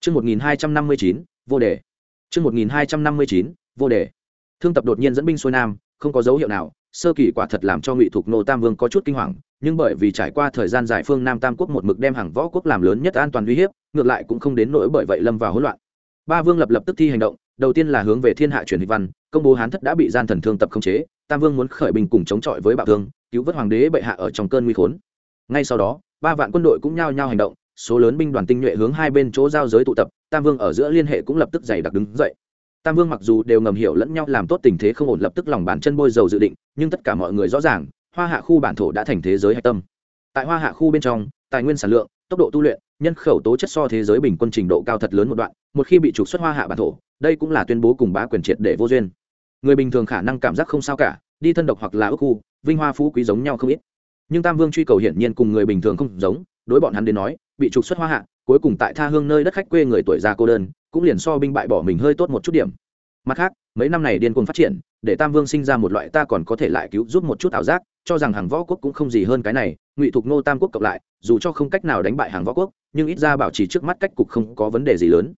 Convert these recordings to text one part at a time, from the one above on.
Chương 1259, vô đề. Chương 1259, vô đề. Thương Tập đột nhiên dẫn binh xuôi nam, không có dấu hiệu nào, sơ kỳ quả thật làm cho Ngụy Thục Nô Tam Vương có chút kinh hoàng, nhưng bởi vì trải qua thời gian dài phương Nam Tam quốc một mực đem hàng võ quốc làm lớn nhất an toàn uy hiếp, ngược lại cũng không đến nỗi bởi vậy lâm vào hỗn loạn. Ba vương lập tức thi hành động, đầu tiên là hướng về thiên hạ truyền hịch văn, công bố Hán thất đã bị gian thần Thương Tập khống chế, Tam Vương muốn khởi binh cùng chống chọi với Bạo Thương, cứu vớt hoàng đế bệ hạ ở trong cơn nguy khốn. Ngay sau đó, 3 vạn quân đội cũng nhao nhao hành động, số lớn binh đoàn tinh nhuệ hướng hai bên chỗ giao giới tụ tập, Tam Vương ở giữa liên hệ cũng lập tức dày đặc đứng dậy. Tam Vương mặc dù đều ngầm hiểu lẫn nhau làm tốt tình thế không ổn, lập tức lòng bàn chân bôi dầu dự định, nhưng tất cả mọi người rõ ràng, Hoa Hạ khu bản thổ đã thành thế giới hạch tâm. Tại Hoa Hạ khu bên trong, tài nguyên sản lượng, tốc độ tu luyện, nhân khẩu tố chất so thế giới bình quân trình độ cao thật lớn một đoạn, một khi bị trục xuất Hoa Hạ bản thổ, đây cũng là tuyên bố cùng bá quyền triệt để vô duyên. Người bình thường khả năng cảm giác không sao cả, đi thân độc hoặc là ước khu, vinh hoa phú quý giống nhau không ít. Nhưng Tam Vương truy cầu hiển nhiên cùng người bình thường không giống, đối bọn hắn đến nói, bị trục xuất Hoa Hạ, cuối cùng tại tha hương nơi đất khách quê người tuổi già cô đơn, cũng liền so binh bại bỏ mình hơi tốt một chút điểm. Mặt khác, mấy năm này điên cuồng phát triển, để Tam Vương sinh ra một loại ta còn có thể lại cứu giúp một chút ảo giác, cho rằng hàng võ quốc cũng không gì hơn cái này, Ngụy Thục Nô Tam quốc cộng lại, dù cho không cách nào đánh bại hàng võ quốc, nhưng ít ra bảo trì trước mắt cách cục không có vấn đề gì lớn.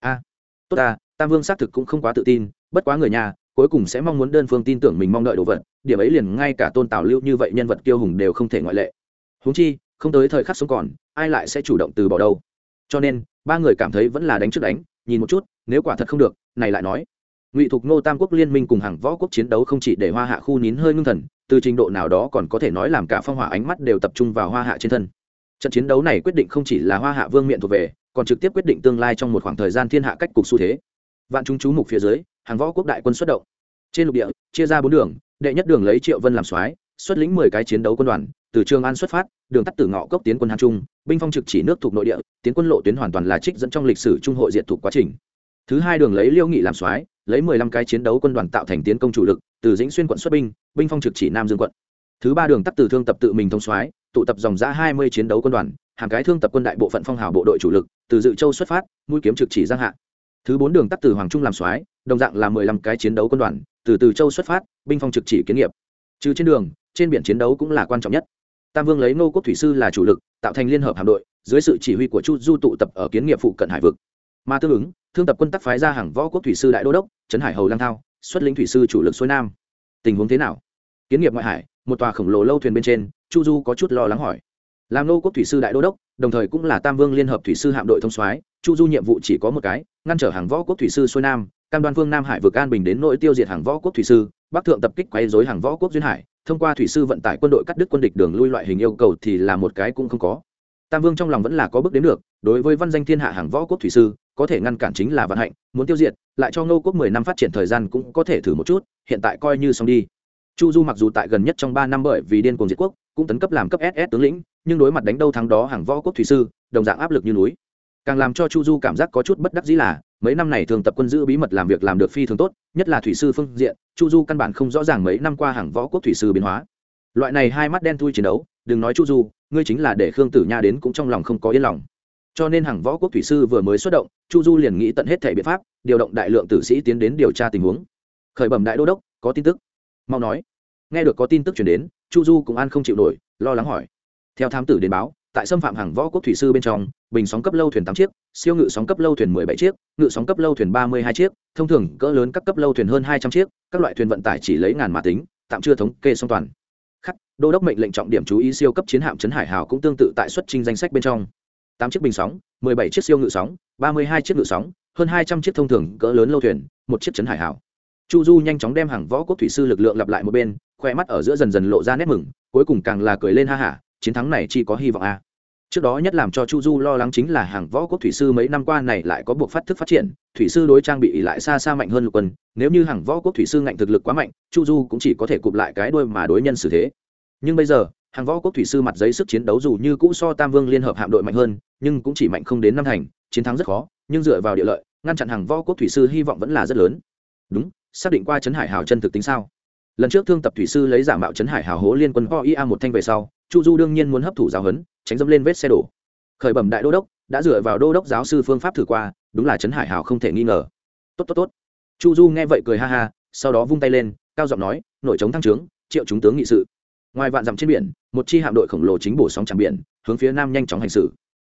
Tốt ta, Tam Vương xác thực cũng không quá tự tin, bất quá người nhà cuối cùng sẽ mong muốn đơn phương tin tưởng mình mong đợi đồ vật, điểm ấy liền ngay cả Tôn Tào Lưu như vậy nhân vật kiêu hùng đều không thể ngoại lệ. Huống chi, không tới thời khắc sống còn, ai lại sẽ chủ động từ bỏ đâu. Cho nên, ba người cảm thấy vẫn là đánh trước đánh, nhìn một chút, nếu quả thật không được, này lại nói. Ngụy Thục Nô Tam quốc liên minh cùng hàng võ quốc chiến đấu không chỉ để Hoa Hạ khu nín hơi ngưng thần, từ trình độ nào đó còn có thể nói làm cả phong hỏa ánh mắt đều tập trung vào Hoa Hạ trên thân. Trận chiến đấu này quyết định không chỉ là Hoa Hạ vương miện thuộc về, còn trực tiếp quyết định tương lai trong một khoảng thời gian thiên hạ cách cục xu thế. Vạn chúng chú mục phía dưới, hàng võ quốc đại quân xuất động. Trên lục địa, chia ra 4 đường, đệ nhất đường lấy Triệu Vân làm soái, xuất lĩnh 10 cái chiến đấu quân đoàn, từ Trường An xuất phát, đường tắt từ Ngọ Cốc tiến quân Hán Trung, binh phong trực chỉ nước thuộc nội địa, tiến quân lộ tuyến hoàn toàn là trích dẫn trong lịch sử trung hội diệt thuộc quá trình. Thứ hai đường lấy Liêu Nghị làm soái, lấy 15 cái chiến đấu quân đoàn tạo thành tiến công chủ lực, từ Dĩnh Xuyên quận xuất binh, binh phong trực chỉ Nam Dương quận. Thứ ba đường tắt từ Thương Tập tự mình thống soái, tụ tập dòng ra 20 chiến đấu quân đoàn, hàng cái Thương Tập quân đại bộ phận phong hào bộ đội chủ lực, từ Dự Châu xuất phát, mũi kiếm trực chỉ Giang Hạ. Thứ bốn đường tắt từ Hoàng Trung làm soái, đồng dạng là 15 cái chiến đấu quân đoàn, từ Từ Châu xuất phát, binh phong trực chỉ Kiến Nghiệp. Trừ trên đường, trên biển chiến đấu cũng là quan trọng nhất. Tam Vương lấy Ngô Quốc thủy sư là chủ lực, tạo thành liên hợp hạm đội, dưới sự chỉ huy của Chu Du tụ tập ở Kiến Nghiệp phụ cận hải vực. Mà tương ứng, Thương Tập quân tắc phái ra hàng võ quốc thủy sư đại đô đốc Trấn Hải Hầu Lang Thao, xuất lĩnh thủy sư chủ lực xuôi nam. Tình huống thế nào? Kiến Nghiệp ngoại hải, một tòa khổng lồ lâu thuyền bên trên, Chu Du có chút lo lắng hỏi. Làm Ngô Quốc thủy sư đại đô đốc, đồng thời cũng là Tam Vương liên hợp thủy sư hạm đội thống soái, Chu Du nhiệm vụ chỉ có một cái, ngăn trở hàng võ quốc thủy sư xuôi nam, cam đoan phương Nam Hải vực an bình đến nỗi tiêu diệt hàng võ quốc thủy sư, Bắc thượng tập kích quấy rối hàng võ quốc duyên hải, thông qua thủy sư vận tải quân đội cắt đứt quân địch đường lui loại hình yêu cầu thì là một cái cũng không có. Tam Vương trong lòng vẫn là có bước đến được, đối với văn danh thiên hạ hàng võ quốc thủy sư, có thể ngăn cản chính là vận hạnh, muốn tiêu diệt, lại cho Ngô Quốc 10 năm phát triển thời gian cũng có thể thử một chút, hiện tại coi như xong đi. Chu Du mặc dù tại gần nhất trong 3 năm bởi vì điên cuồng diệt quốc, cũng tấn cấp làm cấp SS tướng lĩnh, nhưng đối mặt đánh đâu thắng đó hàng võ quốc thủy sư, đồng dạng áp lực như núi. Càng làm cho Chu Du cảm giác có chút bất đắc dĩ là, mấy năm này Thường Tập quân giữ bí mật làm việc làm được phi thường tốt, nhất là thủy sư phương diện, Chu Du căn bản không rõ ràng mấy năm qua hàng võ quốc thủy sư biến hóa. Loại này hai mắt đen thui chiến đấu, đừng nói Chu Du, ngươi chính là để Khương Tử Nha đến cũng trong lòng không có yên lòng. Cho nên hàng võ quốc thủy sư vừa mới xuất động, Chu Du liền nghĩ tận hết thể biện pháp, điều động đại lượng tử sĩ tiến đến điều tra tình huống. Khởi bẩm đại đô đốc, có tin tức. Mau nói. Nghe được có tin tức truyền đến, Chu Du cũng an không chịu nổi, lo lắng hỏi. Theo thám tử đến báo, tại xâm phạm hàng võ quốc thủy sư bên trong, bình sóng cấp lâu thuyền 8 chiếc, siêu ngự sóng cấp lâu thuyền 17 chiếc, ngự sóng cấp lâu thuyền 32 chiếc, thông thường cỡ lớn các cấp lâu thuyền hơn 200 chiếc, các loại thuyền vận tải chỉ lấy ngàn mà tính, tạm chưa thống kê xong toàn. Khắc, đô đốc mệnh lệnh trọng điểm chú ý siêu cấp chiến hạm Trấn Hải Hào cũng tương tự tại xuất trình danh sách bên trong. 8 chiếc bình sóng, 17 chiếc siêu ngự sóng, 32 chiếc ngự sóng, hơn 200 chiếc thông thường cỡ lớn lâu thuyền, một chiếc Trấn Hải Hào. Chu Du nhanh chóng đem hàng võ quốc thủy sư lực lượng lặp lại một bên, khoe mắt ở giữa dần dần lộ ra nét mừng, cuối cùng càng là cười lên ha hả, chiến thắng này chỉ có hy vọng a. Trước đó nhất làm cho Chu Du lo lắng chính là hàng võ quốc thủy sư mấy năm qua này lại có buộc phát thức phát triển, thủy sư đối trang bị lại xa xa mạnh hơn lục quân, nếu như hàng võ quốc thủy sư ngạnh thực lực quá mạnh, Chu Du cũng chỉ có thể cụp lại cái đuôi mà đối nhân xử thế. Nhưng bây giờ, hàng võ quốc thủy sư mặt giấy sức chiến đấu dù như cũ so Tam Vương liên hợp hạm đội mạnh hơn, nhưng cũng chỉ mạnh không đến năm thành, chiến thắng rất khó, nhưng dựa vào địa lợi, ngăn chặn hàng võ quốc thủy sư hy vọng vẫn là rất lớn. Đúng, xác định qua Trấn Hải Hào chân thực tính sao? Lần trước Thương Tập thủy sư lấy giả mạo Trấn Hải Hào hố liên quân OIA một thanh về sau, Chu Du đương nhiên muốn hấp thụ giáo huấn, tránh dẫm lên vết xe đổ. Khởi bẩm đại đô đốc, đã dựa vào đô đốc giáo sư phương pháp thử qua, đúng là Trấn Hải Hào không thể nghi ngờ. Tốt. Chu Du nghe vậy cười ha ha, sau đó vung tay lên, cao giọng nói, nội chống thăng trướng, triệu chúng tướng nghị sự. Ngoài vạn dặm trên biển, một chi hạm đội khổng lồ chính bổ sóng tràn biển, hướng phía nam nhanh chóng hành xử.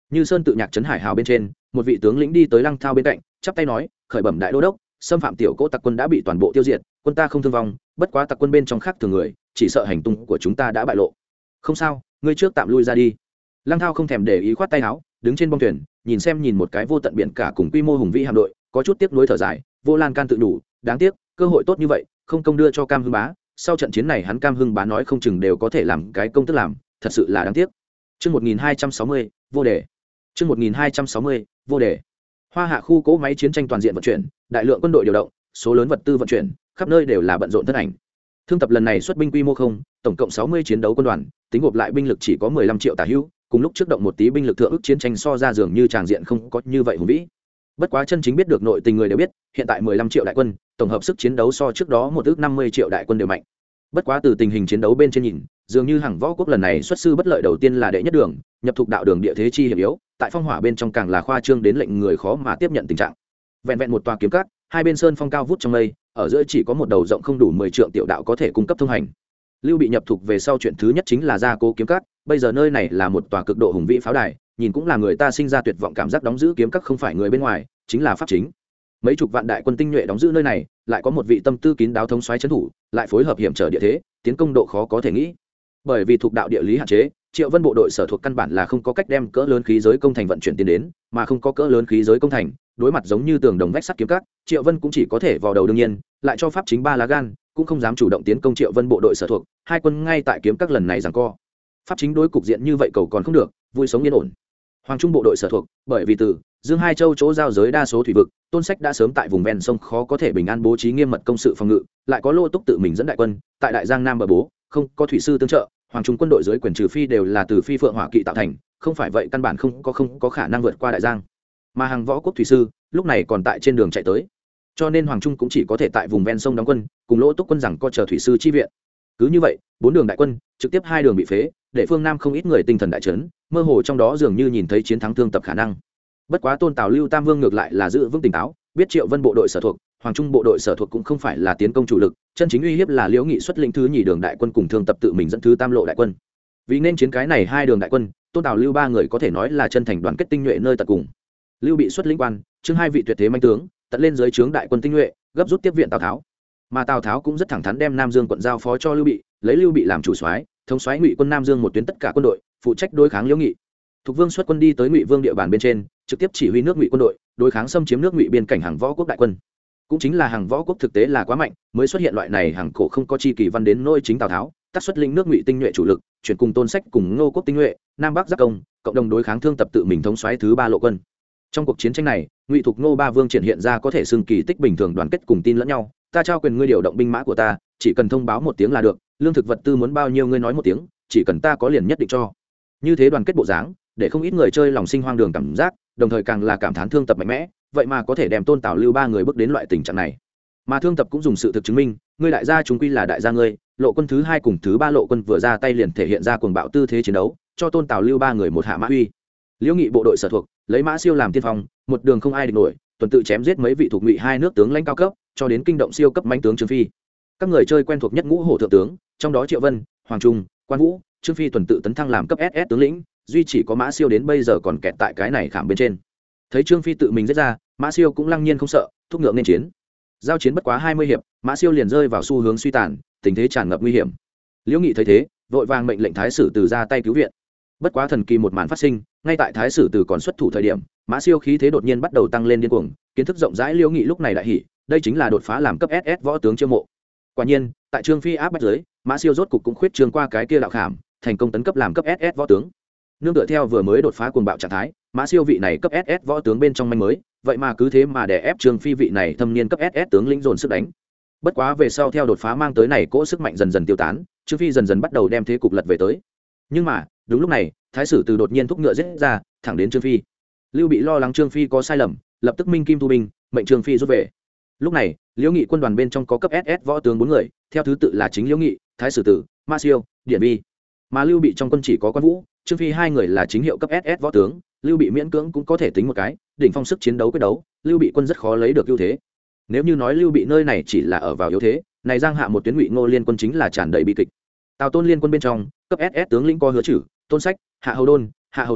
Như Sơn tự nhạc trấn hải hào bên trên, một vị tướng lĩnh đi tới Lăng Thao bên cạnh, chắp tay nói, khởi bẩm đại đô đốc, xâm phạm tiểu cỗ tặc quân đã bị toàn bộ tiêu diệt, quân ta không thương vong, bất quá tặc quân bên trong khác thường người, chỉ sợ hành tung của chúng ta đã bại lộ. Không sao, ngươi trước tạm lui ra đi. Lăng Thao không thèm để ý, khoát tay áo, đứng trên bong thuyền, nhìn một cái vô tận biển cả cùng quy mô hùng vĩ hạm đội, có chút tiếc nuối thở dài, vô lan can tự đủ, đáng tiếc, cơ hội tốt như vậy, không công đưa cho Cam Hưng Bá, sau trận chiến này hắn Cam Hưng Bá nói không chừng đều có thể làm cái công tức làm, thật sự là đáng tiếc. Chương 1260, vô đề. Chương 1260, vô đề. Hoa Hạ khu cỗ máy chiến tranh toàn diện vận chuyển, đại lượng quân đội điều động, số lớn vật tư vận chuyển, khắp nơi đều là bận rộn thân ảnh. Thương tập lần này xuất binh quy mô không, tổng cộng 60 chiến đấu quân đoàn, tính gộp lại binh lực chỉ có 15 triệu tả hữu, cùng lúc trước động một tí binh lực thượng ức chiến tranh so ra dường như tràng diện không có như vậy hùng vĩ. Bất quá chân chính biết được nội tình người đều biết, hiện tại 15 triệu đại quân, tổng hợp sức chiến đấu so trước đó một ước 50 triệu đại quân đều mạnh. Bất quá từ tình hình chiến đấu bên trên nhìn, dường như Hằng Võ Quốc lần này xuất sư bất lợi đầu tiên là đệ nhất đường, nhập thuộc đạo đường địa thế chi hiểm yếu, tại phong hỏa bên trong càng là khoa trương đến lệnh người khó mà tiếp nhận tình trạng. Vẹn vẹn một tòa kiếm cát, hai bên sơn phong cao vút trong mây, ở giữa chỉ có một đầu rộng không đủ 10 trượng tiểu đạo có thể cung cấp thông hành. Lưu Bị nhập thuộc về sau chuyện thứ nhất chính là gia cố kiếm cát, bây giờ nơi này là một tòa cực độ hùng vĩ pháo đài, nhìn cũng là người ta sinh ra tuyệt vọng cảm giác, đóng giữ kiếm cát không phải người bên ngoài, chính là pháp chính. Mấy chục vạn đại quân tinh nhuệ đóng giữ nơi này, lại có một vị tâm tư kín đáo thống soái trấn thủ, lại phối hợp hiểm trở địa thế, tiến công độ khó có thể nghĩ. Bởi vì thuộc đạo địa lý hạn chế, Triệu Vân bộ đội sở thuộc căn bản là không có cách đem cỡ lớn khí giới công thành vận chuyển tiến đến, mà không có cỡ lớn khí giới công thành, đối mặt giống như tường đồng vách sắt kiếm cát, Triệu Vân cũng chỉ có thể vào đầu đương nhiên, lại cho pháp chính ba lá gan, cũng không dám chủ động tiến công Triệu Vân bộ đội sở thuộc, hai quân ngay tại kiếm các lần này giằng co. Pháp chính đối cục diện như vậy cầu còn không được, vui sống yên ổn. Hoàng Trung bộ đội sở thuộc, bởi vì từ Dương Hai Châu chỗ giao giới đa số thủy vực, Tôn Sách đã sớm tại vùng ven sông khó có thể bình an bố trí nghiêm mật công sự phòng ngự, lại có Lô Túc tự mình dẫn đại quân, tại Đại Giang Nam bờ bố, không có thủy sư tương trợ, Hoàng Trung quân đội dưới quyền trừ phi đều là từ phi phượng hỏa kỵ tạo thành, không phải vậy căn bản không có khả năng vượt qua Đại Giang. Mà Hằng Võ Quốc thủy sư lúc này còn tại trên đường chạy tới, cho nên Hoàng Trung cũng chỉ có thể tại vùng ven sông đóng quân, cùng Lô Túc quân rằng có chờ thủy sư chi viện. Cứ như vậy, bốn đường đại quân, trực tiếp hai đường bị phế, để phương Nam không ít người tinh thần đại chấn, mơ hồ trong đó dường như nhìn thấy chiến thắng thương tập khả năng. Bất quá Tôn Tào Lưu Tam Vương ngược lại là giữ vững tỉnh táo, biết Triệu Vân bộ đội sở thuộc, Hoàng Trung bộ đội sở thuộc cũng không phải là tiến công chủ lực, chân chính uy hiếp là Liễu Nghị xuất lĩnh thứ nhì đường đại quân cùng thương tập tự mình dẫn thứ tam lộ đại quân. Vì nên chiến cái này hai đường đại quân, Tôn Tào Lưu ba người có thể nói là chân thành đoàn kết tinh nhuệ nơi tận cùng. Lưu Bị xuất lĩnh quan, chương hai vị tuyệt thế manh tướng, tận lên dưới trướng đại quân tinh nhuệ, gấp rút tiếp viện Tào Tháo. Mà Tào Tháo cũng rất thẳng thắn đem Nam Dương quận giao phó cho Lưu Bị, lấy Lưu Bị làm chủ soái, thống soái Ngụy quân Nam Dương một tuyến tất cả quân đội, phụ trách đối kháng Liễu Nghị. Thục Vương xuất quân đi tới Ngụy Vương địa bàn bên trên, trực tiếp chỉ huy nước Ngụy quân đội, đối kháng xâm chiếm nước Ngụy biên cảnh Hằng Võ Quốc đại quân. Cũng chính là Hằng Võ Quốc thực tế là quá mạnh, mới xuất hiện loại này hàng cổ không có chi kỳ văn đến nôi chính Tào Tháo, tác xuất lĩnh nước Ngụy tinh nhuệ chủ lực, chuyển cùng Tôn Sách cùng Ngô Quốc tinh nhuệ, Nam Bắc giáp công, cộng đồng đối kháng thương tập tự mình thống soái thứ ba lộ quân. Trong cuộc chiến tranh này, Ngụy Thục Ngô ba vương triển hiện ra có thể xưng kỳ tích bình thường đoàn kết cùng tin lẫn nhau, ta trao quyền ngươi điều động binh mã của ta, chỉ cần thông báo một tiếng là được, lương thực vật tư muốn bao nhiêu ngươi nói một tiếng, chỉ cần ta có liền nhất định cho. Như thế đoàn kết bộ dáng, để không ít người chơi lòng sinh hoang đường cảm giác, đồng thời càng là cảm thán thương tập mạnh mẽ, vậy mà có thể đem Tôn Tào Lưu ba người bước đến loại tình trạng này. Mà thương tập cũng dùng sự thực chứng minh, ngươi đại gia chúng quy là đại gia ngươi, lộ quân thứ hai cùng thứ ba lộ quân vừa ra tay liền thể hiện ra cuồng bạo tư thế chiến đấu, cho Tôn Tào Lưu ba người một hạ mã uy. Liễu Nghị bộ đội sở thuộc, lấy Mã Siêu làm tiên phong, một đường không ai địch nổi, tuần tự chém giết mấy vị thuộc Ngụy hai nước tướng lãnh cao cấp, cho đến kinh động siêu cấp mãnh tướng Trương Phi. Các người chơi quen thuộc nhất ngũ hổ thượng tướng, trong đó Triệu Vân, Hoàng Trung, Quan Vũ, Trương Phi tuần tự tấn thăng làm cấp SS tướng lĩnh, duy chỉ có Mã Siêu đến bây giờ còn kẹt tại cái này khảm bên trên. Thấy Trương Phi tự mình giết ra, Mã Siêu cũng lăng nhiên không sợ, thúc ngựa nên chiến. Giao chiến bất quá 20 hiệp, Mã Siêu liền rơi vào xu hướng suy tàn, tình thế tràn ngập nguy hiểm. Liễu Nghị thấy thế, vội vàng mệnh lệnh Thái sử Từ ra tay cứu viện. Bất quá thần kỳ một màn phát sinh, ngay tại Thái sử Từ còn xuất thủ thời điểm, Mã Siêu khí thế đột nhiên bắt đầu tăng lên điên cuồng, kiến thức rộng rãi Liễu Nghị lúc này đại hỉ, đây chính là đột phá làm cấp SS võ tướng chiêu mộ. Quả nhiên, tại Trương Phi áp bách dưới, Mã Siêu rốt cục cũng khuyết trương qua cái kia đạo khảm, thành công tấn cấp làm cấp SS võ tướng. Nương tựa theo vừa mới đột phá cuồng bạo trạng thái, Mã Siêu vị này cấp SS võ tướng bên trong manh mới, vậy mà cứ thế mà đè ép Trương Phi vị này thâm niên cấp SS tướng lĩnh dồn sức đánh. Bất quá về sau theo đột phá mang tới này cỗ sức mạnh dần dần tiêu tán, Trương Phi dần dần bắt đầu đem thế cục lật về tới. Nhưng mà, đúng lúc này, Thái sử Từ đột nhiên thúc ngựa giết ra, thẳng đến Trương Phi. Lưu Bị lo lắng Trương Phi có sai lầm, lập tức minh kim thu binh, mệnh Trương Phi rút về. Lúc này, Liễu Nghị quân đoàn bên trong có cấp SS võ tướng 4 người, theo thứ tự là chính Liễu Nghị, Thái sử Từ, Mã Siêu, Điển Vi. Mà Lưu Bị trong quân chỉ có Quan Vũ, Trương Phi hai người là chính hiệu cấp SS võ tướng, Lưu Bị miễn cưỡng cũng có thể tính một cái, đỉnh phong sức chiến đấu quyết đấu, Lưu Bị quân rất khó lấy được ưu thế. Nếu như nói Lưu Bị nơi này chỉ là ở vào yếu thế, này Giang Hạ một tuyến Ngụy Ngô liên quân chính là tràn đầy bi kịch. Tào Tôn liên quân bên trong, cấp SS tướng lĩnh có Hứa Chử, Tôn Sách, Hạ Hầu Đôn, Hạ Hầu Uyên,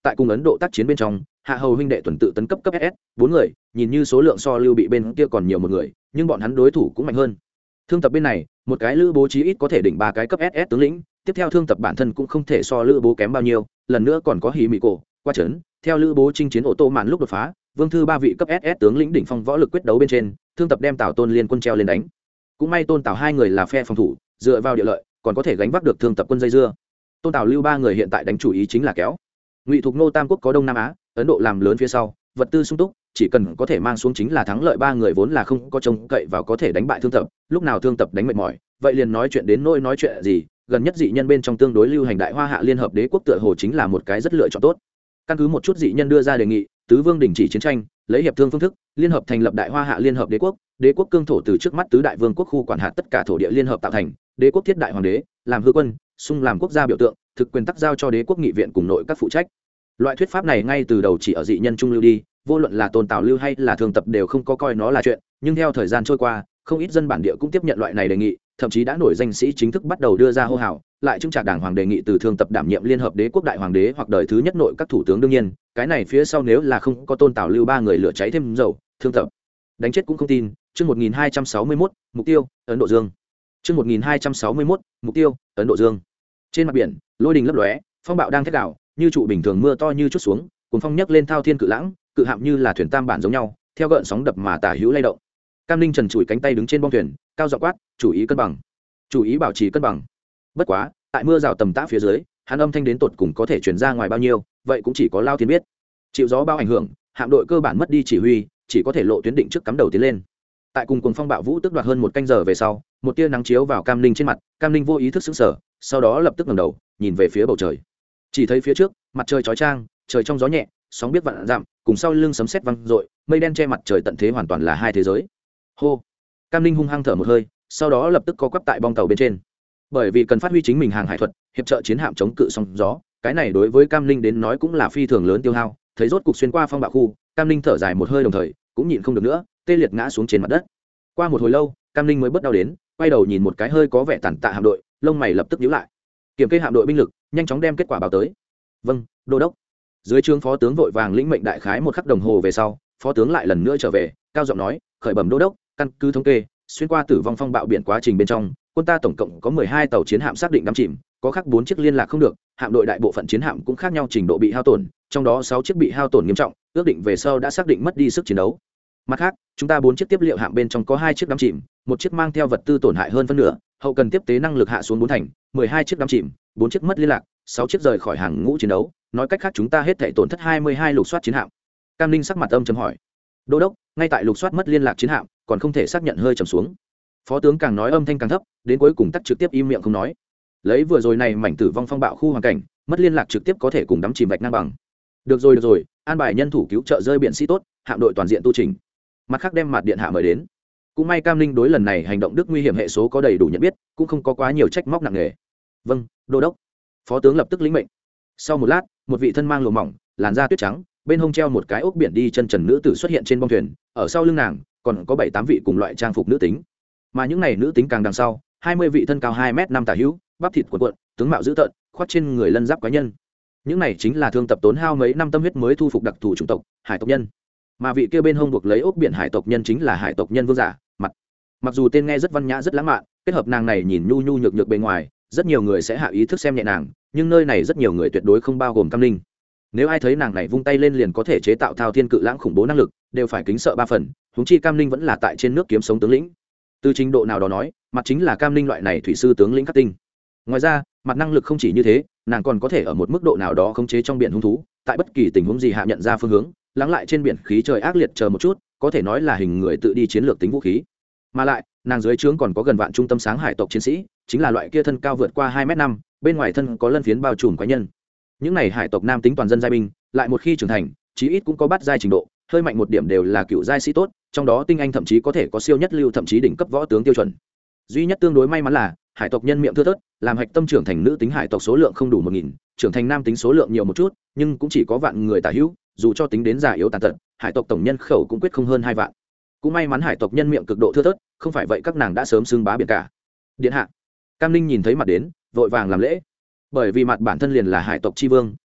tại cùng Ấn Độ tác chiến bên trong, Hạ Hầu huynh đệ tuần tự tấn cấp cấp SS, 4 người, nhìn như số lượng so Lưu Bị bên kia còn nhiều một người, nhưng bọn hắn đối thủ cũng mạnh hơn. Thương Tập bên này, một cái lữ bố chí ít có thể đỉnh 3 cái cấp SS tướng lĩnh, tiếp theo Thương Tập bản thân cũng không thể so lữ bố kém bao nhiêu, lần nữa còn có Hỉ Mị Cổ, qua trấn, theo lữ bố chinh chiến ô tô mạn lúc đột phá, Vương Thư 3 vị cấp SS tướng lĩnh đỉnh phong võ lực quyết đấu bên trên, Thương Tập đem Tào Tôn liên quân treo lên đánh. Cũng may Tôn Tào hai người là phe phòng thủ, dựa vào địa lợi, còn có thể gánh vác được Thương Tập quân dây dưa. Tôn Tào Lưu 3 người hiện tại đánh chủ ý chính là kéo. Ngụy Thục Nô Tam quốc có Đông Nam Á, Ấn Độ làm lớn phía sau, vật tư sung túc, chỉ cần có thể mang xuống chính là thắng lợi. 3 người vốn là không có trông cậy vào có thể đánh bại Thương Tập, lúc nào Thương Tập đánh mệt mỏi, vậy liền nói chuyện đến nỗi nói chuyện gì, gần nhất dị nhân bên trong tương đối lưu hành Đại Hoa Hạ Liên Hợp Đế quốc tựa hồ chính là một cái rất lựa chọn tốt. Căn cứ một chút dị nhân đưa ra đề nghị, tứ vương đình chỉ chiến tranh, lấy hiệp thương phương thức, liên hợp thành lập Đại Hoa Hạ Liên Hợp Đế quốc, đế quốc cương thổ từ trước mắt tứ đại vương quốc khu quản hạt tất cả thổ địa liên hợp tạo thành, đế quốc thiết đại hoàng đế, làm hư quân, xung làm quốc gia biểu tượng, thực quyền tắc giao cho đế quốc nghị viện cùng nội các phụ trách. Loại thuyết pháp này ngay từ đầu chỉ ở dị nhân trung lưu đi, vô luận là Tôn Tào lưu hay là Thương Tập đều không có coi nó là chuyện, nhưng theo thời gian trôi qua, không ít dân bản địa cũng tiếp nhận loại này đề nghị, thậm chí đã nổi danh sĩ chính thức bắt đầu đưa ra hô hào, lại chứng trạc đảng hoàng đề nghị từ Thương Tập đảm nhiệm liên hợp đế quốc đại hoàng đế hoặc đời thứ nhất nội các thủ tướng. Đương nhiên, cái này phía sau nếu là không có Tôn Tào lưu 3 người lửa cháy thêm dầu, Thương Tập đánh chết cũng không tin. Chương 1261, mục tiêu Ấn Độ Dương. Chương 1261, mục tiêu Ấn Độ Dương. Trên mặt biển, lôi đình lấp lóe, phong bạo đang thét đảo, như trụ bình thường mưa to như chút xuống, cuốn phong nhấc lên thao thiên cự lãng, cự hạm như là thuyền tam bản giống nhau, theo gợn sóng đập mà tả hữu lay động. Cam Ninh trần trụi cánh tay đứng trên bong thuyền, cao giọng quát, "Chủ ý cân bằng, chủ ý bảo trì cân bằng." Bất quá, tại mưa rào tầm tã phía dưới, hắn âm thanh đến tột cùng có thể truyền ra ngoài bao nhiêu, vậy cũng chỉ có Lao Thiên biết. Chịu gió bao ảnh hưởng, hạm đội cơ bản mất đi chỉ huy, chỉ có thể lộ tuyến định trước cắm đầu tiến lên. Tại cùng cuồng phong bạo vũ tức đoạt hơn một canh giờ về sau, một tia nắng chiếu vào Cam Ninh trên mặt, Cam Ninh vô ý thức sững sờ, sau đó lập tức ngẩng đầu, nhìn về phía bầu trời. Chỉ thấy phía trước, mặt trời chói chang, trời trong gió nhẹ, sóng biết vạn dặm, cùng sau lưng sấm sét vang dội, mây đen che mặt trời, tận thế hoàn toàn là hai thế giới. Hô. Cam Ninh hung hăng thở một hơi, sau đó lập tức co quắp tại bong tàu bên trên. Bởi vì cần phát huy chính mình hàng hải thuật, hiệp trợ chiến hạm chống cự sóng gió, cái này đối với Cam Ninh đến nói cũng là phi thường lớn tiêu hao. Thấy rốt cục xuyên qua phong bạo khu, Cam Ninh thở dài một hơi, đồng thời cũng nhịn không được nữa, tê liệt ngã xuống trên mặt đất. Qua một hồi lâu, Cam Ninh mới bớt đau đến, quay đầu nhìn một cái hơi có vẻ tàn tạ hạm đội, lông mày lập tức nhíu lại. Kiểm kê hạm đội binh lực, nhanh chóng đem kết quả báo tới. Vâng, đô đốc. Dưới trướng phó tướng vội vàng lĩnh mệnh đại khái một khắc đồng hồ về sau, phó tướng lại lần nữa trở về, cao giọng nói, khởi bẩm đô đốc, căn cứ thống kê, xuyên qua tử vong phong bạo biển quá trình bên trong, quân ta tổng cộng có 12 tàu chiến hạm xác định đắm chìm, có khác 4 chiếc liên lạc không được, hạm đội đại bộ phận chiến hạm cũng khác nhau trình độ bị hao tổn, trong đó 6 chiếc bị hao tổn nghiêm trọng, ước định về sau đã xác định mất đi sức chiến đấu. Mặt khác, chúng ta 4 chiếc tiếp liệu hạm bên trong có 2 chiếc đắm chìm, một chiếc mang theo vật tư tổn hại hơn phân nửa, hậu cần tiếp tế năng lực hạ xuống 4 thành, 12 chiếc đắm chìm, 4 chiếc mất liên lạc, 6 chiếc rời khỏi hàng ngũ chiến đấu, nói cách khác chúng ta hết thảy tổn thất 22 lục soát chiến hạm. Cam Ninh sắc mặt âm trầm hỏi, đô đốc, ngay tại lục soát mất liên lạc chiến hạm, còn không thể xác nhận, hơi trầm xuống. Phó tướng càng nói âm thanh càng thấp, đến cuối cùng tắt trực tiếp im miệng không nói. Lấy vừa rồi này mảnh tử vong phong bạo khu hoàn cảnh, mất liên lạc trực tiếp có thể cùng đắm chìm vạch ngang bằng. Được rồi, an bài nhân thủ cứu trợ rơi biển sĩ tốt, hạm đội toàn diện tu chỉnh. Mặt khác đem mặt điện hạ mời đến. Cũng may Cam Ninh đối lần này hành động đức nguy hiểm hệ số có đầy đủ nhận biết, cũng không có quá nhiều trách móc nặng nề. Vâng, đô đốc. Phó tướng lập tức lĩnh mệnh. Sau một lát, một vị thân mang lụa mỏng, làn da tuyết trắng, bên hông treo một cái ốc biển đi chân trần nữ tử xuất hiện trên bong thuyền, ở sau lưng nàng còn có 7-8 vị cùng loại trang phục nữ tính. Mà những này nữ tính càng đằng sau, 20 vị thân cao 2m5 tả hữu, bắp thịt cuộn, tướng mạo dữ tợn, khoác trên người lân giáp quái nhân. Những này chính là Thương Tập tốn hao mấy năm tâm huyết mới thu phục đặc thù chủng tộc, hải tộc nhân. Mà vị kia bên hông buộc lấy ốc biển hải tộc nhân chính là hải tộc nhân vương giả, mặc dù tên nghe rất văn nhã rất lãng mạn, kết hợp nàng này nhìn nhu nhu nhược nhược bề ngoài, rất nhiều người sẽ hạ ý thức xem nhẹ nàng, nhưng nơi này rất nhiều người tuyệt đối không bao gồm Cam Ninh. Nếu ai thấy nàng này vung tay lên liền có thể chế tạo thao thiên cự lãng khủng bố năng lực, đều phải kính sợ 3 phần, huống chi Cam Ninh vẫn là tại trên nước kiếm sống tướng lĩnh. Từ trình độ nào đó nói, mặt chính là Cam Ninh loại này thủy sư tướng lĩnh cấp tinh. Ngoài ra, mặt năng lực không chỉ như thế, nàng còn có thể ở một mức độ nào đó khống chế trong biển hung thú, tại bất kỳ tình huống gì hạ nhận ra phương hướng, lắng lại trên biển khí trời ác liệt chờ một chút, có thể nói là hình người tự đi chiến lược tính vũ khí. Mà lại, nàng dưới trướng còn có gần vạn trung tâm sáng hải tộc chiến sĩ, chính là loại kia thân cao vượt qua 2m5, bên ngoài thân có lân phiến bao trùm quái nhân. Những này hải tộc nam tính toàn dân giai binh, lại một khi trưởng thành, chí ít cũng có bát giai trình độ, hơi mạnh một điểm đều là cựu giai sĩ tốt, trong đó tinh anh thậm chí có thể có siêu nhất lưu, thậm chí đỉnh cấp võ tướng tiêu chuẩn. Duy nhất tương đối may mắn là hải tộc nhân miệng thưa thớt, làm hạch tâm trưởng thành nữ tính hải tộc số lượng không đủ 1000, trưởng thành nam tính số lượng nhiều một chút, nhưng cũng chỉ có vạn người tả hữu, dù cho tính đến già yếu tàn tật, hải tộc tổng nhân khẩu cũng quyết không hơn 2 vạn. Cũng may mắn hải tộc nhân miệng cực độ thưa thớt, không phải vậy các nàng đã sớm xưng bá biển cả. Điện hạ. Cam Ninh nhìn thấy mặt đến, vội vàng làm lễ. Bởi vì mặt bản thân liền là hải tộc chi vương,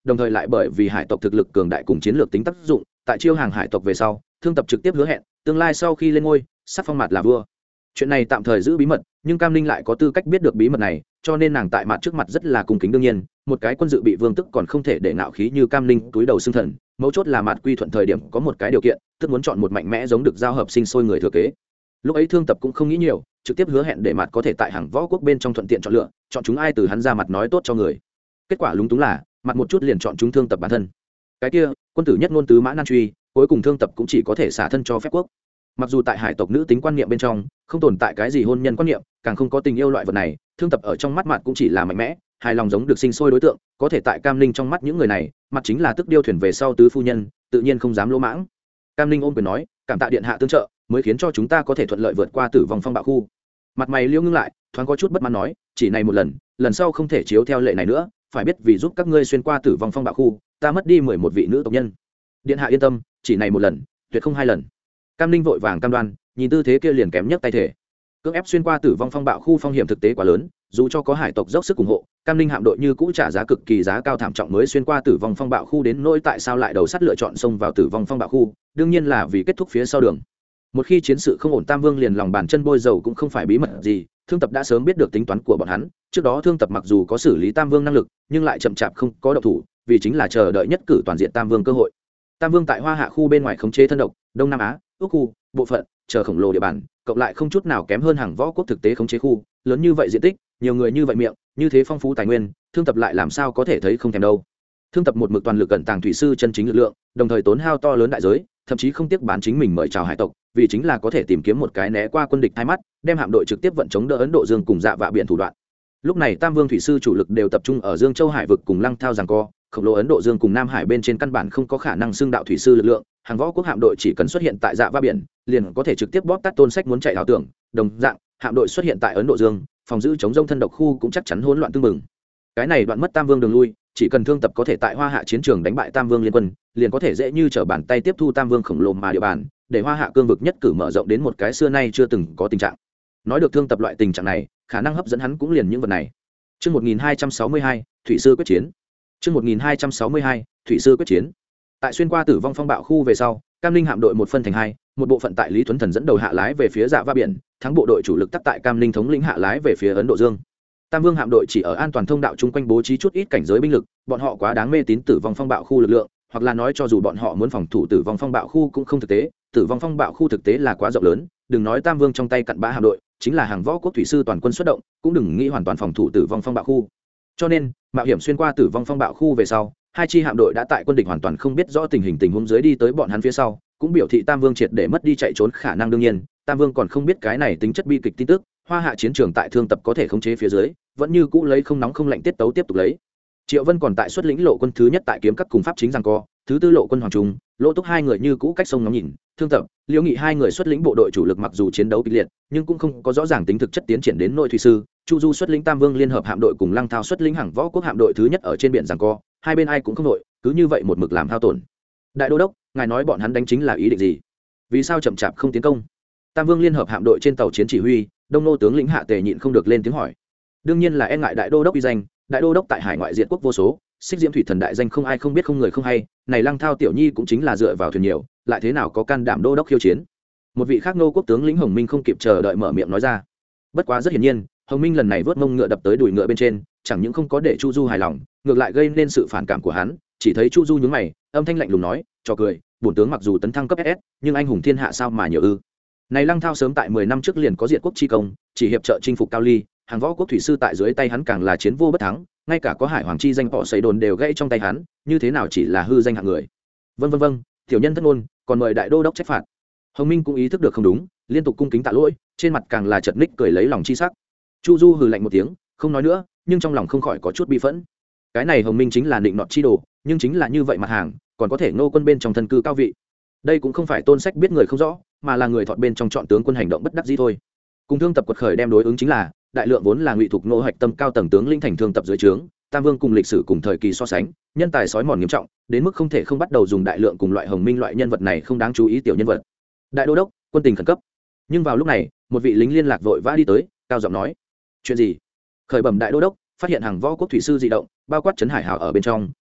đồng thời lại bởi vì hải tộc thực lực cường đại cùng chiến lược tính tác dụng, tại chiêu hàng hải tộc về sau, Thương Tập trực tiếp hứa hẹn tương lai sau khi lên ngôi sắc phong Mạt là vua. Chuyện này tạm thời giữ bí mật, nhưng Cam Linh lại có tư cách biết được bí mật này, cho nên nàng tại Mạt trước mặt rất là cung kính. đương nhiên một cái quân dự bị vương tức còn không thể để ngạo khí như Cam Linh túi đầu xưng thần, mấu chốt là Mạt quy thuận thời điểm có một cái điều kiện, tức muốn chọn một mạnh mẽ giống được giao hợp sinh sôi người thừa kế. Lúc ấy Thương Tập cũng không nghĩ nhiều, trực tiếp hứa hẹn để Mạt có thể tại hàng võ quốc bên trong thuận tiện chọn lựa, chọn chúng ai từ hắn ra mặt nói tốt cho người. Kết quả lúng túng là Mạt một chút liền chọn chúng Thương Tập bản thân. Cái kia quân tử nhất ngôn tứ mã nan truy, cuối cùng Thương Tập cũng chỉ có thể xả thân cho phép quốc. Mặc dù tại hải tộc nữ tính quan niệm bên trong không tồn tại cái gì hôn nhân quan niệm, càng không có tình yêu loại vật này, Thương Tập ở trong mắt Mạt cũng chỉ là mạnh mẽ hài lòng giống được sinh sôi đối tượng, có thể tại Cam Linh trong mắt những người này, Mạt chính là tức điêu thuyền về sau tứ phu nhân, tự nhiên không dám lỗ mãng. Cam Linh ôm quyền nói, cảm tạ điện hạ tương trợ, mới khiến cho chúng ta có thể thuận lợi vượt qua tử vong phong bạo khu. Mặt mày liêu ngưng lại, thoáng có chút bất mãn nói, chỉ này một lần, lần sau không thể chiếu theo lệ này nữa, phải biết vì giúp các ngươi xuyên qua tử vong phong bạo khu, ta mất đi 11 vị nữ tộc nhân. Điện hạ yên tâm, chỉ này một lần, tuyệt không hai lần. Cam Linh vội vàng cam đoan, nhìn tư thế kia liền kém nhất tay thể. Cưỡng ép xuyên qua tử vong phong bạo khu phong hiểm thực tế quá lớn, dù cho có hải tộc dốc sức ủng hộ, Cam Linh hạm đội như cũ trả giá cực kỳ giá cao thảm trọng mới xuyên qua tử vong phong bạo khu. Đến nỗi tại sao lại đầu sắt lựa chọn xông vào tử vong phong bạo khu, đương nhiên là vì kết thúc phía sau đường. Một khi chiến sự không ổn, Tam Vương liền lòng bàn chân bôi dầu cũng không phải bí mật gì, Thương Tập đã sớm biết được tính toán của bọn hắn. Trước đó Thương Tập mặc dù có xử lý Tam Vương năng lực, nhưng lại chậm chạp không có động thủ, vì chính là chờ đợi nhất cử toàn diện Tam Vương cơ hội. Tam Vương tại Hoa Hạ khu bên ngoài khống chế thân độc, Đông Nam Á, Úc khu, bộ phận, chờ khổng lồ địa bàn, cộng lại không chút nào kém hơn hàng võ quốc thực tế khống chế khu, lớn như vậy diện tích, nhiều người như vậy miệng, như thế phong phú tài nguyên, Thương Tập lại làm sao có thể thấy không thèm đâu. Thương Tập một mực toàn lực cẩn tàng thủy sư chân chính lực lượng, đồng thời tốn hao to lớn đại giới, thậm chí không tiếc bán chính mình mời chào hải tộc, vì chính là có thể tìm kiếm một cái né qua quân địch hai mắt, đem hạm đội trực tiếp vận chống đỡ Ấn Độ Dương cùng Dạ Vạ biển thủ đoạn. Lúc này Tam Vương thủy sư chủ lực đều tập trung ở Dương Châu hải vực cùng Lăng Thao giằng co, khổng lồ Ấn Độ Dương cùng Nam Hải bên trên căn bản không có khả năng xưng đạo thủy sư lực lượng, hàng võ quốc hạm đội chỉ cần xuất hiện tại Dạ Vạ biển, liền có thể trực tiếp bóp tắt Tôn Sách muốn chạy ảo tưởng. Đồng dạng, hạm đội xuất hiện tại Ấn Độ Dương, phòng giữ chống rông thân độc khu cũng chắc chắn hỗn loạn tương mừng. Cái này đoạn mất Tam Vương đường lui, chỉ cần Thương Tập có thể tại Hoa Hạ chiến trường đánh bại Tam Vương liên quân, liền có thể dễ như trở bàn tay tiếp thu Tam Vương khổng lồ mà địa bàn, để Hoa Hạ cương vực nhất cử mở rộng đến một cái xưa nay chưa từng có tình trạng. Nói được Thương Tập loại tình trạng này, khả năng hấp dẫn hắn cũng liền những vật này. Chương 1262, thủy sư quyết chiến. Chương 1262, thủy sư quyết chiến. Tại xuyên qua tử vong phong bạo khu về sau, Cam Linh hạm đội một phân thành hai, một bộ phận tại Lý Thuấn Thần dẫn đầu hạ lái về phía Dạ Va biển, thắng bộ đội chủ lực tắc tại Cam Linh thống lĩnh hạ lái về phía Ấn Độ Dương. Tam Vương hạm đội chỉ ở an toàn thông đạo chung quanh bố trí chút ít cảnh giới binh lực, bọn họ quá đáng mê tín tử vong phong bạo khu lực lượng, hoặc là nói cho dù bọn họ muốn phòng thủ tử vong phong bạo khu cũng không thực tế, tử vong phong bạo khu thực tế là quá rộng lớn, đừng nói Tam Vương trong tay cặn bã hạm đội, chính là hàng võ quốc thủy sư toàn quân xuất động, cũng đừng nghĩ hoàn toàn phòng thủ tử vong phong bạo khu. Cho nên, mạo hiểm xuyên qua tử vong phong bạo khu về sau, hai chi hạm đội đã tại quân địch hoàn toàn không biết rõ tình huống dưới đi tới bọn hắn phía sau, cũng biểu thị Tam Vương triệt để mất đi chạy trốn khả năng. đương nhiên, Tam Vương còn không biết cái này tính chất bi kịch tin tức, Hoa Hạ chiến trường tại Thương Tập có thể khống chế phía dưới, vẫn như cũ lấy không nóng không lạnh tiết tấu tiếp tục lấy. Triệu Vân còn tại xuất lĩnh lộ quân thứ nhất tại kiếm các cùng pháp chính giằng co, thứ tư lộ quân hoàng trung, Lỗ Túc hai người như cũ cách sông ngắm nhìn, Thương Tập, Liễu Nghị hai người xuất lĩnh bộ đội chủ lực mặc dù chiến đấu kịch liệt, nhưng cũng không có rõ ràng tính thực chất tiến triển đến nội thủy sư. Chu Du xuất lĩnh Tam Vương liên hợp hạm đội cùng Lăng Thao xuất lĩnh hàng võ quốc hạm đội thứ nhất ở trên biển giằng co, hai bên ai cũng không đội, cứ như vậy một mực làm hao tổn. Đại đô đốc, ngài nói bọn hắn đánh chính là ý định gì? Vì sao chậm chạp không tiến công? Tam Vương liên hợp hạm đội trên tàu chiến chỉ huy, Đông Nô tướng lĩnh Hạ Tề nhịn không được lên tiếng hỏi. Đương nhiên là e ngại đại đô đốc uy danh, đại đô đốc tại hải ngoại diệt quốc vô số, xích diễm thủy thần đại danh không ai không biết không người không hay, này Lăng Thao tiểu nhi cũng chính là dựa vào thuyền nhiều, lại thế nào có can đảm đô đốc khiêu chiến. Một vị khác nô quốc tướng lĩnh Hồng Minh không kịp chờ đợi mở miệng nói ra. Bất quá rất hiển nhiên, Hồng Minh lần này vớt mông ngựa đập tới đùi ngựa bên trên, chẳng những không có để Chu Du hài lòng, ngược lại gây nên sự phản cảm của hắn. Chỉ thấy Chu Du nhướng mày, âm thanh lạnh lùng nói, "Trò cười, bổn tướng mặc dù tấn thăng cấp SS, nhưng anh hùng thiên hạ sao mà nhiều ư?" Này Lăng Thao sớm tại 10 năm trước liền có diệt quốc chi công, chỉ hiệp trợ chinh phục Cao Ly, hàng võ quốc thủy sư tại dưới tay hắn càng là chiến vô bất thắng, ngay cả có hải hoàng chi danh họ xây đồn đều gãy trong tay hắn, như thế nào chỉ là hư danh hạng người. Vâng, tiểu nhân thất ngôn, còn mời đại đô đốc trách phạt. Hồng Minh cũng ý thức được không đúng, liên tục cung kính tạ lỗi, trên mặt càng là chật ních cười lấy lòng chi sắc. Chu Du hừ lạnh một tiếng, không nói nữa, nhưng trong lòng không khỏi có chút bi phẫn. Cái này Hồng Minh chính là định nọt chi đồ, nhưng chính là như vậy mặt hàng, còn có thể nô quân bên trong thân cư cao vị. Đây cũng không phải Tôn Sách biết người không rõ, mà là người thọt bên trong chọn tướng quân hành động bất đắc dĩ thôi. Cùng Thương Tập quật khởi đem đối ứng chính là đại lượng vốn là ngụy thuộc nô hoạch tâm cao tầng tướng lĩnh thành Thương Tập dưới trướng, Tam Vương cùng lịch sử cùng thời kỳ so sánh, nhân tài sói mòn nghiêm trọng, đến mức không thể không bắt đầu dùng đại lượng cùng loại Hồng Minh loại nhân vật này không đáng chú ý tiểu nhân vật. Đại đô đốc, quân tình khẩn cấp. Nhưng vào lúc này, một vị lính liên lạc vội vã đi tới, cao giọng nói: "Chuyện gì?" Khởi bẩm đại đô đốc, phát hiện hàng võ quốc thủy sư dị động, bao quát trấn hải hào ở bên trong,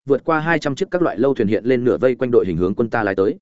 vượt qua 200 chiếc các loại lâu thuyền hiện lên nửa vây quanh đội hình hướng quân ta lái tới.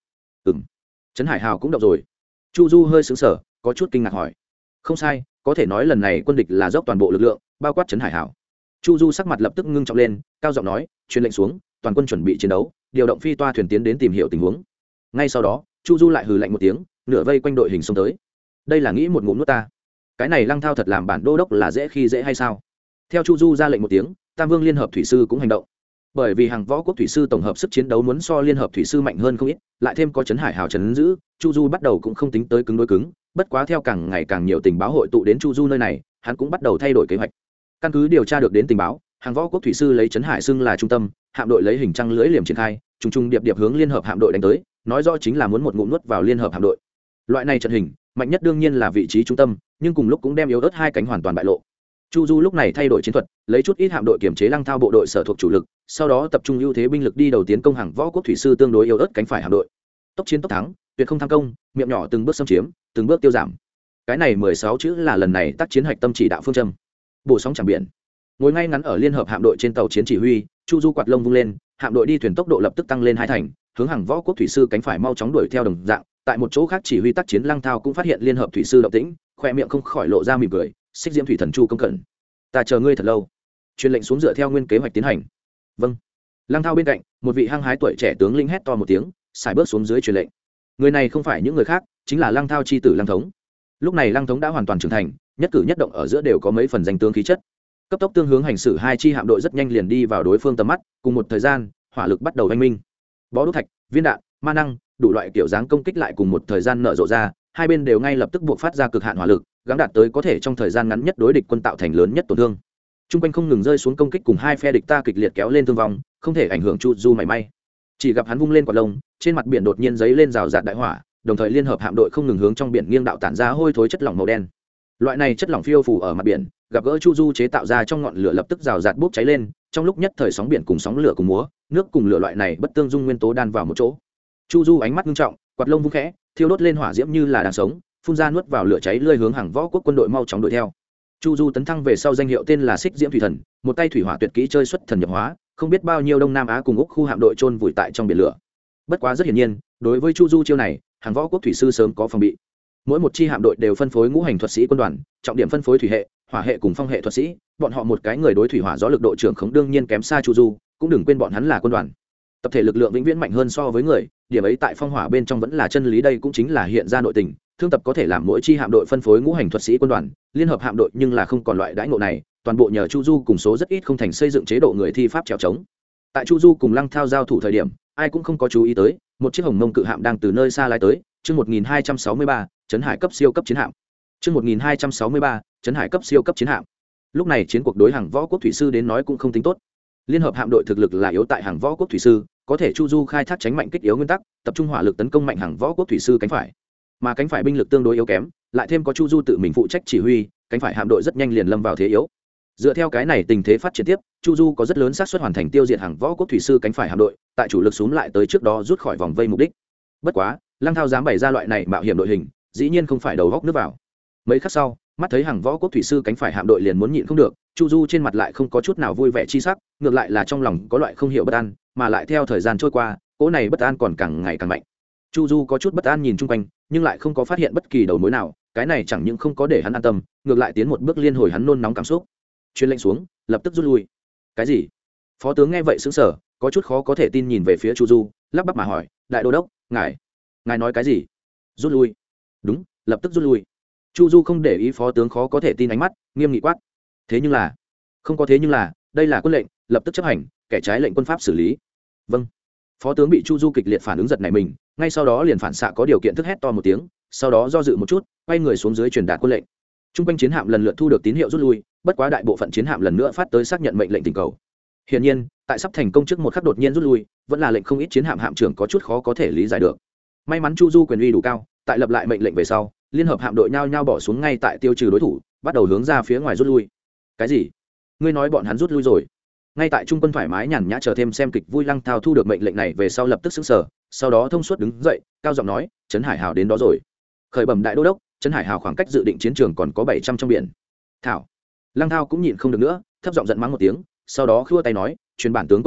Trấn Hải Hào cũng động rồi. Chu Du hơi sững sờ, có chút kinh ngạc hỏi. Không sai, có thể nói lần này quân địch là dốc toàn bộ lực lượng, bao quát Trấn Hải Hào. Chu Du sắc mặt lập tức ngưng trọng lên, cao giọng nói, truyền lệnh xuống, toàn quân chuẩn bị chiến đấu, điều động phi toa thuyền tiến đến tìm hiểu tình huống. Ngay sau đó, Chu Du lại hừ lạnh một tiếng, nửa vây quanh đội hình xông tới. Đây là nghĩ một ngụm nuốt ta. Cái này Lăng Thao thật làm bản đô đốc là dễ khi dễ hay sao? Theo Chu Du ra lệnh một tiếng, Tam Vương Liên hợp thủy sư cũng hành động. Bởi vì hàng võ quốc thủy sư tổng hợp sức chiến đấu muốn so liên hợp thủy sư mạnh hơn không ít, lại thêm có Trấn Hải Hào trấn giữ, Chu Du bắt đầu cũng không tính tới cứng đối cứng, bất quá theo càng ngày càng nhiều tình báo hội tụ đến Chu Du nơi này, hắn cũng bắt đầu thay đổi kế hoạch. Căn cứ điều tra được đến tình báo, hàng võ quốc thủy sư lấy Trấn Hải xưng là trung tâm, hạm đội lấy hình trăng lưỡi liềm triển khai, trùng trùng điệp điệp hướng liên hợp hạm đội đánh tới, nói rõ chính là muốn một ngụm nuốt vào liên hợp hạm đội. Loại này trận hình, mạnh nhất đương nhiên là vị trí trung tâm, nhưng cùng lúc cũng đem yếu ớt hai cánh hoàn toàn bại lộ. Chu Du lúc này thay đổi chiến thuật, lấy chút ít hạm đội kiểm chế Lăng Thao bộ đội sở thuộc chủ lực, sau đó tập trung ưu thế binh lực đi đầu tiến công hàng võ quốc thủy sư tương đối yếu ớt cánh phải hạm đội. Tốc chiến tốc thắng, tuyệt không tham công, miệng nhỏ từng bước xâm chiếm, từng bước tiêu giảm. Cái này 16 chữ là lần này tác chiến hạch tâm chỉ đạo phương châm. Bổ sóng chẳng biển. Ngồi ngay ngắn ở liên hợp hạm đội trên tàu chiến chỉ huy, Chu Du quạt lông vung lên, hạm đội đi thuyền tốc độ lập tức tăng lên 2 thành, hướng hàng võ quốc thủy sư cánh phải mau chóng đuổi theo đồng dạng. Tại một chỗ khác chỉ huy tác chiến Lăng Thao cũng phát hiện liên hợp thủy sư động tĩnh, khoe miệng không khỏi lộ ra mỉm cười, xích diễm thủy thần Chu công cẩn. Ta chờ ngươi thật lâu. Truyền lệnh xuống dựa theo nguyên kế hoạch tiến hành. Vâng. Lăng Thao bên cạnh, một vị hăng hái tuổi trẻ tướng lĩnh hét to một tiếng, xài bước xuống dưới truyền lệnh. Người này không phải những người khác, chính là Lăng Thao chi tử Lăng Thống. Lúc này Lăng Thống đã hoàn toàn trưởng thành, nhất cử nhất động ở giữa đều có mấy phần danh tướng khí chất. Cấp tốc tương hướng hành xử hai chi hạm đội rất nhanh liền đi vào đối phương tầm mắt, cùng một thời gian, hỏa lực bắt đầu oanh minh. Bó đốt thạch, viên đạn, ma năng, đủ loại kiểu dáng công kích lại cùng một thời gian nở rộ ra, hai bên đều ngay lập tức buộc phát ra cực hạn hỏa lực, gắng đạt tới có thể trong thời gian ngắn nhất đối địch quân tạo thành lớn nhất tổn thương. Trung quanh không ngừng rơi xuống công kích cùng hai phe địch ta kịch liệt kéo lên thương vong, không thể ảnh hưởng Chu Du mảy may. Chỉ gặp hắn vung lên quả lông, trên mặt biển đột nhiên giấy lên rào rạt đại hỏa, đồng thời liên hợp hạm đội không ngừng hướng trong biển nghiêng đạo tản ra hôi thối chất lỏng màu đen. Loại này chất lỏng phiêu phù ở mặt biển, gặp gỡ Chu Du chế tạo ra trong ngọn lửa lập tức rào rạt bốc cháy lên, trong lúc nhất thời sóng biển cùng sóng lửa cùng múa, nước cùng lửa loại này bất tương dung nguyên tố đan vào một chỗ. Chu Du ánh mắt nghiêm trọng, quạt lông vung khẽ, thiêu đốt lên hỏa diễm như là đang sống, phun ra nuốt vào lửa cháy lơi hướng hàng võ quốc quân đội mau chóng đuổi theo. Chu Du tấn thăng về sau danh hiệu tên là Xích Diễm Thủy Thần, một tay thủy hỏa tuyệt kỹ chơi xuất thần nhập hóa, không biết bao nhiêu Đông Nam Á cùng Úc khu hạm đội chôn vùi tại trong biển lửa. Bất quá rất hiển nhiên, đối với Chu Du chiêu này, hàng võ quốc thủy sư sớm có phòng bị. Mỗi một chi hạm đội đều phân phối ngũ hành thuật sĩ quân đoàn, trọng điểm phân phối thủy hệ, hỏa hệ cùng phong hệ thuật sĩ, bọn họ một cái người đối thủy hỏa gió lực độ trưởng khống đương nhiên kém xa Chu Du, cũng đừng quên bọn hắn là quân đoàn. Tập thể lực lượng vĩnh viễn mạnh hơn so với người, điểm ấy tại phong hỏa bên trong vẫn là chân lý, đây cũng chính là hiện ra nội tình. Thương tập có thể làm mỗi chi hạm đội phân phối ngũ hành thuật sĩ quân đoàn, liên hợp hạm đội nhưng là không còn loại đãi ngộ này, toàn bộ nhờ Chu Du cùng số rất ít không thành xây dựng chế độ người thi pháp trèo trống. Tại Chu Du cùng Lăng Thao giao thủ thời điểm, ai cũng không có chú ý tới, một chiếc hồng mông cự hạm đang từ nơi xa lái tới, chương 1263, Trấn Hải cấp siêu cấp chiến hạm. Chương 1263, Trấn Hải cấp siêu cấp chiến hạm. Lúc này chiến cuộc đối hàng võ quốc thủy sư đến nói cũng không tính tốt. Liên hợp hạm đội thực lực là yếu tại hàng võ quốc thủy sư, có thể Chu Du khai thác tránh mạnh kích yếu nguyên tắc, tập trung hỏa lực tấn công mạnh hàng võ quốc thủy sư cánh phải. Mà cánh phải binh lực tương đối yếu kém, lại thêm có Chu Du tự mình phụ trách chỉ huy, cánh phải hạm đội rất nhanh liền lâm vào thế yếu. Dựa theo cái này tình thế phát triển tiếp, Chu Du có rất lớn xác suất hoàn thành tiêu diệt hàng võ quốc thủy sư cánh phải hạm đội, tại chủ lực xuống lại tới trước đó rút khỏi vòng vây mục đích. Bất quá, Lăng Thao dám bày ra loại này mạo hiểm đội hình, dĩ nhiên không phải đầu góc nước vào. Mấy khắc sau, mắt thấy hàng võ quốc thủy sư cánh phải hạm đội liền muốn nhịn không được, Chu Du trên mặt lại không có chút nào vui vẻ chi sắc, ngược lại là trong lòng có loại không hiểu bất an, mà lại theo thời gian trôi qua, cỗ này bất an còn càng ngày càng mạnh. Chu Du có chút bất an nhìn chung quanh, nhưng lại không có phát hiện bất kỳ đầu mối nào, cái này chẳng những không có để hắn an tâm, ngược lại tiến một bước liên hồi hắn nôn nóng cảm xúc. Truyền lệnh xuống, lập tức rút lui. Cái gì? Phó tướng nghe vậy sững sờ, có chút khó có thể tin nhìn về phía Chu Du, lắp bắp mà hỏi, đại đô đốc, ngài nói cái gì? Rút lui? Đúng, lập tức rút lui. Chu Du không để ý phó tướng khó có thể tin ánh mắt, nghiêm nghị quát. Thế nhưng là, không có thế nhưng là, đây là quân lệnh, lập tức chấp hành, kẻ trái lệnh quân pháp xử lý. Vâng. Phó tướng bị Chu Du kịch liệt phản ứng giật này mình, ngay sau đó liền phản xạ có điều kiện thức hét to một tiếng, sau đó do dự một chút, quay người xuống dưới truyền đạt quân lệnh. Trung quanh chiến hạm lần lượt thu được tín hiệu rút lui, bất quá đại bộ phận chiến hạm lần nữa phát tới xác nhận mệnh lệnh tình cầu. Hiển nhiên, tại sắp thành công trước một khắc đột nhiên rút lui, vẫn là lệnh không ít chiến hạm hạm trưởng có chút khó có thể lý giải được. May mắn Chu Du quyền uy đủ cao, tại lập lại mệnh lệnh về sau, liên hợp hạm đội nhao nhao bỏ xuống ngay tại tiêu trừ đối thủ, bắt đầu hướng ra phía ngoài rút lui. Cái gì? Ngươi nói bọn hắn rút lui rồi? Ngay tại trung quân thoải mái nhàn nhã chờ thêm xem kịch vui Lăng Thao thu được mệnh lệnh này về sau lập tức sững sờ, sau đó thông suốt đứng dậy, cao giọng nói, Trấn Hải Hào đến đó rồi. Khởi bẩm đại đô đốc, Trấn Hải Hào khoảng cách dự định chiến trường còn có 700 trong biển. Thảo. Lăng Thao cũng nhịn không được nữa, thấp giọng giận mắng một tiếng, sau đó khua tay nói, truyền bản tướng quân lệnh,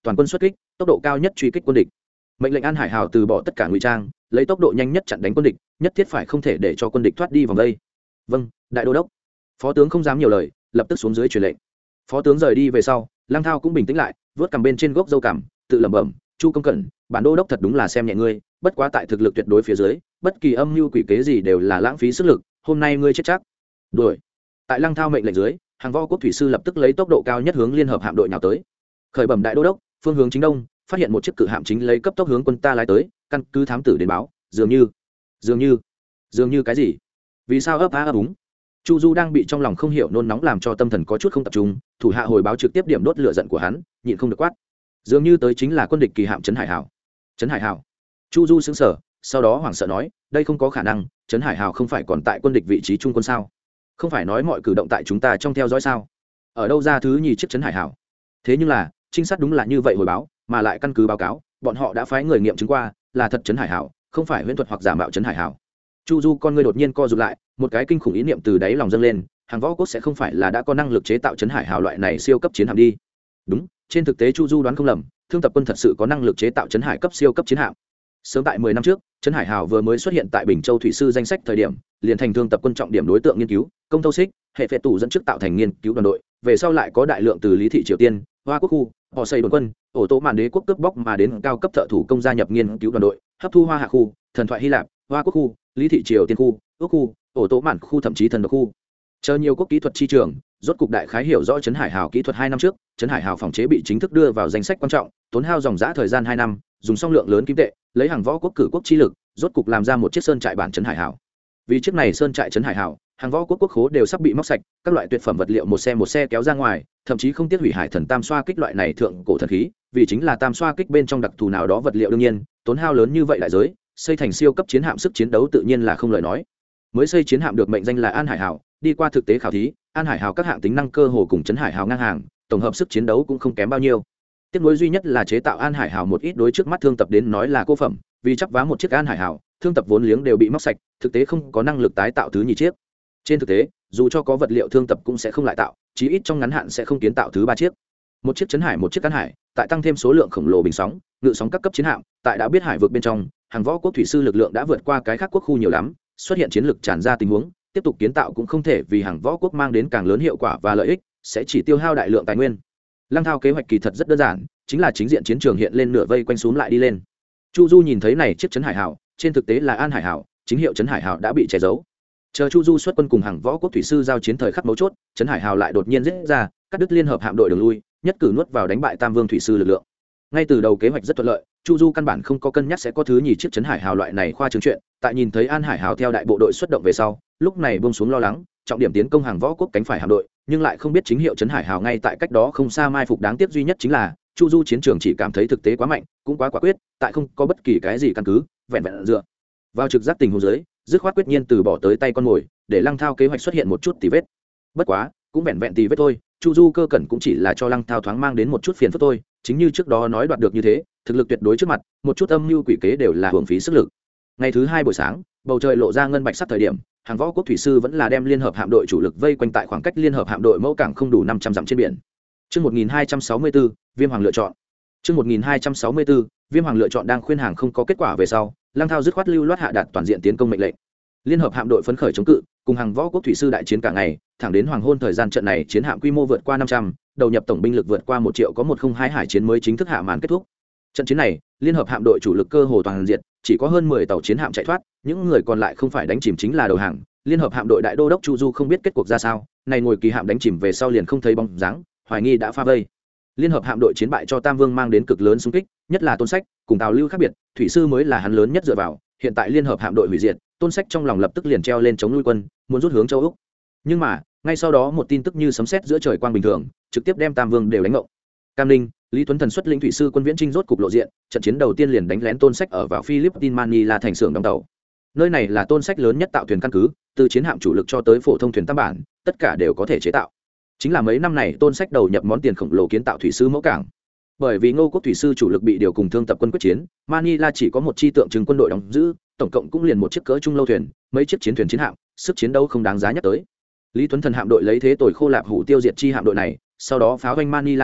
toàn quân xuất kích, tốc độ cao nhất truy kích quân địch. Mệnh lệnh An Hải Hào từ bỏ tất cả ngụy trang, lấy tốc độ nhanh nhất chặn đánh quân địch, nhất thiết phải không thể để cho quân địch thoát đi vòng đây. Vâng, đại đô đốc. Phó tướng không dám nhiều lời, lập tức xuống dưới truyền lệnh. Phó tướng rời đi về sau, Lăng Thao cũng bình tĩnh lại, vớt cằm bên trên gốc râu cằm, tự lẩm bẩm, Chu Công Cẩn, bản đô đốc thật đúng là xem nhẹ ngươi, bất quá tại thực lực tuyệt đối phía dưới, bất kỳ âm mưu quỷ kế gì đều là lãng phí sức lực, hôm nay ngươi chết chắc. Đuổi. Tại Lăng Thao mệnh lệnh dưới, hàng võ quốc thủy sư lập tức lấy tốc độ cao nhất hướng liên hợp hạm đội nhào tới. Khởi bẩm đại đô đốc, phương hướng chính đông, phát hiện một chiếc cự hạm chính lấy cấp tốc hướng quân ta lái tới, căn cứ thám tử đến báo, dường như cái gì? Vì sao ấp á ấp úng? Chu Du đang bị trong lòng không hiểu nôn nóng làm cho tâm thần có chút không tập trung, thủ hạ hồi báo trực tiếp điểm đốt lửa giận của hắn, nhịn không được quát. Dường như tới chính là quân địch kỳ hạm Trấn Hải Hào. Trấn Hải Hào? Chu Du sững sờ, sau đó hoảng sợ nói, đây không có khả năng, Trấn Hải Hào không phải còn tại quân địch vị trí trung quân sao? Không phải nói mọi cử động tại chúng ta trong theo dõi sao? Ở đâu ra thứ nhì chiếc Trấn Hải Hào? Thế nhưng là, trinh sát đúng là như vậy hồi báo, mà lại căn cứ báo cáo, bọn họ đã phái người nghiệm chứng qua, là thật Trấn Hải Hào, không phải huyễn thuật hoặc giả mạo Trấn Hải Hào. Chu Du con ngươi đột nhiên co rụt lại, một cái kinh khủng ý niệm từ đáy lòng dâng lên, hàng võ quốc sẽ không phải là đã có năng lực chế tạo Trấn Hải Hào loại này siêu cấp chiến hạm đi. Đúng, trên thực tế Chu Du đoán không lầm, Thương Tập Quân thật sự có năng lực chế tạo Trấn Hải cấp siêu cấp chiến hạm. Sớm tại 10 năm trước, Trấn Hải Hào vừa mới xuất hiện tại Bình Châu thủy sư danh sách thời điểm, liền thành Thương Tập Quân trọng điểm đối tượng nghiên cứu, công thâu xích, hệ phệ tủ dẫn trước tạo thành nghiên cứu đoàn đội, về sau lại có đại lượng từ Lý thị Triều Tiên, Hoa Quốc khu, họ xây đồn quân, ổ tố màn đế quốc cướp bóc mà đến cao cấp thợ thủ công gia nhập nghiên cứu đoàn đội, hấp thu Hoa Hạ khu, thần thoại Hy Lạp, Hoa Quốc khu, Lý thị Triều Tiên khu, ước khu, ổ tố màn khu thậm chí thần độc khu. Chờ nhiều quốc kỹ thuật chi trường, rốt cục đại khái hiểu rõ Trấn Hải Hào kỹ thuật 2 năm trước, Trấn Hải Hào phòng chế bị chính thức đưa vào danh sách quan trọng, tốn hao dòng dã thời gian 2 năm, dùng song lượng lớn kim tệ, lấy hàng võ quốc cử quốc chi lực, rốt cục làm ra một chiếc sơn trại bản Trấn Hải Hào. Vì chiếc này sơn trại Trấn Hải Hào, hàng võ quốc quốc khố đều sắp bị móc sạch, các loại tuyệt phẩm vật liệu một xe kéo ra ngoài, thậm chí không tiếc hủy hải thần tam xoa kích loại này thượng cổ thần khí, vì chính là tam xoa kích bên trong đặc thù nào đó vật liệu đương nhiên, tốn hao lớn như vậy đại giới, xây thành siêu cấp chiến hạm sức chiến đấu tự nhiên là không lời nói. Mới xây chiến hạm được mệnh danh là An Hải Hào, đi qua thực tế khảo thí, An Hải Hào các hạng tính năng cơ hồ cùng Trấn Hải Hào ngang hàng, tổng hợp sức chiến đấu cũng không kém bao nhiêu. Tiếc nuối duy nhất là chế tạo An Hải Hào một ít đối trước mắt Thương Tập đến nói là cô phẩm, vì chắp vá một chiếc An Hải Hào, Thương Tập vốn liếng đều bị móc sạch, thực tế không có năng lực tái tạo thứ nhì chiếc. Trên thực tế, dù cho có vật liệu Thương Tập cũng sẽ không lại tạo, chí ít trong ngắn hạn sẽ không kiến tạo thứ 3 chiếc. Một chiếc Trấn Hải, một chiếc An Hải, tại tăng thêm số lượng khổng lồ bình sóng, ngự sóng các cấp chiến hạm, tại đã biết hải vực bên trong, hàng võ quốc thủy sư lực lượng đã vượt qua cái khác quốc khu nhiều lắm, xuất hiện chiến lược tràn ra tình huống, tiếp tục kiến tạo cũng không thể vì hàng võ quốc mang đến càng lớn hiệu quả và lợi ích, sẽ chỉ tiêu hao đại lượng tài nguyên. Lăng Thao kế hoạch kỳ thật rất đơn giản, chính là chính diện chiến trường hiện lên nửa vây quanh xuống lại đi lên. Chu Du nhìn thấy này chiếc Trấn Hải Hào, trên thực tế là An Hải Hào, chính hiệu Trấn Hải Hào đã bị che giấu. Chờ Chu Du xuất quân cùng hàng võ quốc thủy sư giao chiến thời khắc mấu chốt, Trấn Hải Hào lại đột nhiên giết ra, cắt đứt liên hợp hạm đội đường lui, nhất cử nuốt vào đánh bại Tam Vương thủy sư lực lượng. Ngay từ đầu kế hoạch rất thuận lợi, Chu Du căn bản không có cân nhắc sẽ có thứ nhì chiếc Trấn Hải Hào loại này khoa trương chuyện, tại nhìn thấy An Hải Hào theo đại bộ đội xuất động về sau, lúc này buông xuống lo lắng, trọng điểm tiến công hàng võ quốc cánh phải hạm đội, nhưng lại không biết chính hiệu Trấn Hải Hào ngay tại cách đó không xa mai phục. Đáng tiếc duy nhất chính là Chu Du chiến trường chỉ cảm thấy thực tế quá mạnh, cũng quá quả quyết, tại không có bất kỳ cái gì căn cứ, vẹn vẹn dựa vào trực giác tình huống dưới, dứt khoát quyết nhiên từ bỏ tới tay con mồi, để Lăng Thao kế hoạch xuất hiện một chút tì vết. Bất quá, cũng vẹn vẹn tì vết thôi, Chu Du cơ cẩn cũng chỉ là cho Lăng Thao thoáng mang đến một chút phiền phức thôi, chính như trước đó nói đoạt được như thế, thực lực tuyệt đối trước mặt, một chút âm mưu quỷ kế đều là hưởng phí sức lực. Ngày thứ 2 buổi sáng, bầu trời lộ ra ngân bạch sắc thời điểm, hàng võ quốc thủy sư vẫn là đem liên hợp hạm đội chủ lực vây quanh tại khoảng cách liên hợp hạm đội mẫu cảng không đủ 500 dặm trên biển. Chương 1264, Viêm Hoàng lựa chọn. Chương 1264, Viêm Hoàng lựa chọn đang khuyên hàng không có kết quả về sau, Lăng Thao dứt khoát lưu loát hạ đạt toàn diện tiến công mệnh lệnh. Liên hợp hạm đội phấn khởi chống cự, cùng hàng võ quốc thủy sư đại chiến cả ngày, thẳng đến hoàng hôn thời gian trận này chiến hạm quy mô vượt qua 500, đầu nhập tổng binh lực vượt qua 1 triệu có 102 hải chiến mới chính thức hạ màn kết thúc. Trận chiến này, liên hợp hạm đội chủ lực cơ hồ toàn diện, chỉ có hơn 10 tàu chiến hạm chạy thoát, những người còn lại không phải đánh chìm chính là đầu hàng. Liên hợp hạm đội đại đô đốc Chu Du không biết kết cuộc ra sao, này ngồi kỳ hạm đánh chìm về sau liền không thấy bóng dáng, hoài nghi đã phá vây. Liên hợp hạm đội chiến bại cho Tam Vương mang đến cực lớn xung kích, nhất là Tôn Sách, cùng Tào Lưu khác biệt, thủy sư mới là hắn lớn nhất dựa vào, hiện tại liên hợp hạm đội hủy diệt, Tôn Sách trong lòng lập tức liền treo lên chống lui quân, muốn rút hướng châu Úc. Nhưng mà, ngay sau đó một tin tức như sấm sét giữa trời quang bình thường, trực tiếp đem Tam Vương đều đánh ngộng. Cam Ninh, Lý Tuấn Thần xuất lĩnh thủy sư quân viễn chinh rốt cục lộ diện, trận chiến đầu tiên liền đánh lén Tôn Sách ở vào Philippines Manila thành xưởng đóng tàu. Nơi này là Tôn Sách lớn nhất tạo thuyền căn cứ, từ chiến hạm chủ lực cho tới phổ thông thuyền tam bản, tất cả đều có thể chế tạo. Chính là mấy năm này Tôn Sách đầu nhập món tiền khổng lồ kiến tạo thủy sư mẫu cảng. Bởi vì Ngô quốc thủy sư chủ lực bị điều cùng Thương Tập quân quyết chiến, Manila chỉ có một chi tượng trưng quân đội đóng giữ, tổng cộng cũng liền một chiếc cỡ trung lâu thuyền, mấy chiếc chiến thuyền chiến hạm, sức chiến đấu không đáng giá nhắc tới. Lý Tuấn Thần hạm đội lấy thế tồi khô lạp hủ tiêu diệt chi hạm đội này, sau đó pháo vanh Manila cảng,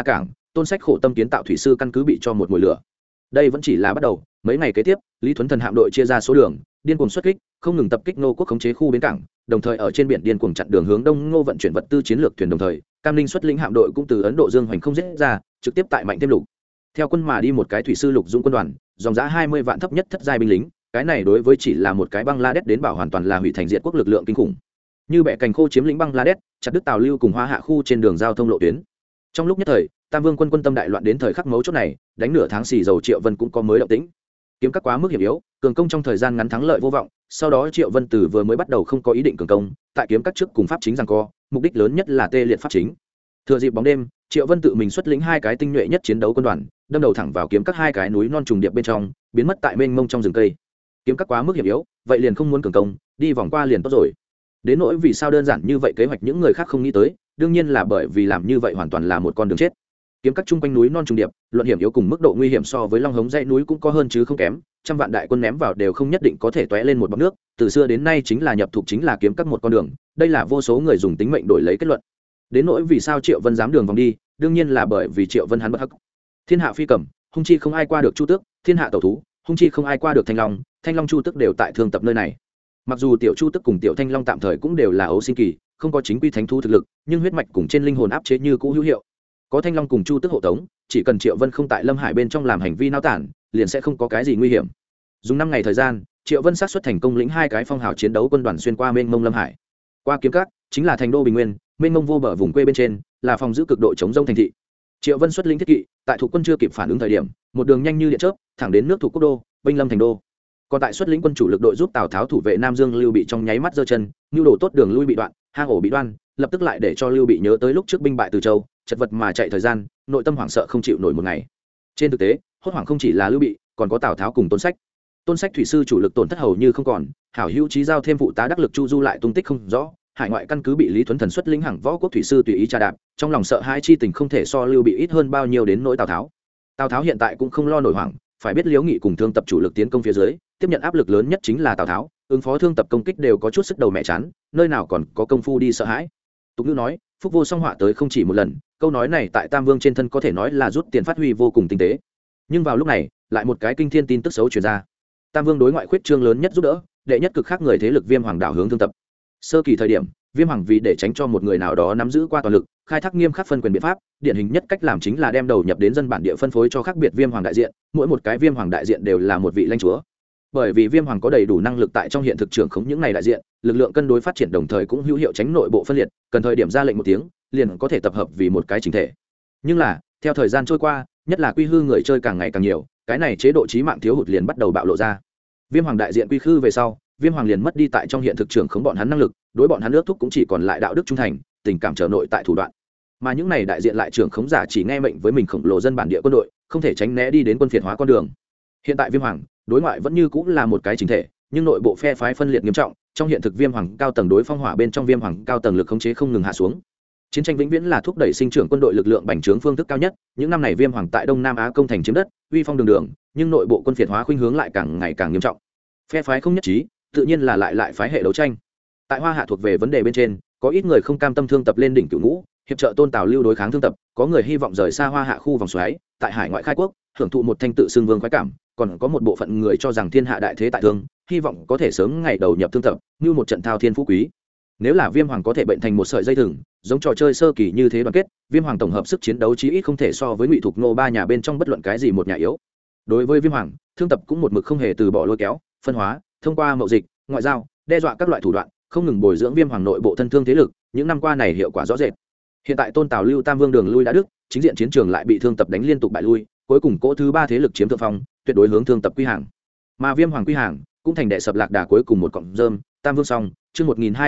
Tôn Sách khổ tâm kiến tạo thủy sư căn cứ bị cho một mùi lửa. Đây vẫn chỉ là bắt đầu, mấy ngày kế tiếp, Lý Thuấn Thần hạm đội chia ra số đường, điên cuồng xuất kích, không ngừng tập kích Ngô quốc khống chế khu bến cảng, đồng thời ở trên biển điên cuồng chặn đường hướng đông Ngô vận chuyển vật tư chiến lược thuyền, đồng thời, Cam Ninh xuất lĩnh hạm đội cũng từ Ấn Độ Dương hoành không giết ra, trực tiếp tại mạnh thêm lục. Theo quân mà đi một cái thủy sư lục dũng quân đoàn, dòng giá 20 vạn thấp nhất thất giai binh lính, cái này đối với chỉ là một cái Bangladesh đến bảo hoàn toàn là hủy thành diệt quốc lực lượng kinh khủng. Như bẻ cành khô chiếm lĩnh Bangladesh, chặt đứt Tào Lưu cùng Hoa Hạ khu trên đường giao thông lộ tuyến. Trong lúc nhất thời, Tam Vương quân quân tâm đại loạn đến thời khắc mấu chốt này, đánh nửa tháng xì dầu Triệu Vân cũng có mới động tĩnh. Kiếm các quá mức hiểm yếu, cường công trong thời gian ngắn thắng lợi vô vọng, sau đó Triệu Vân Tử vừa mới bắt đầu không có ý định cường công, tại kiếm các trước cùng pháp chính giằng co, mục đích lớn nhất là tê liệt pháp chính. Thừa dịp bóng đêm, Triệu Vân tự mình xuất lĩnh hai cái tinh nhuệ nhất chiến đấu quân đoàn, đâm đầu thẳng vào kiếm các hai cái núi non trùng điệp bên trong, biến mất tại mênh mông trong rừng cây. Kiếm các quá mức hiểm yếu, vậy liền không muốn cường công, đi vòng qua liền tốt rồi. Đến nỗi vì sao đơn giản như vậy kế hoạch những người khác không nghĩ tới, đương nhiên là bởi vì làm như vậy hoàn toàn là một con đường chết. Kiếm các chung quanh núi non trùng điệp, luận hiểm yếu cùng mức độ nguy hiểm so với Long Hống dãy núi cũng có hơn chứ không kém, trăm vạn đại quân ném vào đều không nhất định có thể tóe lên một bọt nước, từ xưa đến nay chính là nhập thuộc chính là kiếm các một con đường, đây là vô số người dùng tính mệnh đổi lấy kết luận. Đến nỗi vì sao Triệu Vân dám đường vòng đi, đương nhiên là bởi vì Triệu Vân hắn bất hắc. Thiên hạ phi cầm, hung chi không ai qua được Chu Tước, thiên hạ tẩu thú, hung chi không ai qua được Thanh Long Chu Tước đều tại Thương Tập nơi này. Mặc dù tiểu Chu Tước cùng tiểu Thanh Long tạm thời cũng đều là ấu sinh kỳ, không có chính quy thánh thú thực lực, nhưng huyết mạch cùng trên linh hồn áp chế như cũ hữu hiệu. Có Thanh Long cùng Chu Tước hộ tống, chỉ cần Triệu Vân không tại Lâm Hải bên trong làm hành vi nao tản, liền sẽ không có cái gì nguy hiểm. Dùng 5 ngày thời gian, Triệu Vân sát xuất thành công lĩnh hai cái phong hào chiến đấu quân đoàn xuyên qua mênh mông Lâm Hải. Qua kiếm các, chính là thành đô Bình Nguyên, mênh mông vô bờ vùng quê bên trên, là phòng giữ cực độ chống rông thành thị. Triệu Vân xuất lĩnh thiết kỵ, tại thủ quân chưa kịp phản ứng thời điểm, một đường nhanh như điện chớp, thẳng đến nước thủ quốc đô, Binh Lâm thành đô. Còn tại xuất lĩnh quân chủ lực đội giúp Tào Tháo thủ vệ Nam Dương Lưu Bị trong nháy mắt giơ chân, nhu đồ tốt đường lui bị đoạn, hang ổ bị đoan, lập tức lại để cho Lưu Bị nhớ tới lúc trước binh bại Từ Châu, chật vật mà chạy thời gian, nội tâm hoảng sợ không chịu nổi một ngày. Trên thực tế, hốt hoảng không chỉ là Lưu Bị, còn có Tào Tháo cùng Tôn Sách. Tôn Sách thủy sư chủ lực tổn thất hầu như không còn, hảo hữu chí giao thêm phụ tá đắc lực Chu Du lại tung tích không rõ, hải ngoại căn cứ bị Lý Thuấn Thần xuất lĩnh hàng võ quốc thủy sư tùy ý trà đạp, trong lòng sợ hãi chi tình không thể so Lưu Bị ít hơn bao nhiêu đến nỗi Tào Tháo. Tào Tháo hiện tại cũng không lo nổi hoảng, phải biết Liễu Nghị cùng Thương Tập chủ lực tiến công phía dưới, tiếp nhận áp lực lớn nhất chính là Tào Tháo, ứng phó Thương Tập công kích đều có chút sức đầu mẹ chán, nơi nào còn có công phu đi sợ hãi. Tục ngữ nói, phúc vô song họa tới không chỉ một lần, câu nói này tại Tam Vương trên thân có thể nói là rút tiền phát huy vô cùng tinh tế. Nhưng vào lúc này, lại một cái kinh thiên tin tức xấu truyền ra. Tam Vương đối ngoại khuyết trương lớn nhất giúp đỡ, đệ nhất cực khác người thế lực Viêm Hoàng đảo hướng Thương Tập. Sơ kỳ thời điểm, Viêm Hoàng vì để tránh cho một người nào đó nắm giữ qua toàn lực, khai thác nghiêm khắc phân quyền biện pháp, điển hình nhất cách làm chính là đem đầu nhập đến dân bản địa phân phối cho khác biệt Viêm Hoàng đại diện, mỗi một cái Viêm Hoàng đại diện đều là một vị lãnh chúa. Bởi vì Viêm Hoàng có đầy đủ năng lực tại trong hiện thực trưởng khống những này đại diện, lực lượng cân đối phát triển đồng thời cũng hữu hiệu tránh nội bộ phân liệt, cần thời điểm ra lệnh một tiếng, liền có thể tập hợp vì một cái chỉnh thể. Nhưng là, theo thời gian trôi qua, nhất là quy hư người chơi càng ngày càng nhiều, cái này chế độ chí mạng thiếu hụt liền bắt đầu bạo lộ ra. Viêm Hoàng đại diện quy hư về sau, Viêm Hoàng liền mất đi tại trong hiện thực trưởng khống bọn hắn năng lực, đối bọn hắn ước thúc cũng chỉ còn lại đạo đức trung thành, tình cảm trở nội tại thủ đoạn. Mà những này đại diện lại trưởng khống giả chỉ nghe mệnh với mình khổng lồ dân bản địa quân đội, không thể tránh né đi đến quân phiệt hóa con đường. Hiện tại Viêm Hoàng, đối ngoại vẫn như cũng là một cái chính thể, nhưng nội bộ phe phái phân liệt nghiêm trọng, trong hiện thực Viêm Hoàng cao tầng đối phong hỏa bên trong Viêm Hoàng cao tầng lực khống chế không ngừng hạ xuống. Chiến tranh vĩnh viễn là thúc đẩy sinh trưởng quân đội lực lượng bành trướng phương thức cao nhất, những năm này Viêm Hoàng tại Đông Nam Á công thành chiếm đất, uy phong đường đường, nhưng nội bộ quân phiệt hóa khuynh hướng lại càng ngày càng nghiêm trọng. Phe phái không nhất trí, tự nhiên là lại phái hệ đấu tranh. Tại Hoa Hạ thuộc về vấn đề bên trên, có ít người không cam tâm Thương Tập lên đỉnh cửu ngũ, hiệp trợ Tôn Tào Lưu đối kháng Thương Tập, có người hy vọng rời xa Hoa Hạ khu vòng xoáy, tại hải ngoại khai quốc, hưởng thụ một thanh tự xưng vương khoái cảm, còn có một bộ phận người cho rằng thiên hạ đại thế tại thương, hy vọng có thể sớm ngày đầu nhập Thương Tập, như một trận thao thiên phú quý. Nếu là Viêm Hoàng có thể bệnh thành một sợi dây thừng, giống trò chơi sơ kỳ như thế đoàn kết, Viêm Hoàng tổng hợp sức chiến đấu chí ít không thể so với Ngụy Thục Nô ba nhà bên trong bất luận cái gì một nhà yếu. Đối với Viêm Hoàng, Thương Tập cũng một mực không hề từ bỏ lôi kéo, phân hóa, thông qua mậu dịch, ngoại giao, đe dọa các loại thủ đoạn, không ngừng bồi dưỡng Viêm Hoàng nội bộ thân thương thế lực, những năm qua này hiệu quả rõ rệt. Hiện tại Tôn Tào Lưu Tam Vương đường lui đã đứt, chính diện chiến trường lại bị Thương Tập đánh liên tục bại lui, cuối cùng cỗ thứ ba thế lực chiếm thượng phong, tuyệt đối hướng Thương Tập quy hàng. Mà Viêm Hoàng quy hàng, cũng thành đệ sập lạc đà cuối cùng một cọng rơm, Tam Vương xong, chương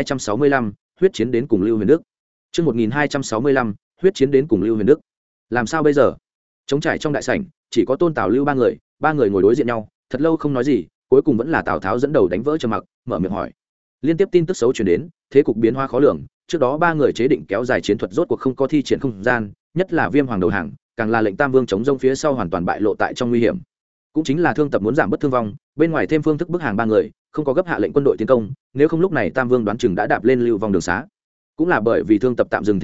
1265, huyết chiến đến cùng Lưu Huyền Đức. Chương 1265, huyết chiến đến cùng Lưu Huyền Đức. Làm sao bây giờ? Trống trải trong đại sảnh, chỉ có Tôn Tào Lưu ba người ngồi đối diện nhau, thật lâu không nói gì, cuối cùng vẫn là Tào Tháo dẫn đầu đánh vỡ trầm mặc, mở miệng hỏi. Liên tiếp tin tức xấu truyền đến, thế cục biến hóa khó lường, trước đó ba người chế định kéo dài chiến thuật rốt cuộc không có thi triển không gian, nhất là Viêm Hoàng đầu hàng, càng là lệnh Tam Vương chống rông phía sau hoàn toàn bại lộ tại trong nguy hiểm. Cũng chính là Thương Tập muốn giảm bớt thương vong, bên ngoài thêm phương thức bức hàng ba người, không có gấp hạ lệnh quân đội tiến công, nếu không lúc này Tam Vương đoán chừng đã đạp lên lưu vong đường xá. Cũng là bởi vì Thương Tập tạm dừng thế công,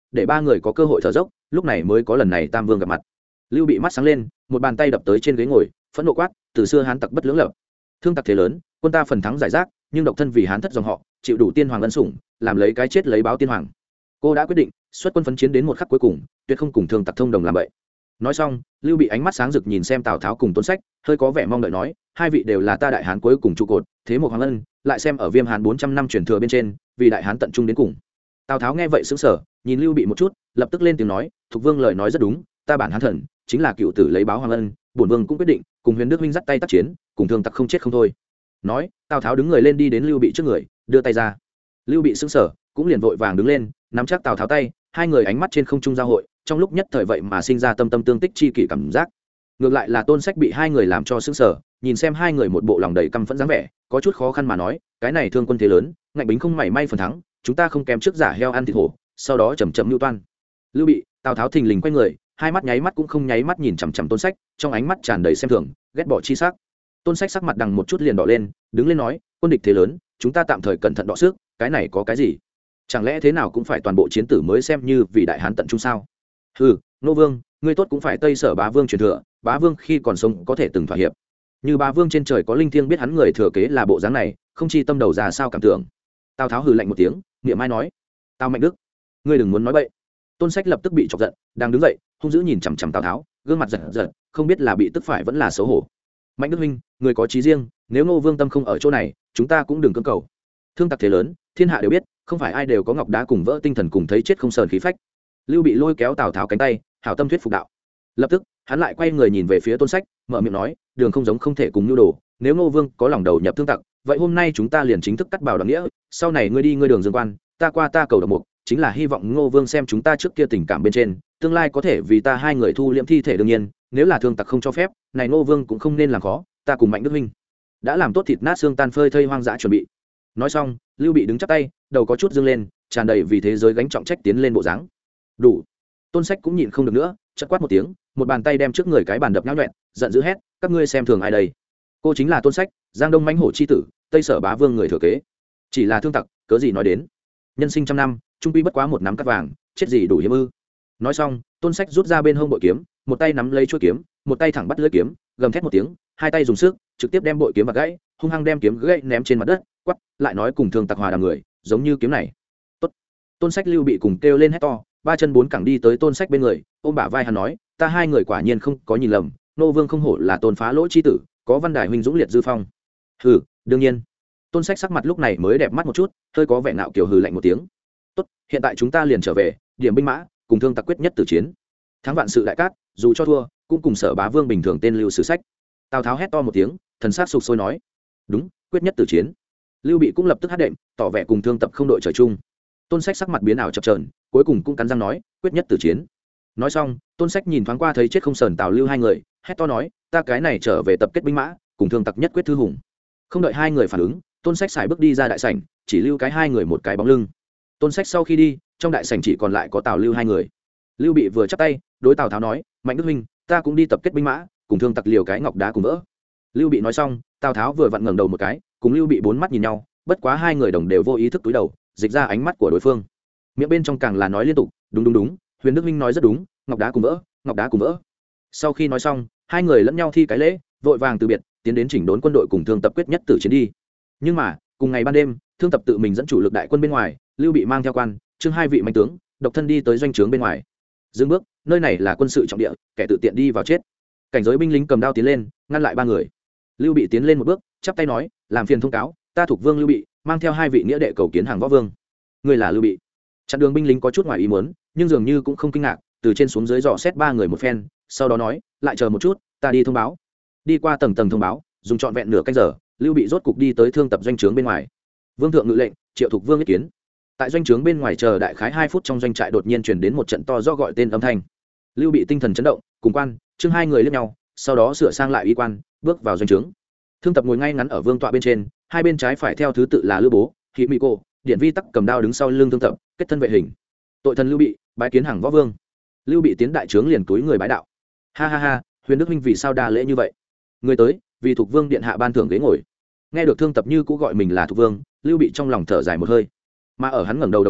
để ba người có cơ hội thở dốc, lúc này mới có lần này tam vương gặp mặt. Lưu Bị mắt sáng lên, một bàn tay đập tới trên ghế ngồi, phẫn nộ quát: từ xưa hán tặc bất lưỡng lập, thương tặc thế lớn, quân ta phần thắng giải rác, nhưng độc thân vì hán thất dòng họ, chịu đủ tiên hoàng ân sủng, làm lấy cái chết lấy báo tiên hoàng. Cô đã quyết định xuất quân phấn chiến đến một khắc cuối cùng, tuyệt không cùng thương tặc thông đồng làm vậy. Nói xong, Lưu Bị ánh mắt sáng rực nhìn xem Tào Tháo cùng Tôn Sách, hơi có vẻ mong đợi nói: hai vị đều là ta đại hán cuối cùng trụ cột, thế một hoàng ân, lại xem ở Viêm Hán 400 năm truyền thừa bên trên, vì đại hán tận trung đến cùng. Tào Tháo nghe vậy sững sờ, nhìn Lưu Bị một chút, lập tức lên tiếng nói: Thục Vương lời nói rất đúng, ta bản hán thần, chính là cựu tử lấy báo hoàng ân, bổn vương cũng quyết định cùng Huyền Đức huynh dắt tay tác chiến, cùng thương tặc không chết không thôi. Nói, Tào Tháo đứng người lên đi đến Lưu Bị trước người, đưa tay ra. Lưu Bị sững sờ, cũng liền vội vàng đứng lên, nắm chắc Tào Tháo tay, hai người ánh mắt trên không trung giao hội, trong lúc nhất thời vậy mà sinh ra tâm tâm tương tích chi kỷ cảm giác. Ngược lại là Tôn Sách bị hai người làm cho sững sờ, nhìn xem hai người một bộ lòng đầy căm phẫn dáng vẻ, có chút khó khăn mà nói: cái này thương quân thế lớn, ngạnh bính không mảy may phần thắng, chúng ta không kém trước giả heo ăn thịt hổ, sau đó chầm chậm mưu toan. Lưu Bị, Tào Tháo thình lình quay người, hai mắt nháy mắt cũng không nháy mắt nhìn chằm chằm Tôn Sách, trong ánh mắt tràn đầy xem thường, ghét bỏ chi sắc. Tôn Sách sắc mặt đằng một chút liền đỏ lên, đứng lên nói: quân địch thế lớn, chúng ta tạm thời cẩn thận đọ sức, cái này có cái gì? Chẳng lẽ thế nào cũng phải toàn bộ chiến tử mới xem như vì đại hán tận trung sao? Hừ, Nô Vương, ngươi tốt cũng phải Tây Sở Bá Vương truyền thừa, Bá Vương khi còn sống có thể từng thỏa hiệp. Như Bá Vương trên trời có linh thiêng biết hắn người thừa kế là bộ dáng này, không chi tâm đầu ra sao cảm tưởng. Tào Tháo hừ lạnh một tiếng, miệng mai nói: Tào Mạnh Đức, ngươi đừng muốn nói bậy. Tôn Sách lập tức bị chọc giận, đang đứng dậy, hung dữ nhìn chằm chằm Tào Tháo, gương mặt giật giật, không biết là bị tức phải vẫn là xấu hổ. Mạnh Đức huynh, người có chí riêng, nếu Ngô Vương tâm không ở chỗ này, chúng ta cũng đừng cưỡng cầu. Thương tặc thế lớn, thiên hạ đều biết, không phải ai đều có ngọc đá cùng vỡ tinh thần cùng thấy chết không sờn khí phách. Lưu Bị lôi kéo Tào Tháo cánh tay, hảo tâm thuyết phục đạo. Lập tức, hắn lại quay người nhìn về phía Tôn Sách, mở miệng nói: đường không giống không thể cùng nhu đồ, nếu Ngô Vương có lòng đầu nhập thương tặc, vậy hôm nay chúng ta liền chính thức cắt bảo đoàn nghĩa, sau này ngươi đi ngươi đường dương quan, ta qua ta cầu độc mục, chính là hy vọng Ngô Vương xem chúng ta trước kia tình cảm bên trên, tương lai có thể vì ta hai người thu liễm thi thể. đương nhiên, nếu là thương tặc không cho phép, này Ngô Vương cũng không nên làm khó, ta cùng Mạnh Đức huynh đã làm tốt thịt nát xương tan phơi thây hoang dã chuẩn bị. Nói xong, Lưu Bị đứng chắp tay, đầu có chút dương lên, tràn đầy vì thế giới gánh trọng trách tiến lên bộ dáng. Đủ. Tôn Sách cũng nhịn không được nữa, chợt quát một tiếng, một bàn tay đem trước người cái bàn đập nhão nhoẹn, giận dữ hét: các ngươi xem thường ai đây? Cô chính là Tôn Sách, Giang Đông mãnh hổ chi tử, Tây Sở Bá Vương người thừa kế. Chỉ là thương tặc, cớ gì nói đến? Nhân sinh trăm năm, trung quy bất quá một nắm cát vàng, chết gì đủ hiếm ư? Nói xong, Tôn Sách rút ra bên hông bội kiếm, một tay nắm lấy chuôi kiếm, một tay thẳng bắt lưỡi kiếm, gầm thét một tiếng, hai tay dùng sức, trực tiếp đem bội kiếm vặt gãy, hung hăng đem kiếm gãy ném trên mặt đất, quát, lại nói cùng thương tặc hòa đàm người, giống như kiếm này. Tốt. Tôn Sách Lưu Bị cùng kêu lên hét to, ba chân bốn cẳng đi tới Tôn Sách bên người, ôm bả vai hắn nói: ta hai người quả nhiên không có nhìn lầm, Nô Vương không hổ là Tôn phá lỗ chi tử, có văn đài huynh dũng liệt dư phong. Hừ, đương nhiên. Tôn Sách sắc mặt lúc này mới đẹp mắt một chút, hơi có vẻ nạo kiều hừ lạnh một tiếng. Tốt, hiện tại chúng ta liền trở về, điểm binh mã, cùng thương tặc quyết nhất tử chiến. Thắng vạn sự đại cát, dù cho thua, cũng cùng Sở Bá Vương bình thường tên lưu sử sách. Tào Tháo hét to một tiếng, thần sắc sục sôi nói: đúng, quyết nhất tử chiến. Lưu Bị cũng lập tức hát đệm, tỏ vẻ cùng thương tập không đội trời chung. Tôn Sách sắc mặt biến ảo chập chờn, cuối cùng cũng cắn răng nói: quyết nhất tử chiến. Nói xong, Tôn Sách nhìn thoáng qua thấy chết không sờn Tào Lưu hai người, hét to nói: ta cái này trở về tập kết binh mã, cùng thương tặc nhất quyết thư hùng. Không đợi hai người phản ứng, Tôn Sách xài bước đi ra đại sảnh, chỉ lưu cái hai người một cái bóng lưng. Tôn Sách sau khi đi, trong đại sảnh chỉ còn lại có Tào Lưu hai người. Lưu Bị vừa chắp tay, đối Tào Tháo nói: Mạnh Đức huynh, ta cũng đi tập kết binh mã, cùng thương tặc liều cái ngọc đá cùng vỡ. Lưu Bị nói xong, Tào Tháo vừa vặn ngẩng đầu một cái, cùng Lưu Bị bốn mắt nhìn nhau, bất quá hai người đồng đều vô ý thức cúi đầu, dịch ra ánh mắt của đối phương. Miệng bên trong càng là nói liên tục: đúng đúng đúng, Huyền Đức huynh nói rất đúng, ngọc đá cùng vỡ, ngọc đá cùng vỡ. Sau khi nói xong, hai người lẫn nhau thi cái lễ, vội vàng từ biệt, tiến đến chỉnh đốn quân đội cùng thương tập quyết nhất tử chiến đi. Nhưng mà, cùng ngày ban đêm, thương tập tự mình dẫn chủ lực đại quân bên ngoài, Lưu Bị mang theo quan, trương hai vị mạnh tướng, độc thân đi tới doanh trướng bên ngoài. Dừng bước, nơi này là quân sự trọng địa, kẻ tự tiện đi vào chết. Cảnh giới binh lính cầm đao tiến lên, ngăn lại ba người. Lưu Bị tiến lên một bước, chắp tay nói: làm phiền thông cáo, ta thuộc Vương Lưu Bị, mang theo hai vị nghĩa đệ cầu kiến hàng võ vương. Người là Lưu Bị. Chặn đường binh lính có chút ngoài ý muốn, nhưng dường như cũng không kinh ngạc, từ trên xuống dưới dò xét ba người một phen, sau đó nói: lại chờ một chút, ta đi thông báo. Đi qua tầng tầng thông báo, dùng trọn vẹn nửa canh giờ, Lưu Bị rốt cục đi tới thương tập doanh trướng bên ngoài. Vương thượng ngự lệnh, triệu thuộc Vương ý kiến. Tại doanh trướng bên ngoài chờ đại khái 2 phút, trong doanh trại đột nhiên truyền đến một trận to do gọi tên âm thanh. Lưu Bị tinh thần chấn động, cùng quan, trương hai người liếc nhau, sau đó sửa sang lại y quan, bước vào doanh trướng. Thương tập ngồi ngay ngắn ở vương tọa bên trên, hai bên trái phải theo thứ tự là Lữ Bố, Hỉ Mị Cô, Điện Vi tắc cầm đao đứng sau lưng thương tập, kết thân vệ hình. Tội thần Lưu Bị, bái kiến hàng võ vương. Lưu Bị tiến đại trướng liền túi người bái đạo. Ha ha ha, Huyền Đức huynh vì sao đa lễ như vậy? Người tới, vì thuộc vương điện hạ ban thưởng ghế ngồi. Nghe được thương tập như cũ gọi mình là thuộc vương, Lưu Bị trong lòng thở dài một hơi. Mà ở hắn ngẩng đầu đồng thời,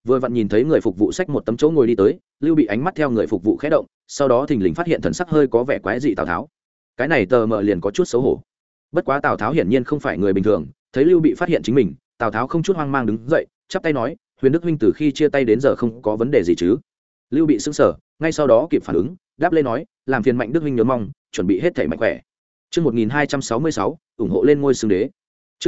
vừa vặn nhìn thấy người phục vụ xách một tấm chỗ ngồi đi tới, Lưu Bị ánh mắt theo người phục vụ khẽ động, sau đó thình lình phát hiện thần sắc hơi có vẻ quái dị Tào Tháo. Cái này tờ mờ liền có chút xấu hổ. Bất quá Tào Tháo hiển nhiên không phải người bình thường, thấy Lưu Bị phát hiện chính mình, Tào Tháo không chút hoang mang đứng dậy, chắp tay nói: "Huyền Đức huynh từ khi chia tay đến giờ không có vấn đề gì chứ?" Lưu Bị sững sờ, ngay sau đó kịp phản ứng, đáp lên nói: "Làm phiền Mạnh Đức huynh nhớ mong, chuẩn bị hết thảy mạnh khỏe." Chương 1266, ủng hộ lên ngôi xương đế. Chương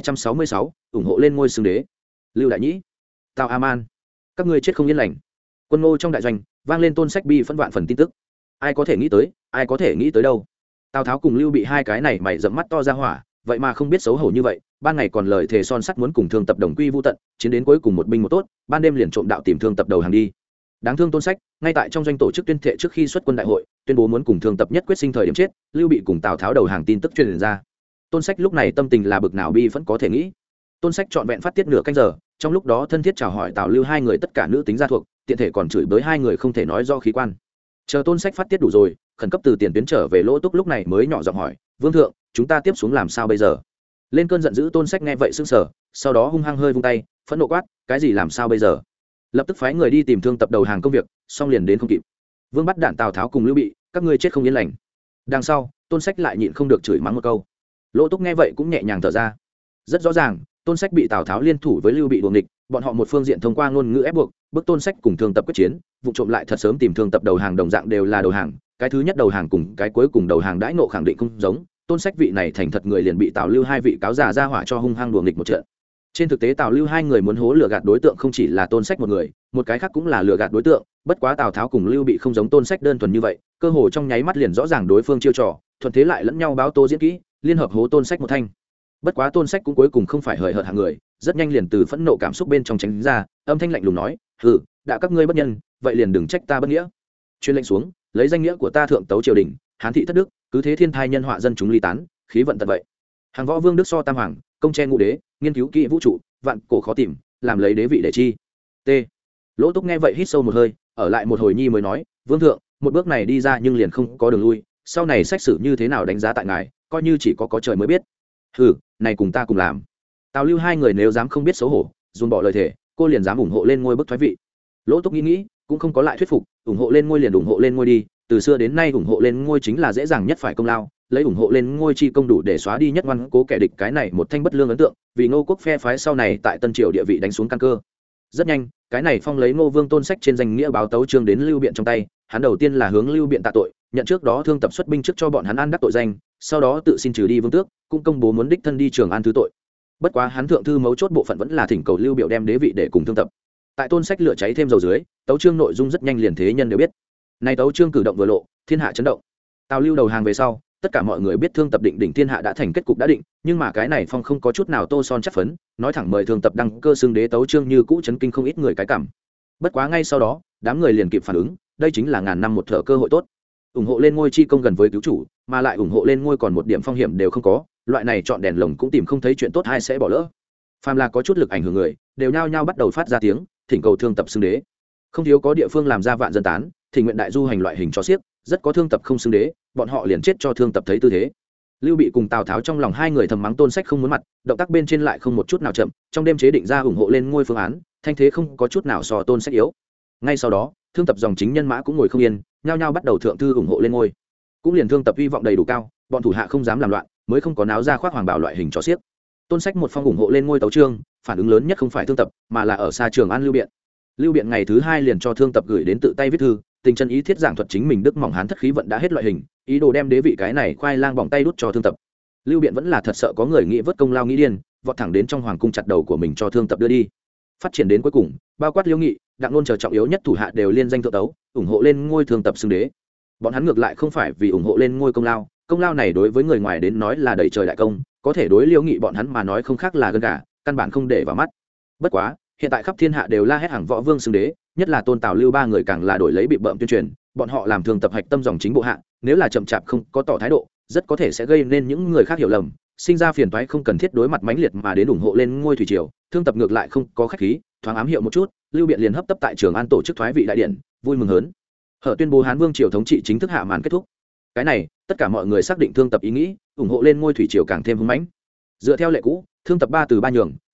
1266, ủng hộ lên ngôi xương đế. Lưu Đại Nhĩ, Tào A-man, các ngươi chết không yên lành. Quân Ngô trong đại doanh vang lên Tôn Sách bi phẫn vạn phần tin tức. Ai có thể nghĩ tới, ai có thể nghĩ tới đâu. Tào Tháo cùng Lưu Bị hai cái này mày dẫm mắt to ra hỏa, vậy mà không biết xấu hổ như vậy, ban ngày còn lời thề son sắt muốn cùng Thương Tập đồng quy vu tận, chiến đến cuối cùng một binh một tốt, ban đêm liền trộm đạo tìm Thương Tập đầu hàng đi. Đáng thương Tôn Sách, ngay tại trong doanh tổ chức tuyên thệ trước khi xuất quân đại hội, tuyên bố muốn cùng Thương Tập nhất quyết sinh thời điểm chết, Lưu Bị cùng Tào Tháo đầu hàng tin tức truyền ra. Tôn Sách lúc này tâm tình là bực nào bi vẫn có thể nghĩ. Tôn Sách trọn vẹn phát tiết nửa canh giờ, trong lúc đó thân thiết chào hỏi Tào Lưu hai người tất cả nữ tính gia thuộc, tiện thể còn chửi bới hai người không thể nói do khí quan. Chờ Tôn Sách phát tiết đủ rồi, khẩn cấp từ tiền tuyến trở về Lỗ Túc lúc này mới nhỏ giọng hỏi: "Vương thượng, chúng ta tiếp xuống làm sao bây giờ?" Lên cơn giận dữ Tôn Sách nghe vậy sững sờ, sau đó hung hăng hơi vung tay, phẫn nộ quát: "Cái gì làm sao bây giờ?" Lập tức phái người đi tìm Thương Tập đầu hàng công việc, xong liền đến không kịp. Vương bắt đạn Tào Tháo cùng Lưu Bị, các ngươi chết không yên lành. Đằng sau, Tôn Sách lại nhịn không được chửi mắng một câu. Lỗ Túc nghe vậy cũng nhẹ nhàng thở ra. Rất rõ ràng, Tôn Sách bị Tào Tháo liên thủ với Lưu Bị đuổi nghịch, bọn họ một phương diện thông qua ngôn ngữ ép buộc, bức Tôn Sách cùng Thương Tập quyết chiến, vụ trộm lại thật sớm tìm Thương Tập đầu hàng đồng dạng đều là đầu hàng, cái thứ nhất đầu hàng cùng cái cuối cùng đầu hàng đãi ngộ khẳng định không giống. Tôn Sách vị này thành thật người liền bị Tào Lưu hai vị cáo già ra hỏa cho hung hăng đuổi nghịch một trận. Trên thực tế Tào Lưu hai người muốn hố lừa gạt đối tượng không chỉ là Tôn Sách một người, một cái khác cũng là lừa gạt đối tượng, bất quá Tào Tháo cùng Lưu Bị không giống Tôn Sách đơn thuần như vậy, cơ hồ trong nháy mắt liền rõ ràng đối phương chiêu trò, thuận thế lại lẫn nhau báo tố diễn kỹ, liên hợp hố Tôn Sách một thanh. Bất quá Tôn Sách cũng cuối cùng không phải hời hợt hạng người, rất nhanh liền từ phẫn nộ cảm xúc bên trong tránh ra, âm thanh lạnh lùng nói: "Hừ, đã các ngươi bất nhân, vậy liền đừng trách ta bất nghĩa." Truyền lệnh xuống, lấy danh nghĩa của ta thượng tấu triều đình, Hán thị thất đức, cứ thế thiên thai nhân họa dân chúng ly tán, khí vận tận vậy. Hàng võ vương đức so tam hoàng, công che ngũ đế, nghiên cứu kỹ vũ trụ, vạn cổ khó tìm, làm lấy đế vị để chi. T. Lỗ Túc nghe vậy hít sâu một hơi, ở lại một hồi nhi mới nói: "Vương thượng, một bước này đi ra nhưng liền không có đường lui, sau này xét xử như thế nào đánh giá tại ngài, coi như chỉ có trời mới biết." "Hừ, này cùng ta cùng làm." Tào Lưu hai người nếu dám không biết xấu hổ, dồn bỏ lời thề, cô liền dám ủng hộ lên ngôi bức thoái vị. Lỗ Túc nghĩ, cũng không có lại thuyết phục, ủng hộ lên ngôi liền ủng hộ lên ngôi đi, từ xưa đến nay ủng hộ lên ngôi chính là dễ dàng nhất phải công lao, lấy ủng hộ lên ngôi chi công đủ để xóa đi nhất ngoan cố kẻ địch cái này một thanh bất lương ấn tượng, vì Ngô quốc phe phái sau này tại Tân Triều địa vị đánh xuống căn cơ. Rất nhanh, cái này phong lấy Ngô Vương Tôn Sách trên danh nghĩa báo tấu chương đến Lưu Biện trong tay, hắn đầu tiên là hướng Lưu Biện tạ tội, nhận trước đó Thương Tập xuất binh trước cho bọn hắn an đắc tội danh, sau đó tự xin trừ đi vương tước, cũng công bố muốn đích thân đi Trường An thứ tội. Bất quá hắn thượng thư mấu chốt bộ phận vẫn là thỉnh cầu Lưu Biểu đem đế vị để cùng Thương Tập. Tại Tôn Sách lửa cháy thêm dầu dưới, tấu chương nội dung rất nhanh liền thế nhân đều biết. Này tấu chương cử động vừa lộ, thiên hạ chấn động. Tào Lưu đầu hàng về sau, tất cả mọi người biết Thương Tập định đỉnh thiên hạ đã thành kết cục đã định, nhưng mà cái này phong không có chút nào tô son chất phấn, nói thẳng mời Thương Tập đăng cơ xưng đế tấu chương như cũ chấn kinh không ít người cái cảm. Bất quá ngay sau đó, đám người liền kịp phản ứng, đây chính là ngàn năm một thở cơ hội tốt. Ủng hộ lên ngôi chi công gần với cứu chủ, mà lại ủng hộ lên ngôi còn một điểm phong hiểm đều không có, loại này chọn đèn lồng cũng tìm không thấy chuyện tốt hay sẽ bỏ lỡ. Phàm là có chút lực ảnh hưởng người, đều nhao nhao bắt đầu phát ra tiếng, thỉnh cầu Thương Tập xưng đế. Không thiếu có địa phương làm ra vạn dân tán, thỉnh nguyện đại du hành loại hình cho xiếc, rất có Thương Tập không xưng đế, bọn họ liền chết cho Thương Tập thấy tư thế. Lưu Bị cùng Tào Tháo trong lòng hai người thầm mắng Tôn Sách không muốn mặt, động tác bên trên lại không một chút nào chậm, trong đêm chế định ra ủng hộ lên ngôi phương án, thanh thế không có chút nào so Tôn Sách yếu. Ngay sau đó, Thương Tập dòng chính nhân mã cũng ngồi không yên, nhao nhao bắt đầu thượng thư ủng hộ lên ngôi. Cũng liền Thương Tập hy vọng đầy đủ cao, bọn thủ hạ không dám làm loạn, mới không có náo ra khoác hoàng bảo loại hình cho xiếc. Tôn Sách một phong ủng hộ lên ngôi tấu chương, phản ứng lớn nhất không phải Thương Tập, mà là ở xa Trường An Lưu Biện. Lưu Biện ngày thứ hai liền cho Thương Tập gửi đến tự tay viết thư, tình chân ý thiết giảng thuật chính mình đức mỏng hán thất khí vận đã hết loại hình, ý đồ đem đế vị cái này khoai lang bỏng tay đút cho Thương Tập. Lưu Biện vẫn là thật sợ có người nghĩ vớt công lao nghĩ điên, vọt thẳng đến trong hoàng cung chặt đầu của mình cho Thương Tập đưa đi. Phát triển đến cuối cùng, bao quát Liễu Nghị, Đặng Nôn chờ trọng yếu nhất thủ hạ đều liên danh thượng tấu, ủng hộ lên ngôi Thương Tập xưng đế. Bọn hắn ngược lại không phải vì ủng hộ lên ngôi công lao này đối với người ngoài đến nói là đầy trời đại công, có thể đối Liễu Nghị bọn hắn mà nói không khác là gân gà, căn bản không để vào mắt. Bất quá, hiện tại khắp thiên hạ đều la hét hàng võ vương xưng đế, nhất là Tôn Tào Lưu ba người càng là đổi lấy bị bợm tuyên truyền, bọn họ làm Thương Tập hạch tâm dòng chính bộ hạ, nếu là chậm chạp không có tỏ thái độ, rất có thể sẽ gây nên những người khác hiểu lầm, sinh ra phiền toái không cần thiết đối mặt mãnh liệt mà đến ủng hộ lên ngôi thủy triều. Thương Tập ngược lại không có khách khí, thoáng ám hiệu một chút, Lưu Biện liền hấp tấp tại Trường An tổ chức thoái vị đại điện, vui mừng hớn hở tuyên bố Hán Vương triều thống trị chính thức hạ màn kết thúc. Cái này, tất cả mọi người xác định Thương Tập ý nghĩ, ủng hộ lên ngôi thủy triều càng thêm hung mãnh. Dựa theo lệ cũ, Thương Tập ba từ ba nhường,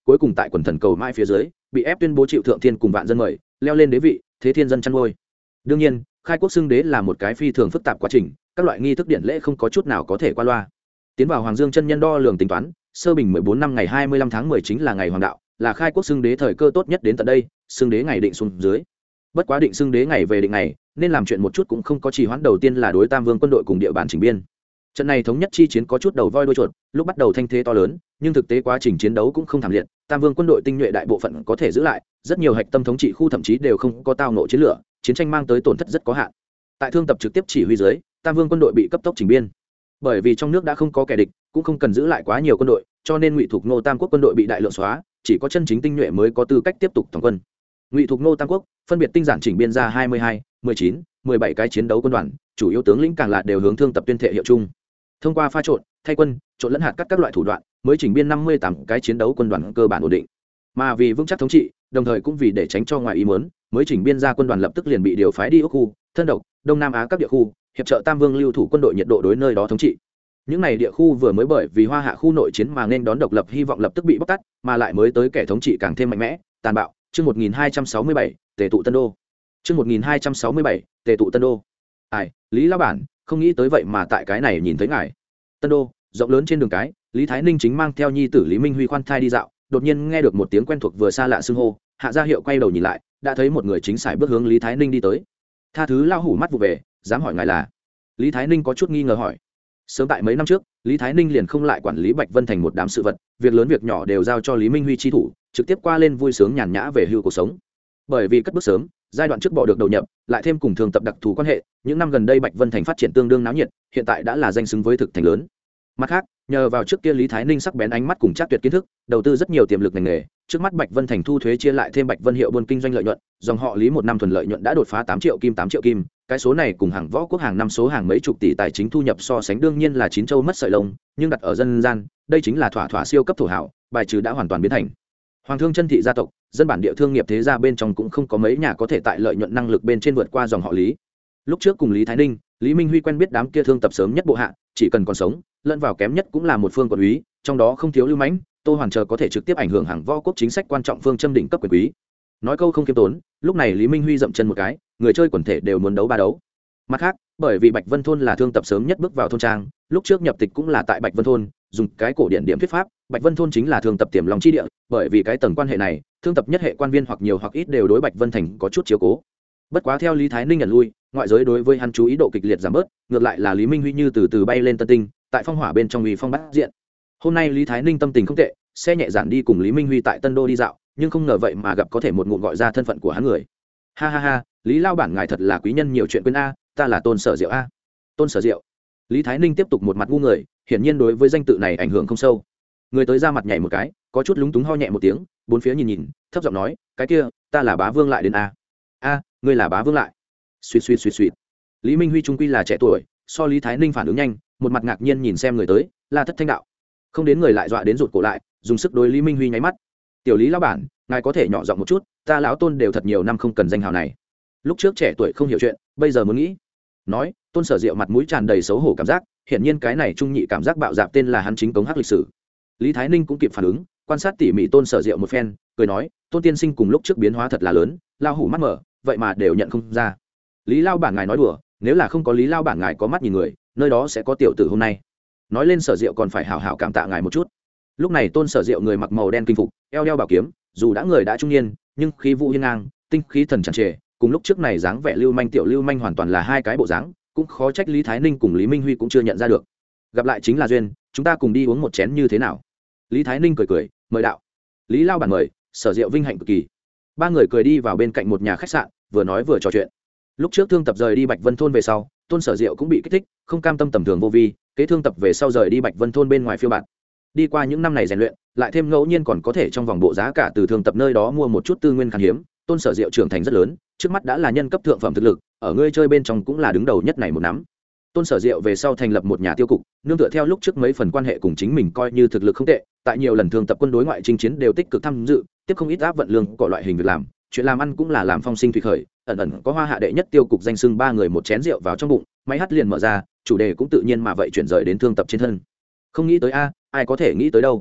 cuối cùng tại quần thần cầu mãi phía dưới bị ép tuyên bố chịu thượng thiên cùng vạn dân mời leo lên đế vị, thế thiên dân chăn nuôi. đương nhiên khai quốc xưng đế là một cái phi thường phức tạp quá trình, các loại nghi thức điển lễ không có chút nào có thể qua loa. Tiến vào Hoàng Dương chân nhân đo lường tính toán, sơ bình 14 năm ngày 25 tháng 10 chính là ngày hoàng đạo, là khai quốc xưng đế thời cơ tốt nhất đến tận đây, xưng đế ngày định xuống dưới. Bất quá định xưng đế ngày về định ngày, nên làm chuyện một chút cũng không có trì hoãn. Đầu tiên là đối Tam Vương quân đội cùng địa bàn chỉnh biên. Trận này thống nhất chi chiến có chút đầu voi đuôi chuột, lúc bắt đầu thanh thế to lớn, nhưng thực tế quá trình chiến đấu cũng không thảm liệt, Tam Vương quân đội tinh nhuệ đại bộ phận có thể giữ lại, rất nhiều hạch tâm thống trị khu thậm chí đều không có tao nộ chiến lửa, chiến tranh mang tới tổn thất rất có hạn. Tại Thương Tập trực tiếp chỉ huy dưới, Tam Vương quân đội bị cấp tốc chỉnh biên. Bởi vì trong nước đã không có kẻ địch, cũng không cần giữ lại quá nhiều quân đội, cho nên Ngụy Thục Nô Tam Quốc quân đội bị đại lượng xóa, chỉ có chân chính tinh nhuệ mới có tư cách tiếp tục tổng quân. Ngụy Thục Nô Tam Quốc phân biệt tinh giản chỉnh biên ra 22, 19, 17 cái chiến đấu quân đoàn, chủ yếu tướng lĩnh càng là đều hướng Thương Tập tuyên thệ hiệu chung. Thông qua pha trộn, thay quân, trộn lẫn hạt cắt các loại thủ đoạn, mới chỉnh biên 58 cái chiến đấu quân đoàn cơ bản ổn định. Mà vì vững chắc thống trị, đồng thời cũng vì để tránh cho ngoài ý muốn, mới chỉnh biên ra quân đoàn lập tức liền bị điều phái đi Úc khu, Thân Độc, Đông Nam Á các địa khu, hiệp trợ Tam Vương lưu thủ quân đội nhiệt độ đối nơi đó thống trị. Những này địa khu vừa mới bởi vì Hoa Hạ khu nội chiến mà nên đón độc lập hy vọng lập tức bị bóc tát, mà lại mới tới kẻ thống trị càng thêm mạnh mẽ, tàn bạo. Chương 1267, Tề tụ Tân Đô. Chương 1267, Tề tụ Tân Đô. Ai, Lý lão bản, không nghĩ tới vậy mà tại cái này nhìn thấy ngài. Tân Đô, rộng lớn trên đường cái, Lý Thái Ninh chính mang theo nhi tử Lý Minh Huy khoan thai đi dạo, đột nhiên nghe được một tiếng quen thuộc vừa xa lạ xưng hô, hạ gia hiệu quay đầu nhìn lại, đã thấy một người chính sải bước hướng Lý Thái Ninh đi tới. Tha thứ lão hủ mắt vụ về, dám hỏi ngài là? Lý Thái Ninh có chút nghi ngờ hỏi. Sớm tại mấy năm trước, Lý Thái Ninh liền không lại quản lý Bạch Vân thành một đám sự vật, việc lớn việc nhỏ đều giao cho Lý Minh Huy chi thủ, trực tiếp qua lên vui sướng nhàn nhã về hưu cuộc sống. Bởi vì cất bước sớm, giai đoạn trước bỏ được đầu nhập, lại thêm cùng Thường Tập đặc thù quan hệ, những năm gần đây Bạch Vân thành phát triển tương đương náo nhiệt, hiện tại đã là danh xứng với thực thành lớn. Mặt khác, nhờ vào trước kia Lý Thái Ninh sắc bén ánh mắt cùng chắc tuyệt kiến thức, đầu tư rất nhiều tiềm lực ngành nghề, trước mắt Bạch Vân thành thu thuế chia lại thêm Bạch Vân hiệu buôn kinh doanh lợi nhuận, dòng họ Lý một năm thuần lợi nhuận đã đột phá 8 triệu kim, cái số này cùng hàng võ quốc hàng năm số hàng mấy chục tỷ tài chính thu nhập so sánh đương nhiên là chín châu mất sợi lông, nhưng đặt ở dân gian, đây chính là thỏa thỏa siêu cấp thổ hảo, bài trừ đã hoàn toàn biến thành Hoàng thương chân thị gia tộc, dân bản địa thương nghiệp thế gia bên trong cũng không có mấy nhà có thể tại lợi nhuận năng lực bên trên vượt qua dòng họ Lý. Lúc trước cùng Lý Thái Ninh, Lý Minh Huy quen biết đám kia Thương Tập sớm nhất bộ hạ, chỉ cần còn sống, lẫn vào kém nhất cũng là một phương quận úy, trong đó không thiếu Lưu Mãnh, Tô Hoàn chờ có thể trực tiếp ảnh hưởng hàng võ quốc chính sách quan trọng phương châm đỉnh cấp quyền quý. Nói câu không kiêm tốn, lúc này Lý Minh Huy dậm chân một cái, người chơi quần thể đều muốn đấu ba đấu. Mặt khác, bởi vì Bạch Vân thôn là Thương Tập sớm nhất bước vào thôn trang, lúc trước nhập tịch cũng là tại Bạch Vân thôn, dùng cái cổ điển điểm thuyết pháp, Bạch Vân thôn chính là Thương Tập tiềm lòng chi địa, bởi vì cái tầng quan hệ này, Thương Tập nhất hệ quan viên hoặc nhiều hoặc ít đều đối Bạch Vân thành có chút chiếu cố. Bất quá theo Lý Thái Ninh nhận lui, ngoại giới đối với hắn chú ý độ kịch liệt giảm bớt, ngược lại là Lý Minh Huy như từ từ bay lên tân tinh, tại phong hỏa bên trong uy phong bát diện. Hôm nay Lý Thái Ninh tâm tình không tệ, xe nhẹ dạn đi cùng Lý Minh Huy tại Tân Đô đi dạo, nhưng không ngờ vậy mà gặp có thể một ngụm gọi ra thân phận của hắn người. Ha ha ha, Lý lao bản ngài thật là quý nhân nhiều chuyện quên a, ta là Tôn Sở Diệu a. Tôn Sở Diệu. Lý Thái Ninh tiếp tục một mặt ngu người, hiển nhiên đối với danh tự này ảnh hưởng không sâu. Người tới ra mặt nhảy một cái, có chút lúng túng ho nhẹ một tiếng, bốn phía nhìn nhìn, thấp giọng nói, cái kia, ta là Bá Vương lại đến a. A, ngươi là Bá Vương lại. Suýt. Lý Minh Huy trung quy là trẻ tuổi, so Lý Thái Ninh phản ứng nhanh, một mặt ngạc nhiên nhìn xem người tới, là Thất Thanh đạo. Không đến người lại dọa đến rụt cổ lại, dùng sức đối Lý Minh Huy nháy mắt. Tiểu Lý lão bản, ngài có thể nhỏ giọng một chút, ta lão Tôn đều thật nhiều năm không cần danh hào này. Lúc trước trẻ tuổi không hiểu chuyện, bây giờ muốn nghĩ. Nói, Tôn Sở Diệu mặt mũi tràn đầy xấu hổ cảm giác, hiển nhiên cái này trung nhị cảm giác bạo dạn tên là hắn chính cống hắc lịch sử. Lý Thái Ninh cũng kịp phản ứng, quan sát tỉ mỉ Tôn Sở Diệu một phen, cười nói, Tôn tiên sinh cùng lúc trước biến hóa thật là lớn, lao hủ mắt mở, vậy mà đều nhận không ra. Lý lao bản ngài nói đùa, nếu là không có Lý lao bản ngài có mắt nhìn người, nơi đó sẽ có tiểu tử hôm nay. Nói lên Sở Diệu còn phải hảo hảo cảm tạ ngài một chút. Lúc này Tôn Sở Diệu người mặc màu đen kinh phục, eo đeo bảo kiếm, dù đã người đã trung niên, nhưng khí vũ hiên ngang, tinh khí thần tràn trề, cùng lúc trước này dáng vẻ lưu manh tiểu lưu manh hoàn toàn là hai cái bộ dáng, cũng khó trách Lý Thái Ninh cùng Lý Minh Huy cũng chưa nhận ra được. Gặp lại chính là duyên, chúng ta cùng đi uống một chén như thế nào? Lý Thái Ninh cười, mời đạo. Lý lao bản mời, Sở Diệu vinh hạnh cực kỳ. Ba người cười đi vào bên cạnh một nhà khách sạn, vừa nói vừa trò chuyện. Lúc trước Thương Tập rời đi Bạch Vân thôn về sau, Tôn Sở Diệu cũng bị kích thích, không cam tâm tầm thường vô vi, kế Thương Tập về sau rời đi Bạch Vân thôn bên ngoài phiêu bạt. Đi qua những năm này rèn luyện, lại thêm ngẫu nhiên còn có thể trong vòng bộ giá cả từ Thương Tập nơi đó mua một chút tư nguyên khan hiếm, Tôn Sở Diệu trưởng thành rất lớn, trước mắt đã là nhân cấp thượng phẩm thực lực, ở ngươi chơi bên trong cũng là đứng đầu nhất này một nắm. Tôn Sở Diệu về sau thành lập một nhà tiêu cục, nương tựa theo lúc trước mấy phần quan hệ cùng chính mình coi như thực lực không tệ, tại nhiều lần Thương Tập quân đối ngoại chinh chiến đều tích cực tham dự, tiếp không ít áp vận lương cỏ loại hình việc làm, chuyện làm ăn cũng là làm phong sinh thủy khởi, ẩn ẩn có Hoa Hạ đệ nhất tiêu cục danh xưng. Ba người một chén rượu vào trong bụng, máy hát liền mở ra, chủ đề cũng tự nhiên mà vậy chuyển rời đến Thương Tập trên thân. Không nghĩ tới a, ai có thể nghĩ tới đâu.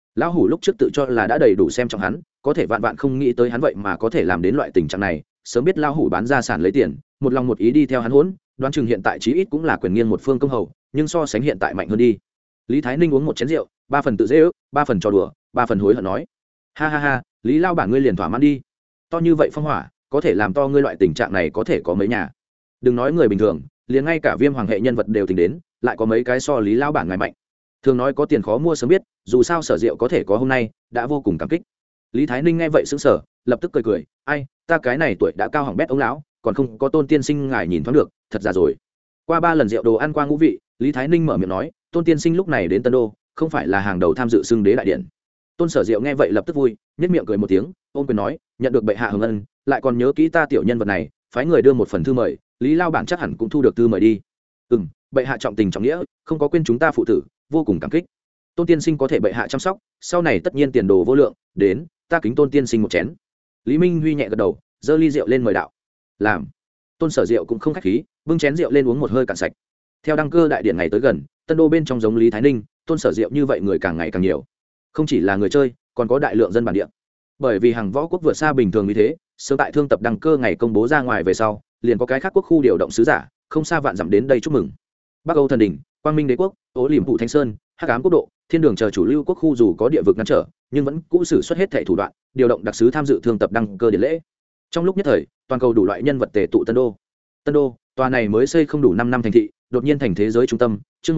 Lão hủ lúc trước tự cho là đã đầy đủ xem trọng hắn, có thể vạn vạn không nghĩ tới hắn vậy mà có thể làm đến loại tình trạng này. Sớm biết lão hủ bán gia sản lấy tiền, một lòng một ý đi theo hắn hỗn, đoán chừng hiện tại chí ít cũng là quyền nghiêng một phương công hầu, nhưng so sánh hiện tại mạnh hơn đi. Lý Thái Ninh uống một chén rượu, 3 phần tự dễ ước, 3 phần trò đùa, 3 phần hối hận nói: ha ha ha, Lý lao bản ngươi liền thỏa mãn đi. To như vậy phong hỏa, có thể làm to ngươi loại tình trạng này có thể có mấy nhà. Đừng nói người bình thường, liền ngay cả Viêm Hoàng hệ nhân vật đều tính đến, lại có mấy cái so Lý lao bản ngài mạnh. Thường nói có tiền khó mua sớm biết, dù sao Sở Diệu có thể có hôm nay, đã vô cùng cảm kích. Lý Thái Ninh nghe vậy sững sờ, lập tức cười cười: ai, ta cái này tuổi đã cao hỏng bét ông lão, còn không có Tôn tiên sinh ngài nhìn thoáng được, thật ra rồi. Qua 3 lần rượu đồ ăn qua ngũ vị, Lý Thái Ninh mở miệng nói: Tôn tiên sinh lúc này đến Tân Đô, không phải là hàng đầu tham dự xưng đế đại điện. Tôn Sở Diệu nghe vậy lập tức vui, nhếch miệng cười một tiếng, ôm quyền nói: nhận được bệ hạ hồng ân, lại còn nhớ kỹ ta tiểu nhân vật này, phái người đưa một phần thư mời, Lý lao bản chắc hẳn cũng thu được thư mời đi. Bệ hạ trọng tình trọng nghĩa, không có quên chúng ta phụ tử, vô cùng cảm kích. Tôn tiên sinh có thể bệ hạ chăm sóc, sau này tất nhiên tiền đồ vô lượng, đến, ta kính Tôn tiên sinh một chén. Lý Minh Huy nhẹ gật đầu, giơ ly rượu lên mời đạo. Làm. Tôn Sở Diệu cũng không khách khí, bưng chén rượu lên uống một hơi cạn sạch. Theo đăng cơ đại điện ngày tới gần, Tân Đô bên trong giống Lý Thái Ninh, Tôn Sở Diệu như vậy người càng ngày càng nhiều. Không chỉ là người chơi, còn có đại lượng dân bản địa. Bởi vì hàng võ quốc vượt xa bình thường như thế, sớm tại thương tập đăng cơ ngày công bố ra ngoài về sau, liền có cái khác quốc khu điều động sứ giả, không xa vạn dặm đến đây chúc mừng. Bắc Âu thần đỉnh, Quang Minh đế quốc, Ố Liềm Phụ Thanh Sơn, Hắc Ám quốc độ, Thiên Đường chờ chủ lưu quốc khu dù có địa vực ngăn trở, nhưng vẫn cũ sử xuất hết thảy thủ đoạn, điều động đặc sứ tham dự thương tập đăng cơ điện lễ. Trong lúc nhất thời, toàn cầu đủ loại nhân vật tề tụ Tân Đô. Tân Đô, tòa này mới xây không đủ 5 năm thành thị, đột nhiên thành thế giới trung tâm, chương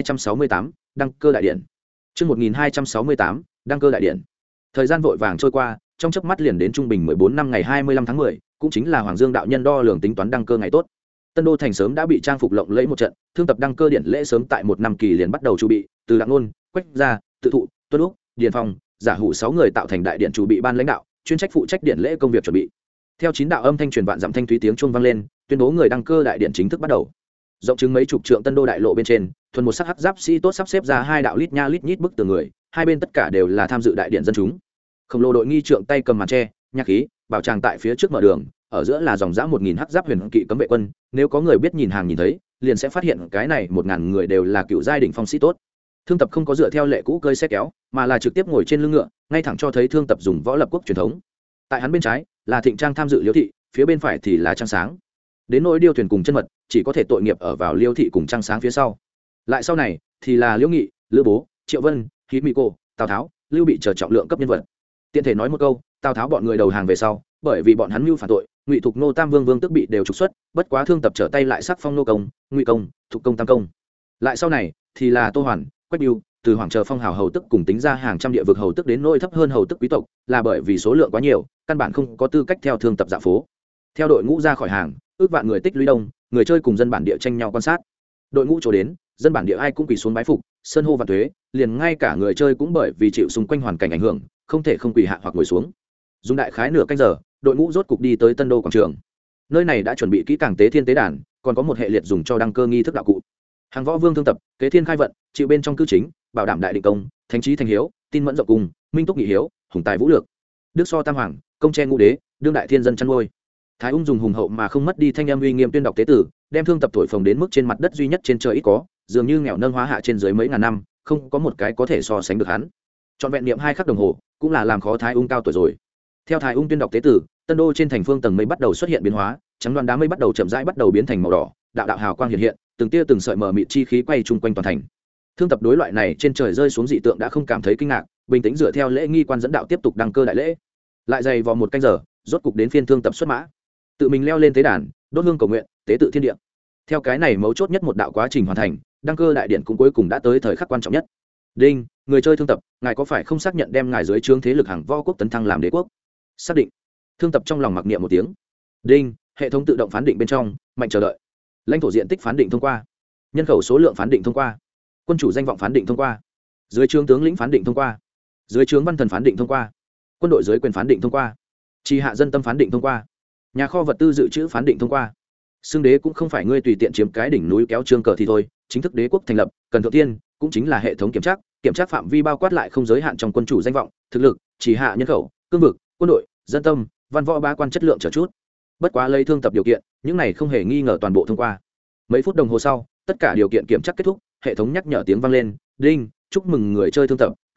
1268, đăng cơ đại điện. Chương 1268, đăng cơ đại điện. Thời gian vội vàng trôi qua, trong chớp mắt liền đến trung bình 14 năm ngày 25 tháng 10, cũng chính là Hoàng Dương đạo nhân đo lường tính toán đăng cơ ngày tốt. Tân Đô thành sớm đã bị trang phục lộng lẫy một trận, thương tập đăng cơ điện lễ sớm tại một năm kỳ liền bắt đầu chuẩn bị, từ Đặng Nôn, Quách Gia, Tự Thụ, Tuân Úc, Điền Phong, Giả Hủ 6 người tạo thành đại điện chủ bị ban lãnh đạo, chuyên trách phụ trách điện lễ công việc chuẩn bị. Theo 9 đạo âm thanh truyền vạn dặm thanh thúy tiếng chuông vang lên, tuyên bố người đăng cơ đại điện chính thức bắt đầu. Rộng chứng mấy chục trượng Tân Đô đại lộ bên trên, thuần một sắc hắc giáp sĩ tốt sắp xếp ra 2 đạo lít nha lít nhít bức tường người, hai bên tất cả đều là tham dự đại điện dân chúng. Khổng lồ đội nghi trượng tay cầm màn tre, nhạc khí, bảo tràng tại phía trước mở đường, ở giữa là dòng dã 1000 hắc giáp huyền kỵ cấm vệ quân, nếu có người biết nhìn hàng nhìn thấy, liền sẽ phát hiện cái này 1000 người đều là cựu giai đỉnh phong sĩ tốt. Thương tập không có dựa theo lệ cũ cơi xe kéo, mà là trực tiếp ngồi trên lưng ngựa, ngay thẳng cho thấy thương tập dùng võ lập quốc truyền thống. Tại hắn bên trái là Thịnh Trang tham dự Liêu thị, phía bên phải thì là Trang Sáng. Đến nỗi điêu thuyền cùng chân mật, chỉ có thể tội nghiệp ở vào Liêu thị cùng Trang Sáng phía sau. Lại sau này thì là Liễu Nghị, Lữ Bố, Triệu Vân, Khí Mỹ Cô, Tào Tháo, Lưu Bị chờ trọng lượng cấp nhân vật. Tiện thể nói một câu, Tào Tháo bọn người đầu hàng về sau, bởi vì bọn hắn mưu phản tội, Ngụy Thục Nô Tam Vương Vương tức bị đều trục xuất, bất quá thương tập trở tay lại sắc phong nô công, Ngụy công, Thục công Tam công. Lại sau này thì là Tô Hoàn, Quách Bưu, từ Hoàng chờ phong hào hầu tức cùng tính ra hàng trăm địa vực hầu tức đến nỗi thấp hơn hầu tức quý tộc, là bởi vì số lượng quá nhiều, căn bản không có tư cách theo thương tập dạ phố. Theo đội ngũ ra khỏi hàng, ước vạn người tích lũy đông, người chơi cùng dân bản địa tranh nhau quan sát. Đội ngũ chỗ đến, dân bản địa ai cũng quỳ xuống bái phục, sơn hô vạn tuế, liền ngay cả người chơi cũng bởi vì chịu xung quanh hoàn cảnh ảnh hưởng, không thể không quỳ hạ hoặc ngồi xuống. Dùng đại khái nửa canh giờ, đội ngũ rốt cục đi tới Tân Đô quảng trường. Nơi này đã chuẩn bị kỹ càng tế thiên tế đàn, còn có một hệ liệt dùng cho đăng cơ nghi thức đạo cụ. Hàng võ vương thương tập, kế thiên khai vận, chịu bên trong cư chính, bảo đảm đại định công, thánh trí thành hiếu, tin mẫn rộng cùng, minh túc nghị hiếu, hùng tài vũ lược. Đức so tam hoàng, công tre ngũ đế, đương đại thiên dân chăn nuôi. Thái Ung dùng hùng hậu mà không mất đi thanh âm uy nghiêm tuyên đọc tế tử, đem thương tập thổi phồng đến mức trên mặt đất duy nhất trên trời ít có, dường như nghèo nâng hóa hạ trên dưới mấy ngàn năm, không có một cái có thể so sánh được hắn. Trọn vẹn niệm 2 khắc đồng hồ, cũng là làm khó Thái Ung cao tuổi rồi. Theo Thái Ung tuyên đọc tế tử, Tân Đô trên thành phương tầng mây bắt đầu xuất hiện biến hóa, trắng đoán đá mây bắt đầu chậm rãi bắt đầu biến thành màu đỏ, đạo đạo hào quang hiện hiện, từng tia từng sợi mờ mịt chi khí quay chung quanh toàn thành. Thương tập đối loại này trên trời rơi xuống dị tượng đã không cảm thấy kinh ngạc, bình tĩnh dựa theo lễ nghi quan dẫn đạo tiếp tục đăng cơ đại lễ. Lại dày vò 1 canh giờ, rốt cục đến phiên thương tập xuất mã, tự mình leo lên tế đàn, đốt hương cầu nguyện, tế tự thiên địa. Theo cái này mấu chốt nhất một đạo quá trình hoàn thành, đăng cơ đại điện cũng cuối cùng đã tới thời khắc quan trọng nhất. Đinh, người chơi thương tập, ngài có phải không xác nhận đem ngài dưới trướng thế lực hàng võ quốc tấn thăng làm đế quốc? Xác định. Thương tập trong lòng mặc niệm một tiếng. Đinh, hệ thống tự động phán định bên trong, mạnh chờ đợi. Lãnh thổ diện tích phán định thông qua. Nhân khẩu số lượng phán định thông qua. Quân chủ danh vọng phán định thông qua. Dưới trướng tướng lĩnh phán định thông qua. Dưới trướng văn thần phán định thông qua. Quân đội dưới quyền phán định thông qua. Tri hạ dân tâm phán định thông qua. Nhà kho vật tư dự trữ phán định thông qua. Xưng đế cũng không phải ngươi tùy tiện chiếm cái đỉnh núi kéo trương cờ thì thôi, chính thức đế quốc thành lập, cần thượng tiên, cũng chính là hệ thống kiểm tra phạm vi bao quát lại không giới hạn trong quân chủ danh vọng, thực lực, chỉ hạ nhân khẩu, cương vực, quân đội, dân tâm, văn võ ba quan chất lượng trở chút. Bất quá lấy thương tập điều kiện, những này không hề nghi ngờ toàn bộ thông qua. Mấy phút đồng hồ sau, tất cả điều kiện kiểm tra kết thúc, hệ thống nhắc nhở tiếng vang lên, đinh, chúc mừng người chơi thương tập,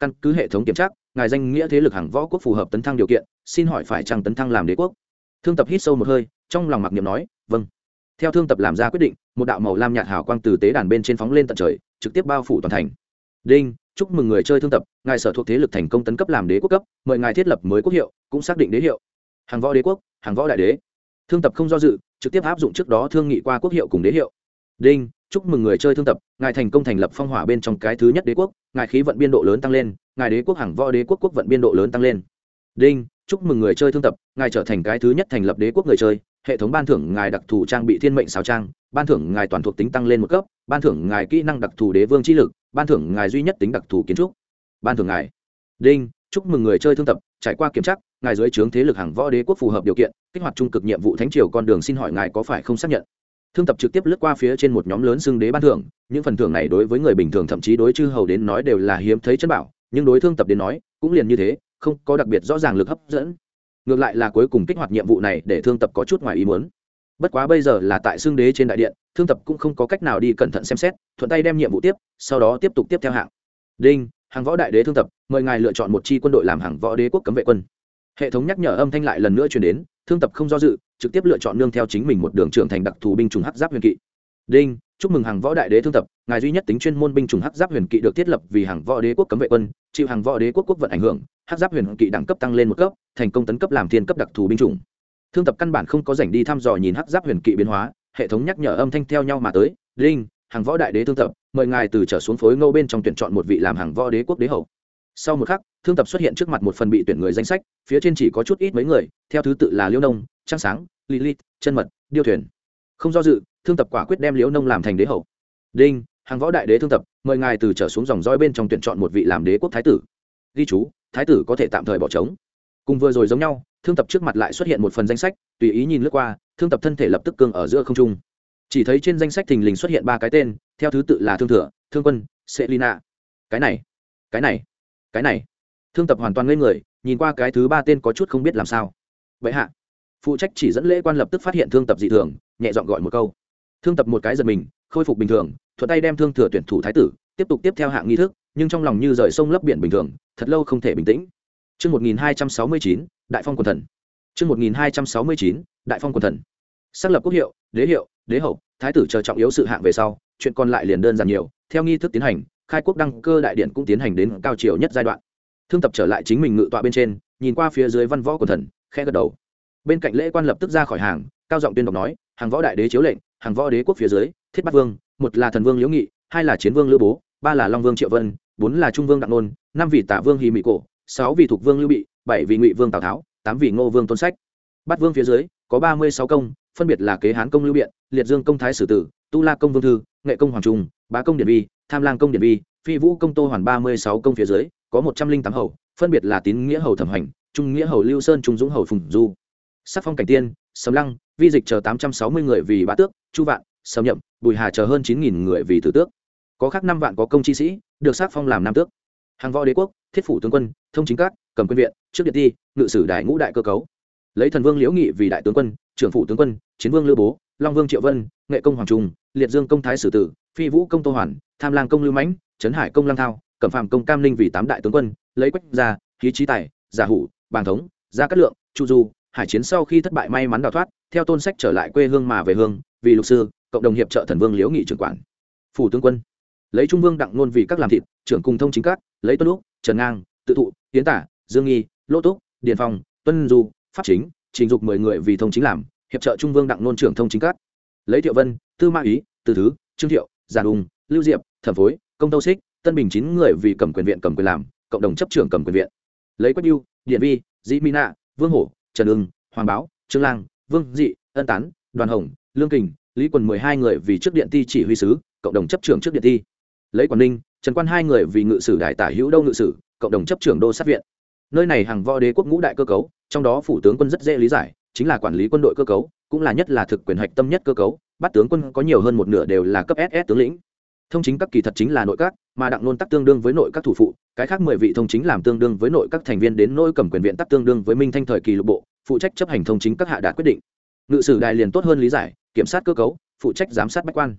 căn cứ hệ thống kiểm tra ngài danh nghĩa thế lực hàng võ quốc phù hợp tấn thăng điều kiện, xin hỏi phải chăng tấn thăng làm đế quốc. Thương Tập hít sâu một hơi, trong lòng mặc niệm nói vâng. Theo Thương Tập làm ra quyết định, một đạo màu lam nhạt hào quang từ tế đàn bên trên phóng lên tận trời, trực tiếp bao phủ toàn thành. Đinh, chúc mừng người chơi Thương Tập, ngài sở thuộc thế lực thành công tấn cấp làm đế quốc cấp, mời ngài thiết lập mới quốc hiệu, cũng xác định đế hiệu hàng võ đế quốc, hàng võ đại đế. Thương Tập không do dự, trực tiếp áp dụng trước đó thương nghị qua quốc hiệu cùng đế hiệu. Đinh, chúc mừng người chơi Thương Tập, ngài thành công thành lập phong hỏa bên trong cái thứ nhất đế quốc, ngài khí vận biên độ lớn tăng lên, ngài đế quốc hàng võ đế quốc quốc vận biên độ lớn tăng lên. Đinh, chúc mừng người chơi Thương Tập, ngài trở thành cái thứ nhất thành lập đế quốc người chơi, hệ thống ban thưởng ngài đặc thù trang bị thiên mệnh sáo trang, ban thưởng ngài toàn thuộc tính tăng lên một cấp, ban thưởng ngài kỹ năng đặc thù đế vương chi lực, ban thưởng ngài duy nhất tính đặc thù kiến trúc, ban thưởng ngài. Đinh, chúc mừng người chơi Thương Tập, trải qua kiểm tra ngài dưới trướng thế lực hàng võ đế quốc phù hợp điều kiện, kích hoạt trung cực nhiệm vụ thánh triều con đường, xin hỏi ngài có phải không xác nhận. Thương Tập trực tiếp lướt qua phía trên một nhóm lớn xưng đế ban thưởng, những phần thưởng này đối với người bình thường thậm chí đối chư hầu đến nói đều là hiếm thấy chân bảo, nhưng đối Thương Tập đến nói cũng liền như thế, không có đặc biệt rõ ràng lực hấp dẫn. Ngược lại là cuối cùng kích hoạt nhiệm vụ này để Thương Tập có chút ngoài ý muốn. Bất quá bây giờ là tại xưng đế trên đại điện, Thương Tập cũng không có cách nào đi cẩn thận xem xét, thuận tay đem nhiệm vụ tiếp, sau đó tiếp tục tiếp theo hạng. Đinh, hàng võ đại đế Thương Tập, mời ngài lựa chọn một chi quân đội làm hàng võ đế quốc cấm vệ quân. Hệ thống nhắc nhở âm thanh lại lần nữa truyền đến, Thương Tập không do dự, trực tiếp lựa chọn nương theo chính mình một đường trưởng thành đặc thù binh chủng hắc giáp huyền kỵ. Đinh, chúc mừng hàng võ đại đế Thương Tập, ngài duy nhất tính chuyên môn binh chủng hắc giáp huyền kỵ được thiết lập vì hàng võ đế quốc cấm vệ quân, chịu hàng võ đế quốc quốc vận ảnh hưởng, hắc giáp huyền kỵ đẳng cấp tăng lên một cấp, thành công tấn cấp làm thiên cấp đặc thù binh chủng. Thương Tập căn bản không có rảnh đi thăm dò nhìn hắc giáp huyền kỵ biến hóa, hệ thống nhắc nhở âm thanh theo nhau mà tới. Đinh, hàng võ đại đế Thương Tập, mời ngài từ trở xuống phối ngô bên trong tuyển chọn một vị làm hàng võ đế quốc đế hậu. Sau một khắc, Thương Tập xuất hiện trước mặt một phần bị tuyển người danh sách, phía trên chỉ có chút ít mấy người, theo thứ tự là Liễu Nông, Trăng Sáng, Lilith, Chân Mật, Điêu Thuyền. Không do dự, Thương Tập quả quyết đem Liễu Nông làm thành đế hậu. Đinh, hàng võ đại đế Thương Tập, mời ngài từ trở xuống dòng dõi bên trong tuyển chọn một vị làm đế quốc thái tử. Ghi chú, thái tử có thể tạm thời bỏ trống. Cùng vừa rồi giống nhau, Thương Tập trước mặt lại xuất hiện một phần danh sách, tùy ý nhìn lướt qua, Thương Tập thân thể lập tức cương ở giữa không trung. Chỉ thấy trên danh sách thình lình xuất hiện ba cái tên, theo thứ tự là Thương Thừa, Thương Quân, Selina. Cái này, cái này, cái này. Thương Tập hoàn toàn ngây người, nhìn qua cái thứ ba tên có chút không biết làm sao. Vậy hạ, phụ trách chỉ dẫn lễ quan lập tức phát hiện Thương Tập dị thường, nhẹ giọng gọi một câu. Thương Tập một cái giật mình, khôi phục bình thường, thuận tay đem Thương Thừa tuyển thủ thái tử, tiếp tục tiếp theo hạng nghi thức, nhưng trong lòng như rời sông lấp biển bình thường, thật lâu không thể bình tĩnh. Chương 1269, Đại Phong quần thần. Chương 1269, Đại Phong quần thần. Xác lập quốc hiệu, đế hiệu, đế hậu, thái tử chờ trọng yếu sự hạng về sau, chuyện còn lại liền đơn giản nhiều, theo nghi thức tiến hành, khai quốc đăng cơ đại điện cũng tiến hành đến cao triều nhất giai đoạn. Thương Tập trở lại chính mình ngự tọa bên trên, nhìn qua phía dưới văn võ quần thần, khẽ gật đầu. Bên cạnh lễ quan lập tức ra khỏi hàng, cao giọng tuyên đọc nói, hàng võ đại đế chiếu lệnh, hàng võ đế quốc phía dưới, thiết bát vương, một là thần vương Liễu Nghị, hai là chiến vương Lữ Bố, ba là long vương Triệu Vân, bốn là trung vương Đặng Nôn, năm vị tả vương Hỉ Mị Cổ, sáu vị thuộc vương Lưu Bị, bảy vị ngụy vương Tào Tháo, tám vị ngô vương Tôn Sách. Bát vương phía dưới có 36 công, phân biệt là Kế Hán công Lưu Biện, Liệt Dương công Thái Sử Tử, Tu La công Vương Thư, Nghệ công Hoàng Trung, Bá công Điển Vi, Tham Lang công Điển Vi, Phi Vũ công Tô Hoàn. 36 công phía dưới có 108 hầu, phân biệt là Tín Nghĩa hầu Thẩm Hành, Trung Nghĩa hầu Lưu Sơn, Trung Dũng hầu Phùng Du. Sắc phong cảnh tiên, Sầm Lăng, Vi Dịch chờ 860 người vì bá tước, Chu Vạn, Sầm Nhậm, Bùi Hà chờ hơn 9000 người vì tử tước. Có khác 5 vạn có công chi sĩ, được sắc phong làm nam tước. Hàng võ đế quốc, thiết phủ tướng quân, thông chính các, cầm quân viện, trước điện ti, ngự sử đại ngũ đại cơ cấu. Lấy thần vương Liễu Nghị vì đại tướng quân, trưởng phủ tướng quân, chiến vương Lữ Bố, long vương Triệu Vân, Nghệ công Hoàng Trung, Liệt Dương công Thái Sử Tử, Phi Vũ công Tô Hoàn, Tham Lang công Lưu Mãnh, Trấn Hải công Lăng Thao, Cẩm Phàm công Cam Ninh vì 8 đại tướng quân, lấy Quách gia, Khí Chí Tài, Giả Hủ, Bàng Thống, Gia Cát Lượng, Chu Du, hải chiến sau khi thất bại may mắn đào thoát, theo Tôn Sách trở lại quê hương mà về hương, vì lục sư, cộng đồng hiệp trợ thần vương Liễu Nghị trưởng quản. Phủ tướng quân, lấy Trung vương Đặng Nôn vì các làm thịt, trưởng cùng thông chính các, lấy Tuân Lúc, Trần Ngang, Tự Thụ, Tiến Tả, Dương Nghi, Lỗ Túc, Điền Phong, Tuân Du, Pháp Chính, Trình Dục 10 người vì thông chính làm, hiệp trợ Trung vương Đặng Nôn trưởng thông chính các. Lấy Thiệu Vân, Tư Mã Ý, Từ Thứ, Trương Thiệu, Giản Ung, Lưu Diệp, Thẩm Phối, Công Tâu Xích, Tân Bình 9 người vì cầm quyền viện cầm quyền làm, cộng đồng chấp trưởng cầm quyền viện. Lấy Quách Bưu, Điện Vi, Dĩ Mina, Vương Hổ, Trần Ưng, Hoàng Báo, Trương Lang, Vương Dị, Ân Tán, Đoàn Hồng, Lương Kình, Lý Quần 12 người vì trước điện ti chỉ huy sứ, cộng đồng chấp trưởng trước điện ti. Lấy Quảng Ninh, Trần Quan 2 người vì ngự sử đại tả hữu đô ngự sử, cộng đồng chấp trưởng đô sát viện. Nơi này hàng võ đế quốc ngũ đại cơ cấu, trong đó phủ tướng quân rất dễ lý giải, chính là quản lý quân đội cơ cấu, cũng là nhất là thực quyền hạch tâm nhất cơ cấu, bắt tướng quân có nhiều hơn một nửa đều là cấp SS tướng lĩnh. Thông chính các kỳ thật chính là nội các, mà Đặng Nôn tắc tương đương với nội các thủ phụ, cái khác 10 vị thông chính làm tương đương với nội các thành viên, đến nỗi cầm quyền viện tắc tương đương với Minh Thanh thời kỳ lục bộ, phụ trách chấp hành thông chính các hạ đạt quyết định. Ngự sử đài liền tốt hơn lý giải, kiểm sát cơ cấu, phụ trách giám sát bách quan.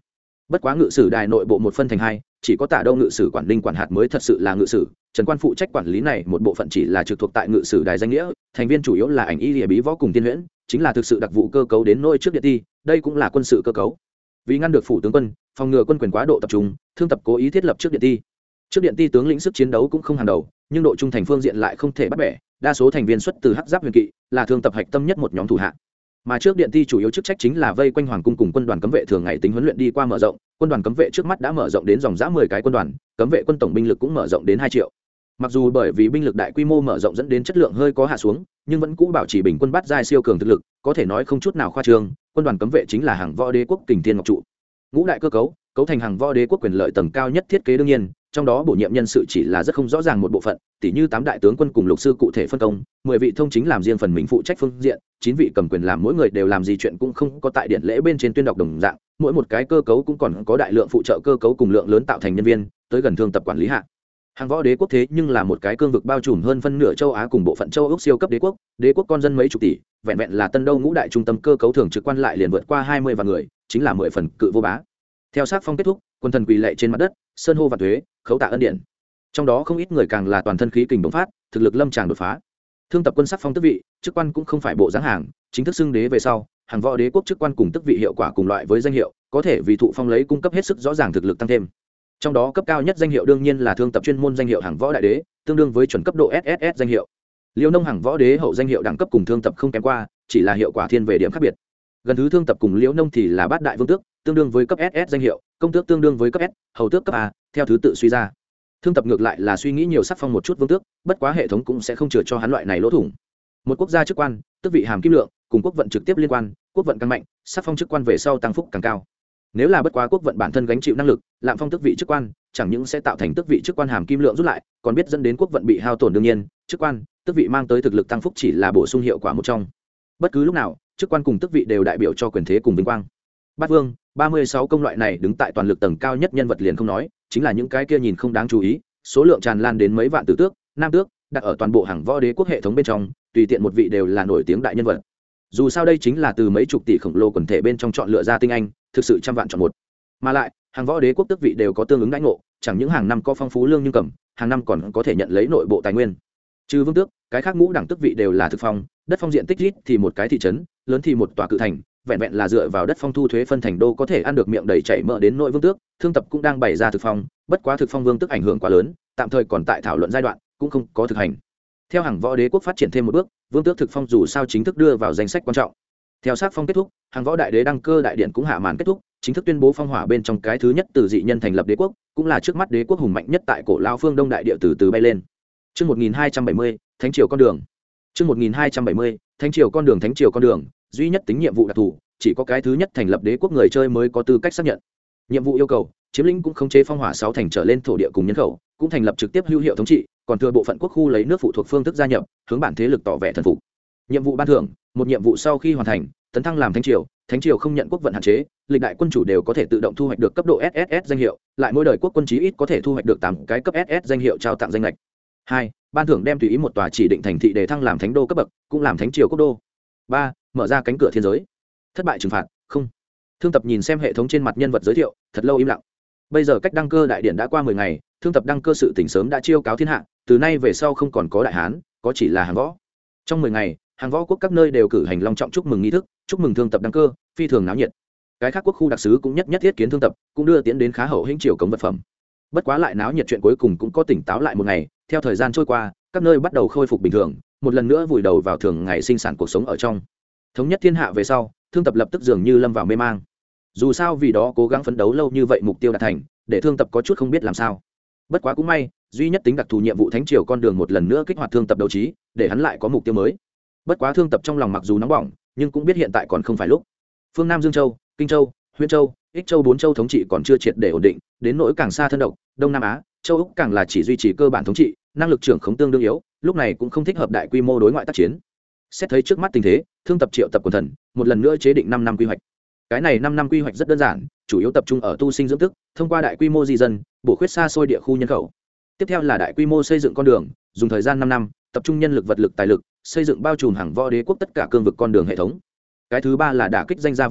bất quá ngự sử đài nội bộ một phân thành hai, chỉ có Tả Đâu ngự sử quản linh quản hạt mới thật sự là ngự sử, Trần Quan phụ trách quản lý này một bộ phận chỉ là trực thuộc tại ngự sử đài danh nghĩa, thành viên chủ yếu là ảnh y lìa bí võ cùng tiên huyễn, chính là thực sự đặc vụ cơ cấu đến nôi trước điện ti, đây cũng là quân sự cơ cấu. Vì ngăn được phủ tướng quân, phòng ngừa quân quyền quá độ tập trung, Thương Tập cố ý thiết lập trước điện ti. Trước điện ti tướng lĩnh sức chiến đấu cũng không hàng đầu, nhưng độ trung thành phương diện lại không thể bắt bẻ, đa số thành viên xuất từ Hắc Giáp huyền kỵ, là Thương Tập hạch tâm nhất một nhóm thủ hạ. Mà trước điện ti chủ yếu chức trách chính là vây quanh hoàng cung cùng quân đoàn cấm vệ thường ngày tính huấn luyện đi qua mở rộng, quân đoàn cấm vệ trước mắt đã mở rộng đến dòng dã 10 cái quân đoàn, cấm vệ quân tổng binh lực cũng mở rộng đến 2 triệu. Mặc dù bởi vì binh lực đại quy mô mở rộng dẫn đến chất lượng hơi có hạ xuống, nhưng vẫn cũ bảo trì bình quân bát giai siêu cường thực lực, có thể nói không chút nào khoa trương, quân đoàn cấm vệ chính là hàng võ đế quốc kình thiên ngọc trụ. Ngũ đại cơ cấu, cấu thành hàng võ đế quốc quyền lợi tầng cao nhất thiết kế đương nhiên, trong đó bổ nhiệm nhân sự chỉ là rất không rõ ràng một bộ phận, tỉ như 8 đại tướng quân cùng lục sư cụ thể phân công, 10 vị thông chính làm riêng phần mình phụ trách phương diện, 9 vị cầm quyền làm mỗi người đều làm gì chuyện cũng không có tại điện lễ bên trên tuyên đọc đồng dạng, mỗi một cái cơ cấu cũng còn có đại lượng phụ trợ cơ cấu cùng lượng lớn tạo thành nhân viên, tới gần Thương Tập quản lý hạ. Hàng võ đế quốc thế nhưng là một cái cương vực bao trùm hơn phân nửa châu Á cùng bộ phận châu Úc siêu cấp đế quốc con dân mấy chục tỷ, vẹn vẹn là Tân Đâu ngũ đại trung tâm cơ cấu thường trực quan lại liền vượt qua 20 vạn người, chính là 10 phần cự vô bá. Theo sát phong kết thúc, quân thần quỳ lạy trên mặt đất, sơn hô và thuế, khấu tạ ân điển. Trong đó không ít người càng là toàn thân khí kình bộc phát, thực lực lâm tràng đột phá. Thương Tập quân sắc phong tước vị, chức quan cũng không phải bộ dáng hàng, chính thức xưng đế về sau, hàng võ đế quốc chức quan cùng tước vị hiệu quả cùng loại với danh hiệu, có thể vì thụ phong lấy cung cấp hết sức rõ ràng thực lực tăng thêm. Trong đó cấp cao nhất danh hiệu đương nhiên là Thương Tập chuyên môn danh hiệu hàng võ đại đế, tương đương với chuẩn cấp độ SSS danh hiệu. Liễu Nông hàng võ đế hậu danh hiệu đẳng cấp cùng Thương Tập không kém qua, chỉ là hiệu quả thiên về điểm khác biệt. Gần thứ Thương Tập cùng Liễu Nông thì là bát đại vương tước, tương đương với cấp SS danh hiệu, công tước tương đương với cấp S, hầu tước cấp A, theo thứ tự suy ra. Thương Tập ngược lại là suy nghĩ nhiều sắc phong một chút vương tước, bất quá hệ thống cũng sẽ không chừa cho hắn loại này lỗ thủng. Một quốc gia chức quan, tước vị hàm kim lượng, cùng quốc vận trực tiếp liên quan, quốc vận càng mạnh, sắc phong chức quan về sau tăng phúc càng cao. Nếu là bất quá quốc vận bản thân gánh chịu năng lực, lạm phong tước vị chức quan, chẳng những sẽ tạo thành tước vị chức quan hàm kim lượng rút lại, còn biết dẫn đến quốc vận bị hao tổn đương nhiên, chức quan, tước vị mang tới thực lực tăng phúc chỉ là bổ sung hiệu quả một trong. Bất cứ lúc nào, chức quan cùng tước vị đều đại biểu cho quyền thế cùng vinh quang. Bát vương, 36 công loại này đứng tại toàn lực tầng cao nhất nhân vật liền không nói, chính là những cái kia nhìn không đáng chú ý, số lượng tràn lan đến mấy vạn tử tước, nam tước, đặt ở toàn bộ hàng võ đế quốc hệ thống bên trong, tùy tiện một vị đều là nổi tiếng đại nhân vật. Dù sao đây chính là từ mấy chục tỷ khổng lồ quần thể bên trong chọn lựa ra tinh anh, thực sự trăm vạn chọn một. Mà lại, hàng võ đế quốc tước vị đều có tương ứng đãi ngộ, chẳng những hàng năm có phong phú lương nhưng cầm, hàng năm còn có thể nhận lấy nội bộ tài nguyên. Trừ vương tước, cái khác ngũ đẳng tước vị đều là thực phong, đất phong diện tích ít thì một cái thị trấn, lớn thì một tòa cự thành, vẹn vẹn là dựa vào đất phong thu thuế phân thành đô có thể ăn được miệng đầy chảy mỡ đến nội vương tước. Thương Tập cũng đang bày ra thực phong, bất quá thực phong vương tước ảnh hưởng quá lớn, tạm thời còn tại thảo luận giai đoạn, cũng không có thực hành. Theo hàng võ đế quốc phát triển thêm một bước, vương tước thực phong dù sao chính thức đưa vào danh sách quan trọng. Theo sát phong kết thúc, hàng võ đại đế đăng cơ đại điện cũng hạ màn kết thúc, chính thức tuyên bố phong hỏa bên trong cái thứ nhất từ dị nhân thành lập đế quốc, cũng là trước mắt đế quốc hùng mạnh nhất tại cổ lao phương đông đại địa từ bay lên. Chương 1270, Thánh triều con đường. Chương 1270, Thánh triều con đường. Thánh triều con đường, duy nhất tính nhiệm vụ đặc thù, chỉ có cái thứ nhất thành lập đế quốc người chơi mới có tư cách xác nhận. Nhiệm vụ yêu cầu, chiếm lĩnh cũng khống chế phong hỏa 6 thành trở lên thổ địa cùng nhân khẩu, cũng thành lập trực tiếp hữu hiệu thống trị, còn thừa bộ phận quốc khu lấy nước phụ thuộc phương thức gia nhập, hướng bản thế lực tỏ vẻ thần phục. Nhiệm vụ ban thưởng, một nhiệm vụ sau khi hoàn thành, tấn thăng làm thánh triều không nhận quốc vận hạn chế, lịch đại quân chủ đều có thể tự động thu hoạch được cấp độ SSS danh hiệu, lại mỗi đời quốc quân chí ít có thể thu hoạch được 8 cái cấp SS danh hiệu trao tặng danh lệch. 2. Ban thưởng đem tùy ý một tòa chỉ định thành thị để thăng làm thánh đô cấp bậc, cũng làm thánh triều quốc đô. 3. Mở ra cánh cửa thiên giới. Thất bại trừng phạt, không. Thương Tập nhìn xem hệ thống trên mặt nhân vật giới thiệu, thật lâu im lặng. Bây giờ cách đăng cơ đại điện đã qua 10 ngày, Thương Tập đăng cơ sự tỉnh sớm đã chiêu cáo thiên hạ, từ nay về sau không còn có đại hán, có chỉ là hàng võ. Trong 10 ngày, hàng võ quốc các nơi đều cử hành long trọng chúc mừng nghi thức, chúc mừng Thương Tập đăng cơ, phi thường náo nhiệt. Cái khác quốc khu đặc sứ cũng nhất thiết kiến Thương Tập, cũng đưa tiến đến khá hậu hĩnh triều cống vật phẩm. Bất quá lại náo nhiệt chuyện cuối cùng cũng có tỉnh táo lại một ngày, theo thời gian trôi qua, các nơi bắt đầu khôi phục bình thường, một lần nữa vùi đầu vào thường ngày sinh sản cuộc sống ở trong. Thống nhất thiên hạ về sau, Thương Tập lập tức dường như lâm vào mê mang. Dù sao vì đó cố gắng phấn đấu lâu như vậy mục tiêu đạt thành, để Thương Tập có chút không biết làm sao. Bất quá cũng may, duy nhất tính đặc thù nhiệm vụ thánh triều con đường một lần nữa kích hoạt Thương Tập đấu trí, để hắn lại có mục tiêu mới. Bất quá Thương Tập trong lòng mặc dù nóng bỏng, nhưng cũng biết hiện tại còn không phải lúc. Phương Nam Dương Châu, Kinh Châu, Huyễn Châu, Ích Châu 4 châu thống trị còn chưa triệt để ổn định, đến nỗi càng xa thân độc, Đông Nam Á, Châu Úc càng là chỉ duy trì cơ bản thống trị, năng lực trưởng khống tương đương yếu, lúc này cũng không thích hợp đại quy mô đối ngoại tác chiến. Xét thấy trước mắt tình thế, Thương Tập triệu tập quần thần, một lần nữa chế định 5 năm quy hoạch. Cái này 5 năm quy hoạch rất đơn giản, chủ yếu tập trung ở tu sinh dưỡng tức, thông qua đại quy mô di dân, bổ khuyết xa xôi địa khu nhân khẩu. Tiếp theo là đại quy mô xây dựng con đường, dùng thời gian 5 năm, tập trung nhân lực vật lực tài lực, xây dựng bao trùm hàng võ đế quốc tất cả cương vực con đường hệ thống. Cái thứ ba là đả kích danh gia vọng tộc,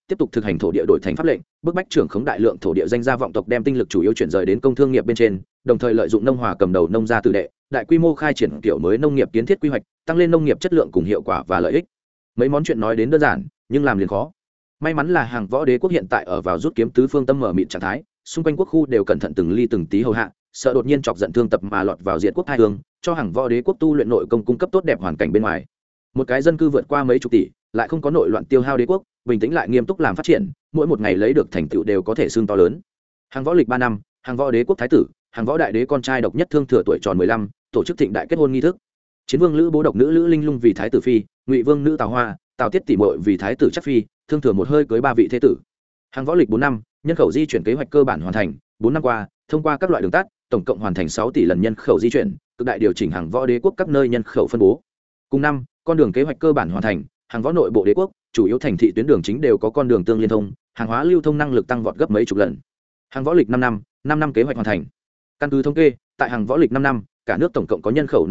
tiếp tục thực hành thổ địa đổi thành pháp lệnh, bức bách trưởng khống đại lượng thổ địa danh gia vọng tộc đem tinh lực chủ yếu chuyển rời đến công thương nghiệp bên trên, đồng thời lợi dụng nông hòa cầm đầu nông gia tử đệ, đại quy mô khai triển kiểu mới nông nghiệp kiến thiết quy hoạch, tăng lên nông nghiệp chất lượng cùng hiệu quả và lợi ích. Mấy món chuyện nói đến đơn giản, nhưng làm liền khó. May mắn là Hàng Võ Đế quốc hiện tại ở vào rút kiếm tứ phương tâm mở mịt trạng thái, xung quanh quốc khu đều cẩn thận từng ly từng tí hầu hạ, sợ đột nhiên chọc giận thương tập mà lọt vào diệt quốc hai hướng, cho Hàng Võ Đế quốc tu luyện nội công cung cấp tốt đẹp hoàn cảnh bên ngoài. Một cái dân cư vượt qua mấy chục tỷ, lại không có nội loạn tiêu hao đế quốc, bình tĩnh lại nghiêm túc làm phát triển, mỗi một ngày lấy được thành tựu đều có thể xương to lớn. Hàng Võ lịch 3 năm, Hàng Võ Đế quốc thái tử, Hàng Võ đại đế con trai độc nhất thương thừa tuổi tròn 15, tổ chức thịnh đại kết hôn nghi thức. Chiến vương Lữ Bố độc nữ Lữ Linh Lung vì thái tử phi, Ngụy vương nữ Tào Hoa, Tào Tiết tỷ muội vì thái tử chắc phi, thương thừa một hơi cưới 3 vị thế tử. Hàng Võ lịch 4 năm, nhân khẩu di chuyển kế hoạch cơ bản hoàn thành, 4 năm qua, thông qua các loại đường tắt, tổng cộng hoàn thành 6 tỷ lần nhân khẩu di chuyển, cực đại điều chỉnh Hàng Võ Đế quốc các nơi nhân khẩu phân bố. Cùng năm, con đường kế hoạch cơ bản hoàn thành, Hàng Võ nội bộ đế quốc, chủ yếu thành thị tuyến đường chính đều có con đường tương liên thông, hàng hóa lưu thông năng lực tăng vọt gấp mấy chục lần. Hàng Võ lịch 5 năm, 5 năm kế hoạch hoàn thành. Căn cứ thống kê, tại Hàng Võ lịch 5 năm, cả nước tổng cộng có nhân khẩu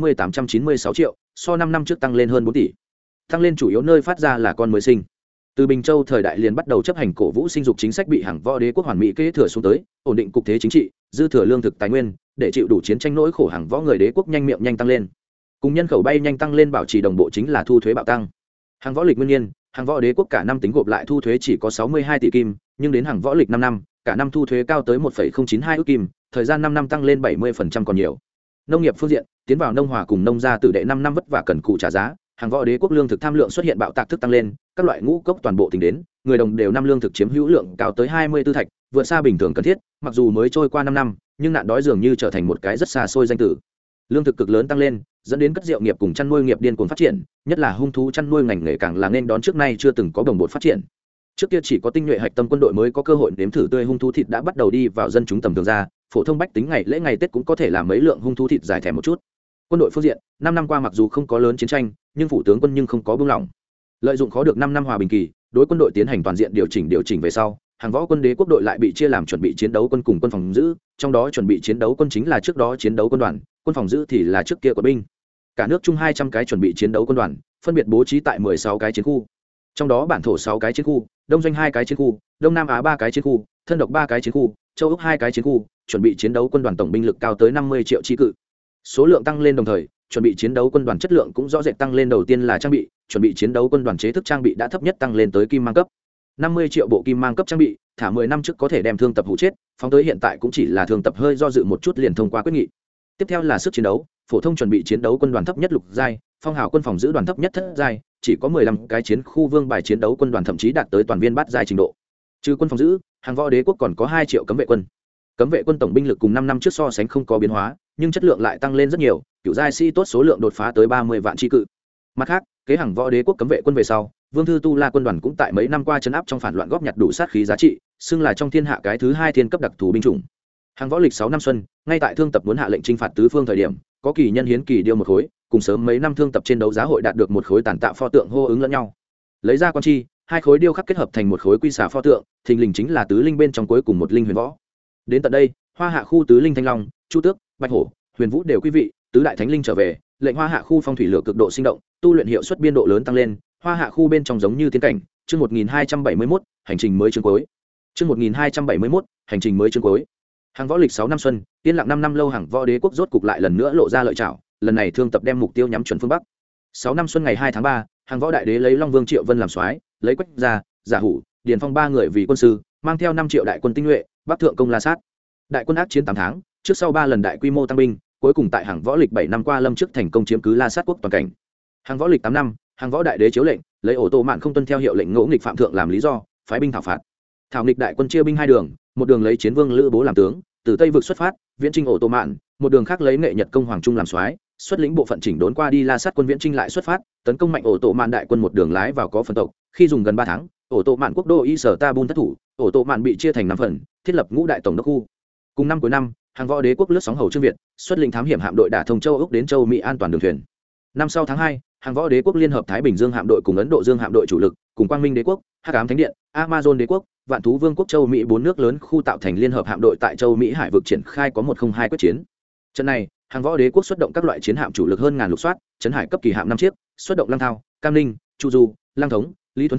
560.896 triệu, so 5 năm trước tăng lên hơn 4 tỷ. Tăng lên chủ yếu nơi phát ra là con mới sinh. Từ Bình Châu thời đại liền bắt đầu chấp hành cổ vũ sinh dục chính sách bị Hàng Võ Đế quốc hoàn mỹ kế thừa xuống tới, ổn định cục thế chính trị, dư thừa lương thực tài nguyên, để chịu đủ chiến tranh nỗi khổ Hàng Võ người đế quốc nhanh miệng nhanh tăng lên. Cùng nhân khẩu bay nhanh tăng lên bảo trì đồng bộ chính là thu thuế bạo tăng. Hàng Võ lịch nguyên niên, Hàng Võ Đế quốc cả năm tính gộp lại thu thuế chỉ có 62 tỷ kim, nhưng đến Hàng Võ lịch 5 năm, cả năm thu thuế cao tới 1,092 ức kim, thời gian 5 năm tăng lên 70% còn nhiều. Nông nghiệp phương diện, tiến vào nông hòa cùng nông gia tử đệ 5 năm vất vả cần cù trả giá, Hàng Võ Đế quốc lương thực tham lượng xuất hiện bạo tạc thức tăng lên, các loại ngũ cốc toàn bộ tính đến, người đồng đều năm lương thực chiếm hữu lượng cao tới 24 thạch, vượt xa bình thường cần thiết, mặc dù mới trôi qua 5 năm, nhưng nạn đói dường như trở thành một cái rất xa xôi danh tử. Lương thực cực lớn tăng lên, dẫn đến cất rượu nghiệp cùng chăn nuôi nghiệp điên cuồng phát triển, nhất là hung thú chăn nuôi ngành nghề càng là nên đón trước nay chưa từng có đồng bộ phát triển. Trước kia chỉ có tinh nhuệ hạch tâm quân đội mới có cơ hội nếm thử tươi hung thú thịt đã bắt đầu đi vào dân chúng tầm thường ra, phổ thông bách tính ngày lễ ngày Tết cũng có thể làm mấy lượng hung thú thịt giải thèm một chút. Quân đội phương diện, 5 năm qua mặc dù không có lớn chiến tranh, nhưng phủ tướng quân nhưng không có buông lỏng. Lợi dụng khó được 5 năm hòa bình kỳ, đối quân đội tiến hành toàn diện điều chỉnh về sau, Hàng Võ quân đế quốc đội lại bị chia làm chuẩn bị chiến đấu quân cùng quân phòng giữ, trong đó chuẩn bị chiến đấu quân chính là trước đó chiến đấu quân đoàn, quân phòng giữ thì là trước kia quân binh. Cả nước chung 200 cái chuẩn bị chiến đấu quân đoàn, phân biệt bố trí tại 16 cái chiến khu. Trong đó bản thổ 6 cái chiến khu, Đông doanh 2 cái chiến khu, Đông Nam Á 3 cái chiến khu, thân độc 3 cái chiến khu, châu Úc 2 cái chiến khu, chuẩn bị chiến đấu quân đoàn tổng binh lực cao tới 50 triệu chi cự. Số lượng tăng lên đồng thời, chuẩn bị chiến đấu quân đoàn chất lượng cũng rõ rệt tăng lên, đầu tiên là trang bị, chuẩn bị chiến đấu quân đoàn chế thức trang bị đã thấp nhất tăng lên tới kim mang cấp. 50 triệu bộ kim mang cấp trang bị, thả 10 năm trước có thể đem thương tập hụ chết, phóng tới hiện tại cũng chỉ là thương tập hơi do dự một chút liền thông qua quyết nghị. Tiếp theo là sức chiến đấu, phổ thông chuẩn bị chiến đấu quân đoàn thấp nhất lục giai, phong hào quân phòng giữ đoàn thấp nhất thất giai, chỉ có 15 cái chiến khu vương bài chiến đấu quân đoàn thậm chí đạt tới toàn viên bát giai trình độ. Trừ quân phòng giữ, Hàng Võ Đế quốc còn có 2 triệu cấm vệ quân. Cấm vệ quân tổng binh lực cùng 5 năm trước so sánh không có biến hóa, nhưng chất lượng lại tăng lên rất nhiều, cựu giai sĩ tốt số lượng đột phá tới 30 vạn chi cự. Mặt khác, kế Hàng Võ Đế quốc cấm vệ quân về sau, Vương Thư Tu La quân đoàn cũng tại mấy năm qua trấn áp trong phản loạn góp nhặt đủ sát khí giá trị, xưng là trong thiên hạ cái thứ 2 thiên cấp đặc thù binh chủng. Hàng Võ lịch 6 năm xuân, ngay tại thương tập muốn hạ lệnh chinh phạt tứ phương thời điểm, có kỳ nhân hiến kỳ điêu một khối, cùng sớm mấy năm thương tập trên đấu giá hội đạt được một khối tàn tạo pho tượng hô ứng lẫn nhau. Lấy ra quan chi, 2 khối điêu khắc kết hợp thành một khối quy xà pho tượng, thình lình chính là tứ linh bên trong cuối cùng một linh huyền võ. Đến tận đây, Hoa Hạ khu tứ linh Thanh Long, Chu Tước, Bạch Hổ, Huyền Vũ đều quý vị, tứ đại thánh linh trở về, lệnh Hoa Hạ khu phong thủy lửa cực độ sinh động, tu luyện hiệu suất biên độ lớn tăng lên, Hoa Hạ khu bên trong giống như tiến cảnh. Chương 1271, hành trình mới chương cuối. Chương 1271, hành trình mới chương cuối. Hàng Võ lịch 6 năm xuân, yên lặng 5 năm lâu Hàng Võ Đế quốc rốt cục lại lần nữa lộ ra lợi chảo, lần này thương tập đem mục tiêu nhắm chuẩn phương bắc. 6 năm xuân ngày 2 tháng 3, Hàng Võ đại đế lấy Long Vương Triệu Vân làm soái, lấy Quách Gia, Giả Hủ, Điền Phong 3 người vì quân sư, mang theo 5 triệu đại quân tinh nhuệ, bắc thượng công La Sát. Đại quân ác chiến 8 tháng, trước sau 3 lần đại quy mô tăng binh, cuối cùng tại Hàng Võ lịch 7 năm qua lâm trước thành công chiếm cứ La Sát quốc toàn cảnh. Hàng Võ lịch 8 năm, Hàng Võ đại đế chiếu lệnh, lấy ổ tổ mạn không tuân theo hiệu lệnh ngỗ nghịch phạm thượng làm lý do, phái binh thảo phạt. Thảo nghịch đại quân chia binh 2 đường, một đường lấy chiến vương Lữ Bố làm tướng, từ tây vực xuất phát, viễn chinh ổ tổ mạn, một đường khác lấy nghệ nhật công hoàng trung làm soái, xuất lĩnh bộ phận chỉnh đốn qua đi La Sát quân viễn chinh lại xuất phát, tấn công mạnh ổ tổ mạn đại quân một đường lái vào có phần tộc, khi dùng gần 3 tháng, ổ tổ mạn quốc đô y sở ta bun thất thủ, ổ tổ mạn bị chia thành 5 phần, thiết lập ngũ đại tổng đốc khu. Cùng năm cuối năm, Hàng Võ Đế quốc lướt sóng hầu Trương Việt, xuất lĩnh thám hiểm hạm đội đả thông châu Úc đến châu Mỹ an toàn đường thuyền. Năm sau tháng 2, Hàng Võ Đế quốc liên hợp Thái Bình Dương hạm đội cùng Ấn Độ Dương hạm đội chủ lực, cùng Quang Minh Đế quốc, Hắc Ám Thánh Điện, Amazon Đế quốc, Vạn Thú Vương quốc châu Mỹ 4 nước lớn khu tạo thành liên hợp hạm đội tại châu Mỹ hải vực triển khai có 102 quyết chiến. Trận này, Hàng Võ Đế quốc xuất động các loại chiến hạm chủ lực hơn ngàn lục soát, trấn hải cấp kỳ hạm 5 chiếc, xuất động Lăng Thao, Cam Ninh, Chu Du, Lăng Thống, Lý Tuấn Thần,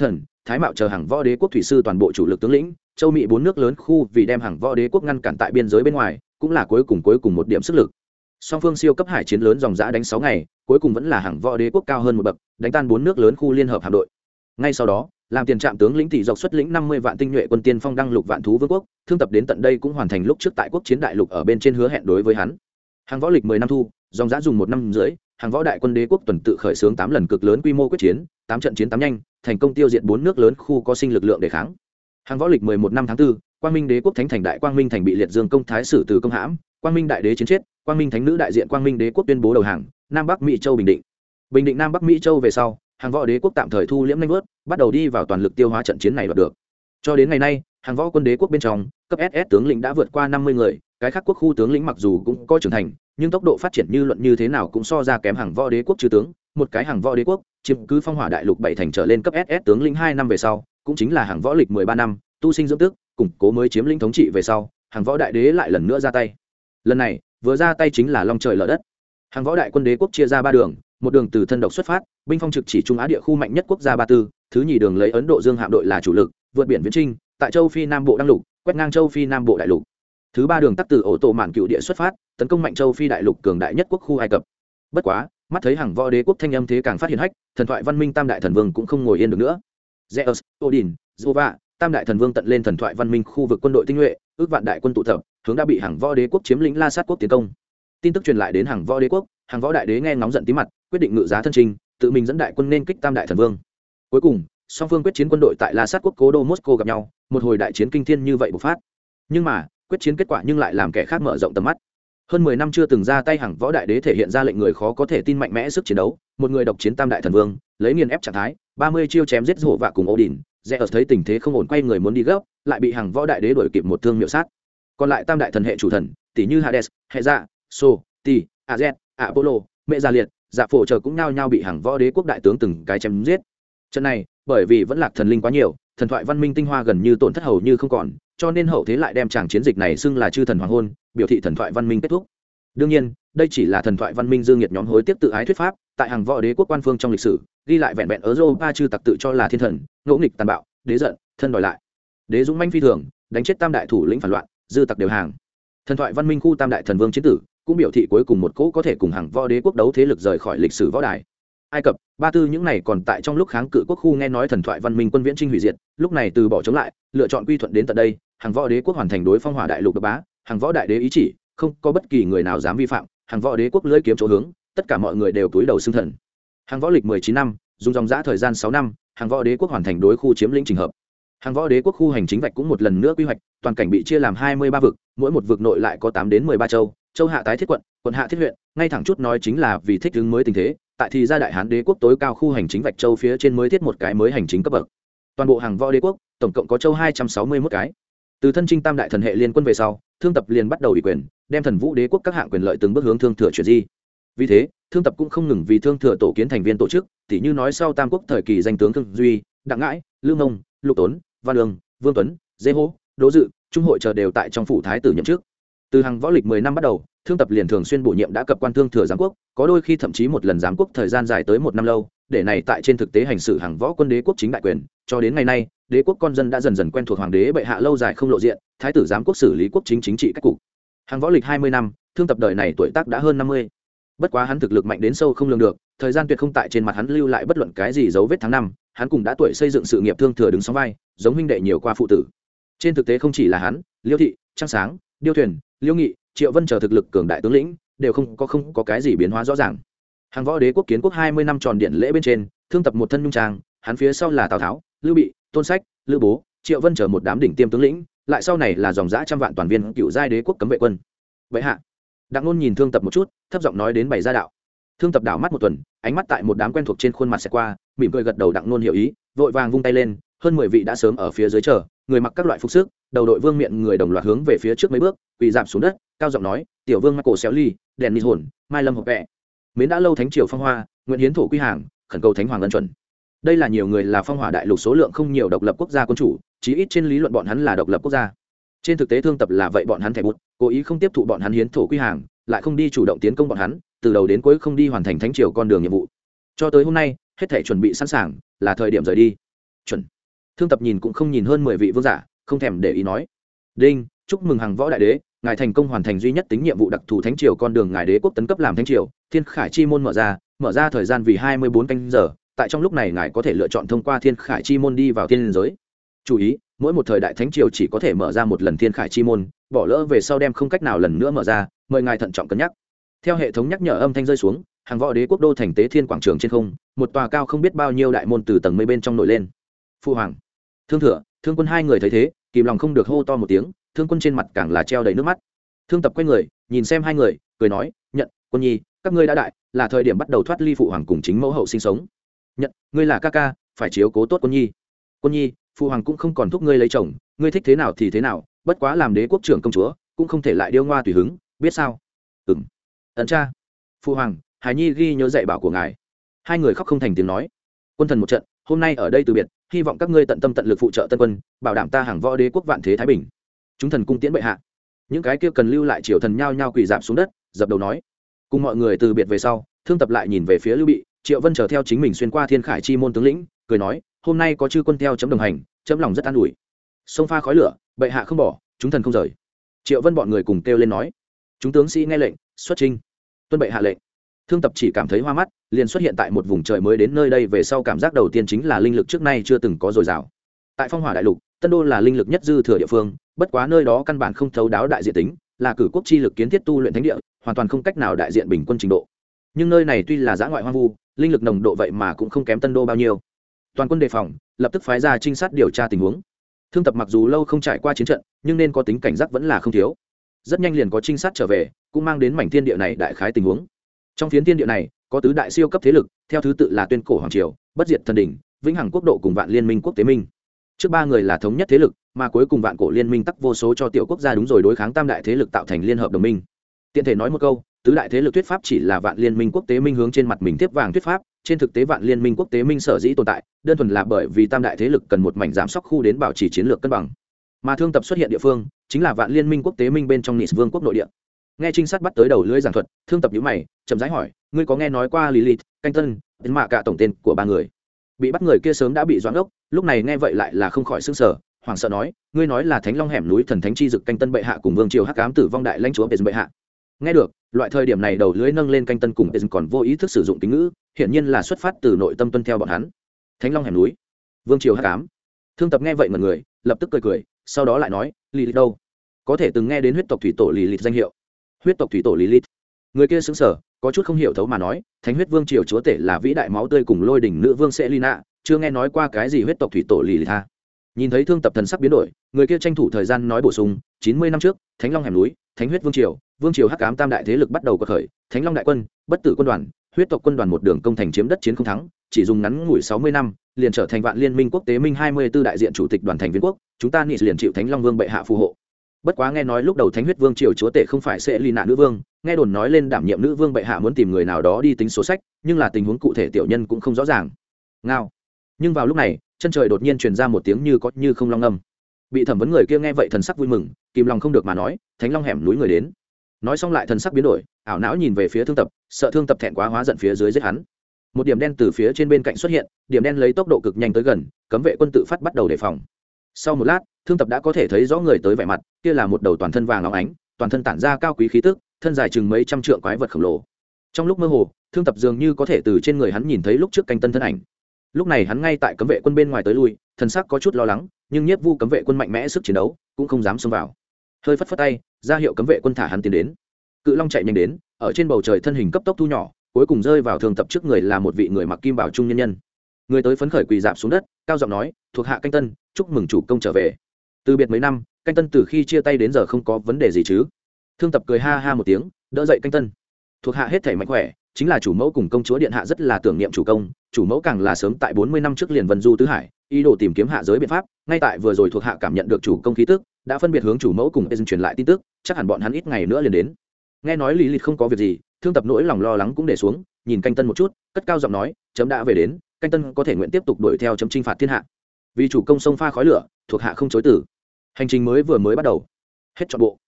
Thái Mạo chờ hàng võ đế quốc thủy sư toàn bộ chủ lực tướng lĩnh, châu Mỹ 4 nước lớn khu vì đem hàng võ đế quốc ngăn cản tại biên giới bên ngoài, cũng là cuối cùng một điểm sức lực. Song phương siêu cấp hải chiến lớn dòng dã đánh 6 ngày, cuối cùng vẫn là hàng võ đế quốc cao hơn một bậc, đánh tan 4 nước lớn khu liên hợp hạm đội. Ngay sau đó, làm tiền trạm tướng lĩnh tỷ dọc xuất lĩnh 50 vạn tinh nhuệ quân tiên phong đăng lục vạn thú vương quốc, Thương Tập đến tận đây cũng hoàn thành lúc trước tại quốc chiến đại lục ở bên trên hứa hẹn đối với hắn. Hàng võ lịch 10 năm thu, dòng dã dùng 1 năm rưỡi, hàng võ đại quân đế quốc tuần tự khởi xướng 8 lần cực lớn quy mô quyết chiến, 8 trận chiến 8 nhanh, thành công tiêu diệt 4 nước lớn khu có sinh lực lượng để kháng. Hàng võ lịch 11 năm tháng 4, Quang Minh đế quốc thánh thành đại Quang Minh thành bị liệt dương công thái sử từ công hãm, Quang Minh đại đế chiến chết, Quang Minh thánh nữ đại diện Quang Minh đế quốc tuyên bố đầu hàng, Nam Bắc Mỹ châu bình định. Bình định Nam Bắc Mỹ châu về sau, hàng võ đế quốc tạm thời thu liễm nhanh vớt, bắt đầu đi vào toàn lực tiêu hóa trận chiến này đoạt được. Cho đến ngày nay, hàng võ quân đế quốc bên trong, cấp SS tướng lĩnh đã vượt qua 50 người, cái khác quốc khu tướng lĩnh mặc dù cũng có trưởng thành, nhưng tốc độ phát triển như luận như thế nào cũng so ra kém hàng võ đế quốc chư tướng. Một cái hàng võ đế quốc chiếm cứ phong hỏa đại lục 7 thành trở lên cấp SS tướng lĩnh 2 năm về sau, cũng chính là hàng võ lịch 13 năm, tu sinh dưỡng tức, củng cố mới chiếm lĩnh thống trị về sau, hàng võ đại đế lại lần nữa ra tay. Lần này, vừa ra tay chính là long trời lở đất. Hàng võ đại quân đế quốc chia ra 3 đường, một đường từ thân độc xuất phát, binh phong trực chỉ Trung Á địa khu mạnh nhất quốc gia Ba Tư, thứ nhì đường lấy Ấn Độ Dương hạm đội là chủ lực, vượt biển viễn chinh, tại châu Phi Nam Bộ đăng lục, quét ngang châu Phi Nam Bộ đại lục. Thứ ba đường tắc từ ổ tổ mạn cựu địa xuất phát, tấn công mạnh châu Phi đại lục cường đại nhất quốc khu Ai Cập. Bất quá, mắt thấy hàng võ đế quốc thanh âm thế càng phát hiện hách, thần thoại văn minh tam đại thần vương cũng không ngồi yên được nữa. Zeus, Odin, Jova, tam đại thần vương tận lên thần thoại văn minh khu vực quân đội tinh nhuệ, ước vạn đại quân tụ tập, hướng đã bị hàng võ đế quốc chiếm lĩnh La Sát quốc tiến công. Tin tức truyền lại đến hàng võ đế quốc, hàng võ đại đế nghe ngóng giận tí mặt, quyết định ngự giá thân trình, tự mình dẫn đại quân nên kích tam đại thần vương. Cuối cùng, song phương quyết chiến quân đội tại La Sát quốc cố đô Moscow gặp nhau, một hồi đại chiến kinh thiên như vậy bộc phát. Nhưng mà, quyết chiến kết quả nhưng lại làm kẻ khác mở rộng tầm mắt. Hơn 10 năm chưa từng ra tay, hàng võ đại đế thể hiện ra lệnh người khó có thể tin mạnh mẽ sức chiến đấu, một người độc chiến tam đại thần vương, lấy nghiền ép trạng thái, 30 chiêu chém giết rổ và cùng Odin. Zeus thấy tình thế không ổn quay người muốn đi gấp, lại bị hàng võ đại đế đuổi kịp một thương miểu sát. Còn lại tam đại thần hệ chủ thần, tỷ như Hades, Hera, So, Ti, Ares, Apollo, Mẹ Gia Liệt, Dạ Phổ chờ cũng nhao nhao bị hàng võ đế quốc đại tướng từng cái chém giết. Trận này, bởi vì vẫn lạc thần linh quá nhiều, thần thoại văn minh tinh hoa gần như tổn thất hầu như không còn, cho nên hậu thế lại đem tràng chiến dịch này xưng là chư thần hoàng hôn, biểu thị thần thoại văn minh kết thúc. Đương nhiên, đây chỉ là thần thoại văn minh dương nhiệt nhóm hối tiếc tự ái thuyết pháp, tại hàng võ đế quốc quan phương trong lịch sử, ghi lại vẹn vẹn Europa chư tặc tự cho là thiên thần, ngỗ nghịch tàn bạo, đế giận, thân đòi lại. Đế dũng manh phi thường, đánh chết tam đại thủ lĩnh phản loạn, dư tặc đều hàng. Thần thoại văn minh khu tam đại thần vương chiến tử, cũng biểu thị cuối cùng một cỗ có thể cùng hàng võ đế quốc đấu thế lực rời khỏi lịch sử võ đài. Ai Cập, Ba Tư những này còn tại trong lúc kháng cự quốc khu nghe nói thần thoại văn minh quân viễn trinh hủy diệt, lúc này từ bỏ chống lại, lựa chọn quy thuận đến tận đây, hàng võ đế quốc hoàn thành đối phong hỏa đại lục độc bá, hàng võ đại đế ý chỉ, không có bất kỳ người nào dám vi phạm, hàng võ đế quốc lưỡi kiếm chỗ hướng, tất cả mọi người đều túi đầu xưng thần. Hàng võ lịch 19 năm, dùng dòng dã thời gian 6 năm, hàng võ đế quốc hoàn thành đối khu chiếm lĩnh trình hợp. Hàng võ đế quốc khu hành chính vạch cũng một lần nữa quy hoạch, toàn cảnh bị chia làm 23 vực, mỗi một vực nội lại có 8 đến 13 châu, châu hạ tái thiết quận, quận hạ thiết huyện, ngay thẳng chút nói chính là vì thích ứng mới tình thế, tại thì gia đại hán đế quốc tối cao khu hành chính vạch châu phía trên mới thiết một cái mới hành chính cấp bậc. Toàn bộ hàng võ đế quốc tổng cộng có châu 261 cái. Từ thân chinh tam đại thần hệ liên quân về sau, Thương Tập liền bắt đầu ủy quyền, đem thần vũ đế quốc các hạng quyền lợi từng bước hướng thương thừa chuyển di. Vì thế, Thương Tập cũng không ngừng vì thương thừa tổ kiến thành viên tổ chức, tỉ như nói sau tam quốc thời kỳ danh tướng Thương Duy, Đặng Ngãi, Lương Ngông, Lục Tốn, Văn Lương, Vương Tuấn, Dê Hô, Đỗ Dự, Trung hội chờ đều tại trong phủ thái tử nhậm chức. Từ hàng võ lịch 10 năm bắt đầu, Thương Tập liền thường xuyên bổ nhiệm đã cập quan thương thừa giám quốc, có đôi khi thậm chí một lần giám quốc thời gian dài tới 1 năm lâu, để này tại trên thực tế hành xử hàng võ quân đế quốc chính đại quyền, cho đến ngày nay, đế quốc con dân đã dần dần quen thuộc hoàng đế bệ hạ lâu dài không lộ diện, thái tử giám quốc xử lý quốc chính chính trị cách cục. Hàng võ lịch 20 năm, Thương Tập đời này tuổi tác đã hơn 50. Bất quá hắn thực lực mạnh đến sâu không lường được, thời gian tuyệt không tại trên mặt hắn lưu lại bất luận cái gì dấu vết tháng năm, hắn cùng đã tuổi xây dựng sự nghiệp thương thừa đứng sóng vai, giống huynh đệ nhiều qua phụ tử. Trên thực tế không chỉ là hắn, Liêu Thị, Trang Sáng, Điêu Thuyền, Liêu Nghị, Triệu Vân chờ thực lực cường đại tướng lĩnh, đều không có cái gì biến hóa rõ ràng. Hàng võ đế quốc kiến quốc 20 năm tròn điện lễ bên trên, Thương Tập một thân nhung trang, hắn phía sau là Tào Tháo, Lưu Bị, Tôn Sách, Lữ Bố, Triệu Vân chờ một đám đỉnh tiêm tướng lĩnh, lại sau này là dòng dã trăm vạn toàn viên cựu giai đế quốc cấm vệ quân. Vậy hạ, Đặng Nôn nhìn Thương Tập một chút, thấp giọng nói đến bày gia đạo. Thương Tập đảo mắt một tuần, ánh mắt tại một đám quen thuộc trên khuôn mặt sẽ qua, mỉm cười gật đầu. Đặng Nôn hiểu ý, vội vàng vung tay lên, hơn 10 vị đã sớm ở phía dưới chờ, người mặc các loại phục sức, đầu đội vương miện người đồng loạt hướng về phía trước mấy bước, quỳ rạp xuống đất, cao giọng nói: "Tiểu vương Michael Xéo Ly, đèn nịt hồn, Mai Lâm Hộp Vẹ. Mến đã lâu thánh triều phong hoa, nguyện hiến thổ quy hàng, khẩn cầu thánh hoàng ân chuẩn." Đây là nhiều người là phong hỏa đại lục số lượng không nhiều độc lập quốc gia quân chủ, chí ít trên lý luận bọn hắn là độc lập quốc gia. Trên thực tế Thương Tập là vậy bọn hắn thẻ bút, cố ý không tiếp thụ bọn hắn hiến thổ quy hàng, lại không đi chủ động tiến công bọn hắn, từ đầu đến cuối không đi hoàn thành thánh triều con đường nhiệm vụ. Cho tới hôm nay, hết thể chuẩn bị sẵn sàng, là thời điểm rời đi. Chuẩn. Thương Tập nhìn cũng không nhìn hơn 10 vị vương giả, không thèm để ý nói: "Đinh, chúc mừng Hằng Võ đại đế, ngài thành công hoàn thành duy nhất tính nhiệm vụ đặc thù thánh triều con đường ngài đế quốc tấn cấp làm thánh triều, Thiên Khải chi môn mở ra thời gian vì 24 canh giờ, tại trong lúc này ngài có thể lựa chọn thông qua Thiên Khải chi môn đi vào thiên giới. Chú ý, mỗi một thời đại thánh triều chỉ có thể mở ra một lần Thiên Khải chi môn, bỏ lỡ về sau đem không cách nào lần nữa mở ra, mời ngài thận trọng cân nhắc." Theo hệ thống nhắc nhở âm thanh rơi xuống, Hằng Võ đế quốc đô thành Tế Thiên quảng trường trên không, một tòa cao không biết bao nhiêu đại môn từ tầng mây bên trong nổi lên. Phu hoàng, Thương Thừa, Thương Quân hai người thấy thế, kìm lòng không được hô to một tiếng, Thương Quân trên mặt càng là treo đầy nước mắt. Thương Tập quay người nhìn xem hai người, cười nói: "Nhận, Quân nhi, các ngươi đã đại, là thời điểm bắt đầu thoát ly phụ hoàng cùng chính mẫu hậu sinh sống. Nhận, ngươi là ca ca, phải chiếu cố tốt Quân nhi. Quân nhi, phụ hoàng cũng không còn thúc ngươi lấy chồng, ngươi thích thế nào thì thế nào, bất quá làm đế quốc trưởng công chúa cũng không thể lại điêu ngoa tùy hứng, biết sao?" Ẩn cha. Phụ hoàng, Hải nhi ghi nhớ dạy bảo của ngài. Hai người khóc không thành tiếng nói. Quân thần một trận, hôm nay ở đây từ biệt, hy vọng các ngươi tận tâm tận lực phụ trợ tân quân, bảo đảm ta Hằng Võ đế quốc vạn thế thái bình. Chúng thần cung tiễn bệ hạ. Những cái kia cần lưu lại triều thần nhao nhao quỳ rạp xuống đất, dập đầu nói. Cùng mọi người từ biệt về sau, Thương Tập lại nhìn về phía Lưu Bị, Triệu Vân chờ theo chính mình xuyên qua Thiên Khải chi môn tướng lĩnh, cười nói: "Hôm nay có chư quân theo chấm đồng hành, chấm lòng rất an ủi. Sông pha khói lửa, bệ hạ không bỏ, chúng thần không rời." Triệu Vân bọn người cùng kêu lên nói: "Chúng tướng sĩ nghe lệnh, xuất chinh." Tuân bệ hạ lệnh. Thương Tập chỉ cảm thấy hoa mắt, liền xuất hiện tại một vùng trời mới đến nơi đây về sau cảm giác đầu tiên chính là linh lực trước nay chưa từng có dồi dào. Tại Phong Hỏa đại lục, Tân Đô là linh lực nhất dư thừa địa phương, bất quá nơi đó căn bản không thấu đáo đại diện tính, là cử quốc chi lực kiến thiết tu luyện thánh địa, hoàn toàn không cách nào đại diện bình quân trình độ. Nhưng nơi này tuy là dã ngoại hoang vu, linh lực nồng độ vậy mà cũng không kém Tân Đô bao nhiêu. Toàn quân đề phòng, lập tức phái ra trinh sát điều tra tình huống. Thương Tập mặc dù lâu không trải qua chiến trận, nhưng nên có tính cảnh giác vẫn là không thiếu. Rất nhanh liền có trinh sát trở về, cũng mang đến mảnh thiên địa này đại khái tình huống. Trong phiến thiên địa này, có tứ đại siêu cấp thế lực, theo thứ tự là Tuyên Cổ Hoàng Triều, Bất Diệt Thần Đỉnh, Vĩnh Hằng Quốc độ cùng Vạn Liên Minh Quốc Tế Minh. Trước ba người là thống nhất thế lực, mà cuối cùng Vạn Cổ Liên Minh tắc vô số cho tiểu quốc gia đúng rồi đối kháng tam đại thế lực tạo thành liên hợp đồng minh. Tiện thể nói một câu, tứ đại thế lực thuyết pháp chỉ là Vạn Liên Minh Quốc Tế Minh hướng trên mặt mình tiếp vàng thuyết pháp, trên thực tế Vạn Liên Minh Quốc Tế Minh sở dĩ tồn tại, đơn thuần là bởi vì tam đại thế lực cần một mảnh giảm sóc khu đến bảo trì chiến lược cân bằng. Mà Thương Tập xuất hiện địa phương, chính là Vạn Liên Minh Quốc Tế Minh bên trong Nis Vương quốc nội địa. Nghe trinh sát bắt tới đầu lưỡi giảng thuật, Thương Tập nhíu mày, chậm rãi hỏi: "Ngươi có nghe nói qua Lilith, Canh Tân, đến mạ cả tổng tên của ba người?" Bị bắt người kia sớm đã bị doãn ốc, lúc này nghe vậy lại là không khỏi sửng sở, hoảng sợ nói: "Ngươi nói là Thánh Long hẻm núi thần thánh chi dực Canh Tân bệ hạ cùng vương triều hắc ám tử vong đại lãnh chúa Pez bệ hạ?" Nghe được, loại thời điểm này đầu lưỡi nâng lên Canh Tân cùng Pez còn vô ý thức sử dụng tính ngữ, hiển nhiên là xuất phát từ nội tâm tuân theo bọn hắn. Thánh Long hẻm núi, vương triều hắc ám. Thương Tập nghe vậy ngẩn người, lập tức cười, sau đó lại nói: "Lilith đâu? Có thể từng nghe đến huyết tộc thủy tổ Lilith danh hiệu?" Huyết tộc thủy tổ Lilith. Người kia sững sờ, có chút không hiểu thấu mà nói: "Thánh huyết vương triều chúa tể là vĩ đại máu tươi cùng lôi đỉnh nữ vương Selina, chưa nghe nói qua cái gì huyết tộc thủy tổ Lilith tha." Nhìn thấy Thương Tập thần sắc biến đổi, người kia tranh thủ thời gian nói bổ sung: "90 năm trước, Thánh Long hẻm núi, Thánh huyết vương triều hắc ám tam đại thế lực bắt đầu quật khởi, Thánh Long đại quân, Bất tử quân đoàn, huyết tộc quân đoàn một đường công thành chiếm đất chiến không thắng, chỉ dùng ngắn ngủi 60 năm, liền trở thành Vạn Liên Minh Quốc Tế Minh 24 đại diện chủ tịch đoàn thành viên quốc, chúng ta Nis liền chịu Thánh Long vương bệ hạ phù hộ. Bất quá nghe nói lúc đầu Thánh huyết vương triều chúa tể không phải Selina nữ vương, nghe đồn nói lên đảm nhiệm nữ vương bệ hạ muốn tìm người nào đó đi tính số sách, nhưng là tình huống cụ thể tiểu nhân cũng không rõ ràng." Ngao. Nhưng vào lúc này, chân trời đột nhiên truyền ra một tiếng như có như không long âm. Bị thẩm vấn người kia nghe vậy thần sắc vui mừng, kìm lòng không được mà nói: "Thánh Long hẻm núi người đến." Nói xong lại thần sắc biến đổi, ảo não nhìn về phía Thương Tập, sợ Thương Tập thẹn quá hóa giận phía dưới giết hắn. Một điểm đen từ phía trên bên cạnh xuất hiện, điểm đen lấy tốc độ cực nhanh tới gần, cấm vệ quân tự phát bắt đầu đề phòng. Sau một lát, Thương Tập đã có thể thấy rõ người tới vẻ mặt, kia là một đầu toàn thân vàng óng ánh, toàn thân tản ra cao quý khí tức, thân dài chừng mấy trăm trượng quái vật khổng lồ. Trong lúc mơ hồ, Thương Tập dường như có thể từ trên người hắn nhìn thấy lúc trước Canh Tân thân ảnh. Lúc này hắn ngay tại cấm vệ quân bên ngoài tới lui, thần sắc có chút lo lắng, nhưng Nhiếp Vu cấm vệ quân mạnh mẽ sức chiến đấu, cũng không dám xông vào. Hơi phất phất tay, ra hiệu cấm vệ quân thả hắn tiến đến. Cự Long chạy nhanh đến, ở trên bầu trời thân hình cấp tốc thu nhỏ, cuối cùng rơi vào Thương Tập trước người là một vị người mặc kim bào trung nhân nhân. Người tới phấn khởi quỳ rạp xuống đất, cao giọng nói: "Thuộc hạ Canh Tân, chúc mừng chủ công trở về. Từ biệt mấy năm, Canh Tân từ khi chia tay đến giờ không có vấn đề gì chứ?" Thương Tập cười ha ha một tiếng, đỡ dậy Canh Tân: "Thuộc hạ hết thảy mạnh khỏe, chính là chủ mẫu cùng công chúa điện hạ rất là tưởng niệm chủ công, chủ mẫu càng là sớm tại 40 năm trước liền vân du tứ hải, ý đồ tìm kiếm hạ giới biện pháp, ngay tại vừa rồi thuộc hạ cảm nhận được chủ công khí tức, đã phân biệt hướng chủ mẫu cùng Ezen truyền lại tin tức, chắc hẳn bọn hắn ít ngày nữa liền đến." Nghe nói Lý Lịch không có việc gì, Thương Tập nỗi lòng lo lắng cũng để xuống, nhìn Canh Tân một chút, cất cao giọng nói: "Chấm đã về đến, Canh Tân có thể nguyện tiếp tục đuổi theo chấm chinh phạt thiên hạ. Vì chủ công sông pha khói lửa, thuộc hạ không chối từ." Hành trình mới vừa mới bắt đầu. Hết trọn bộ.